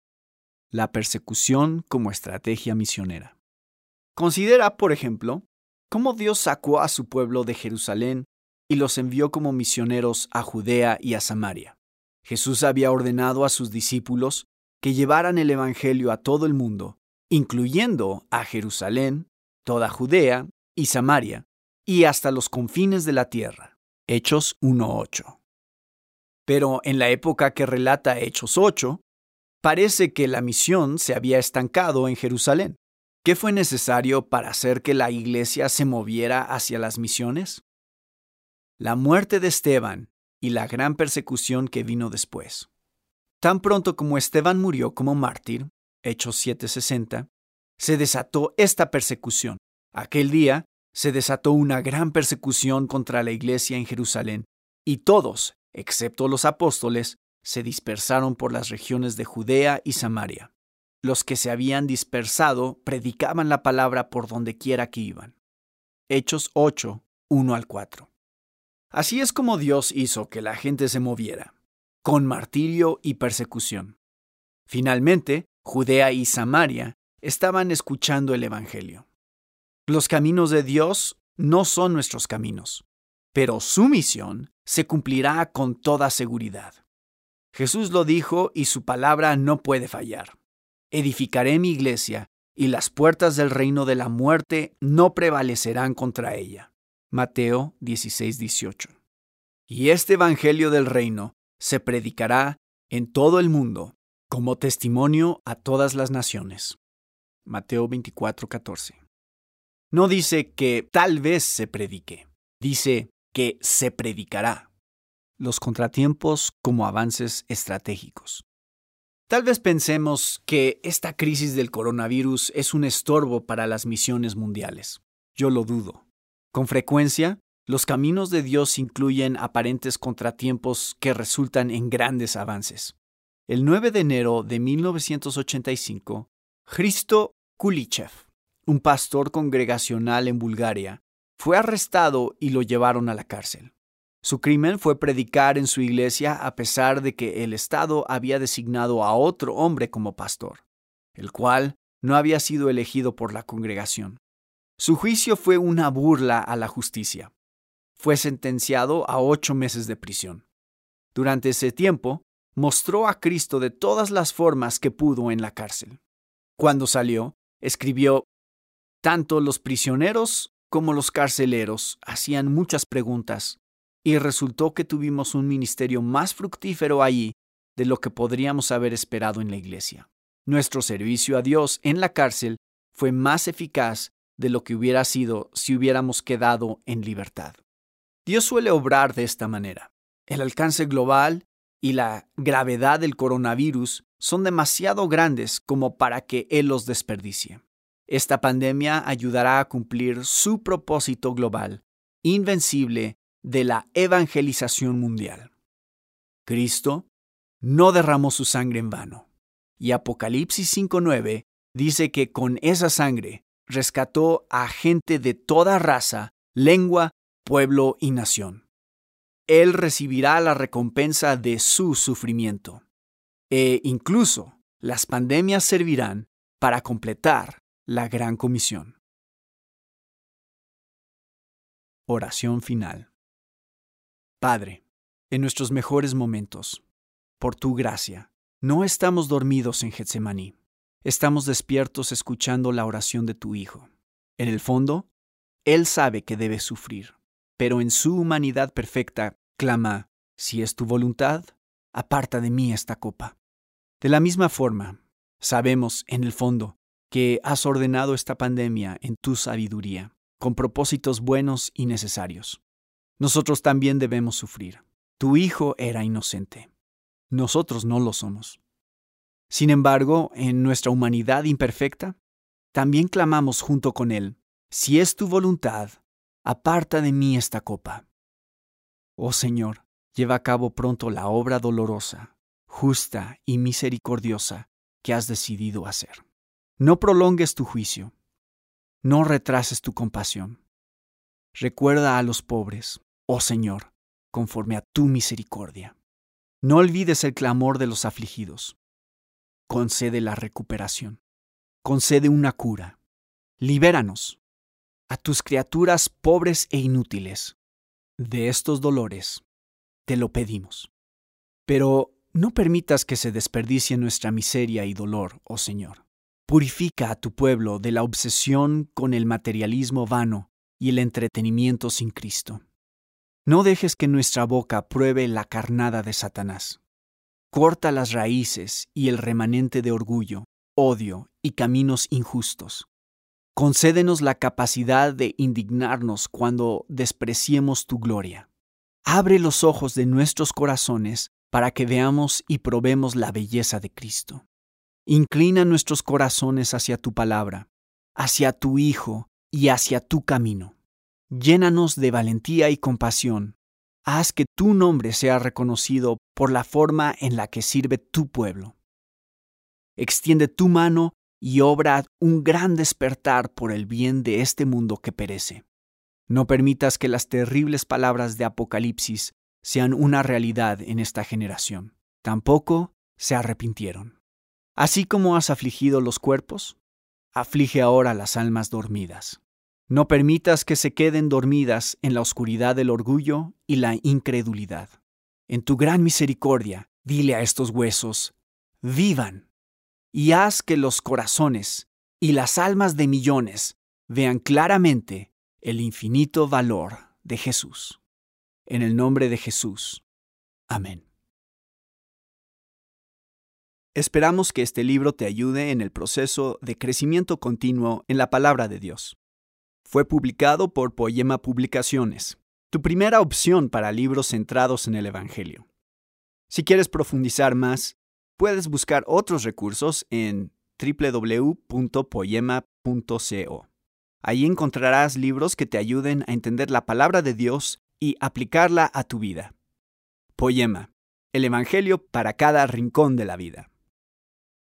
la persecución como estrategia misionera. Considera, por ejemplo, cómo Dios sacó a su pueblo de Jerusalén y los envió como misioneros a Judea y a Samaria. Jesús había ordenado a sus discípulos que llevaran el Evangelio a todo el mundo, incluyendo a Jerusalén, toda Judea y Samaria, y hasta los confines de la tierra. Hechos 1:8. Pero en la época que relata Hechos 8, parece que la misión se había estancado en Jerusalén. ¿Qué fue necesario para hacer que la iglesia se moviera hacia las misiones? La muerte de Esteban y la gran persecución que vino después. Tan pronto como Esteban murió como mártir, Hechos 7:60, se desató esta persecución. Aquel día se desató una gran persecución contra la iglesia en Jerusalén, y todos, excepto los apóstoles, se dispersaron por las regiones de Judea y Samaria. Los que se habían dispersado predicaban la palabra por donde quiera que iban. Hechos 8, 1-4. Así es como Dios hizo que la gente se moviera, con martirio y persecución. Finalmente, Judea y Samaria estaban escuchando el Evangelio. Los caminos de Dios no son nuestros caminos, pero su misión se cumplirá con toda seguridad. Jesús lo dijo y su palabra no puede fallar. Edificaré mi iglesia y las puertas del reino de la muerte no prevalecerán contra ella. Mateo 16:18. Y este evangelio del reino se predicará en todo el mundo como testimonio a todas las naciones. Mateo 24:14. No dice que tal vez se predique, dice que se predicará. Los contratiempos como avances estratégicos. Tal vez pensemos que esta crisis del coronavirus es un estorbo para las misiones mundiales. Yo lo dudo. Con frecuencia, los caminos de Dios incluyen aparentes contratiempos que resultan en grandes avances. El 9 de enero de 1985, Hristo Kulichev, un pastor congregacional en Bulgaria, fue arrestado y lo llevaron a la cárcel. Su crimen fue predicar en su iglesia a pesar de que el Estado había designado a otro hombre como pastor, el cual no había sido elegido por la congregación. Su juicio fue una burla a la justicia. Fue sentenciado a 8 meses de prisión. Durante ese tiempo, mostró a Cristo de todas las formas que pudo en la cárcel. Cuando salió, escribió: tanto los prisioneros como los carceleros hacían muchas preguntas, y resultó que tuvimos un ministerio más fructífero allí de lo que podríamos haber esperado en la iglesia. Nuestro servicio a Dios en la cárcel fue más eficaz de lo que hubiera sido si hubiéramos quedado en libertad. Dios suele obrar de esta manera. El alcance global y la gravedad del coronavirus son demasiado grandes como para que Él los desperdicie. Esta pandemia ayudará a cumplir su propósito global, invencible, de la evangelización mundial. Cristo no derramó su sangre en vano, y Apocalipsis 5:9 dice que con esa sangre rescató a gente de toda raza, lengua, pueblo y nación. Él recibirá la recompensa de su sufrimiento. E incluso las pandemias servirán para completar la gran comisión. Oración final. Padre, en nuestros mejores momentos, por tu gracia, no estamos dormidos en Getsemaní. Estamos despiertos escuchando la oración de tu Hijo. En el fondo, Él sabe que debe sufrir, pero en su humanidad perfecta clama: si es tu voluntad, aparta de mí esta copa. De la misma forma, sabemos en el fondo que has ordenado esta pandemia en tu sabiduría, con propósitos buenos y necesarios. Nosotros también debemos sufrir. Tu Hijo era inocente. Nosotros no lo somos. Sin embargo, en nuestra humanidad imperfecta, también clamamos junto con Él: si es tu voluntad, aparta de mí esta copa. Oh Señor, lleva a cabo pronto la obra dolorosa, justa y misericordiosa que has decidido hacer. No prolongues tu juicio. No retrases tu compasión. Recuerda a los pobres, oh Señor, conforme a tu misericordia. No olvides el clamor de los afligidos. concede la recuperación. Concede una cura. Libéranos, a tus criaturas pobres e inútiles, de estos dolores. Te lo pedimos. Pero no permitas que se desperdicie nuestra miseria y dolor, oh Señor. Purifica a tu pueblo de la obsesión con el materialismo vano y el entretenimiento sin Cristo. No dejes que nuestra boca pruebe la carnada de Satanás. Corta las raíces y el remanente de orgullo, odio y caminos injustos. Concédenos la capacidad de indignarnos cuando despreciemos tu gloria. Abre los ojos de nuestros corazones para que veamos y probemos la belleza de Cristo. Inclina nuestros corazones hacia tu palabra, hacia tu Hijo y hacia tu camino. Llénanos de valentía y compasión. Haz que tu nombre sea reconocido por la forma en la que sirve tu pueblo. Extiende tu mano y obra un gran despertar por el bien de este mundo que perece. No permitas que las terribles palabras de Apocalipsis sean una realidad en esta generación. Tampoco se arrepintieron. Así como has afligido los cuerpos, aflige ahora las almas dormidas. No permitas que se queden dormidas en la oscuridad del orgullo y la incredulidad. En tu gran misericordia, dile a estos huesos, vivan, y haz que los corazones y las almas de millones vean claramente el infinito valor de Jesús. En el nombre de Jesús. Amén. Esperamos que este libro te ayude en el proceso de crecimiento continuo en la palabra de Dios. Fue publicado por Poema Publicaciones, tu primera opción para libros centrados en el Evangelio. Si quieres profundizar más, puedes buscar otros recursos en www.poema.co. Ahí encontrarás libros que te ayuden a entender la palabra de Dios y aplicarla a tu vida. Poema, el Evangelio para cada rincón de la vida.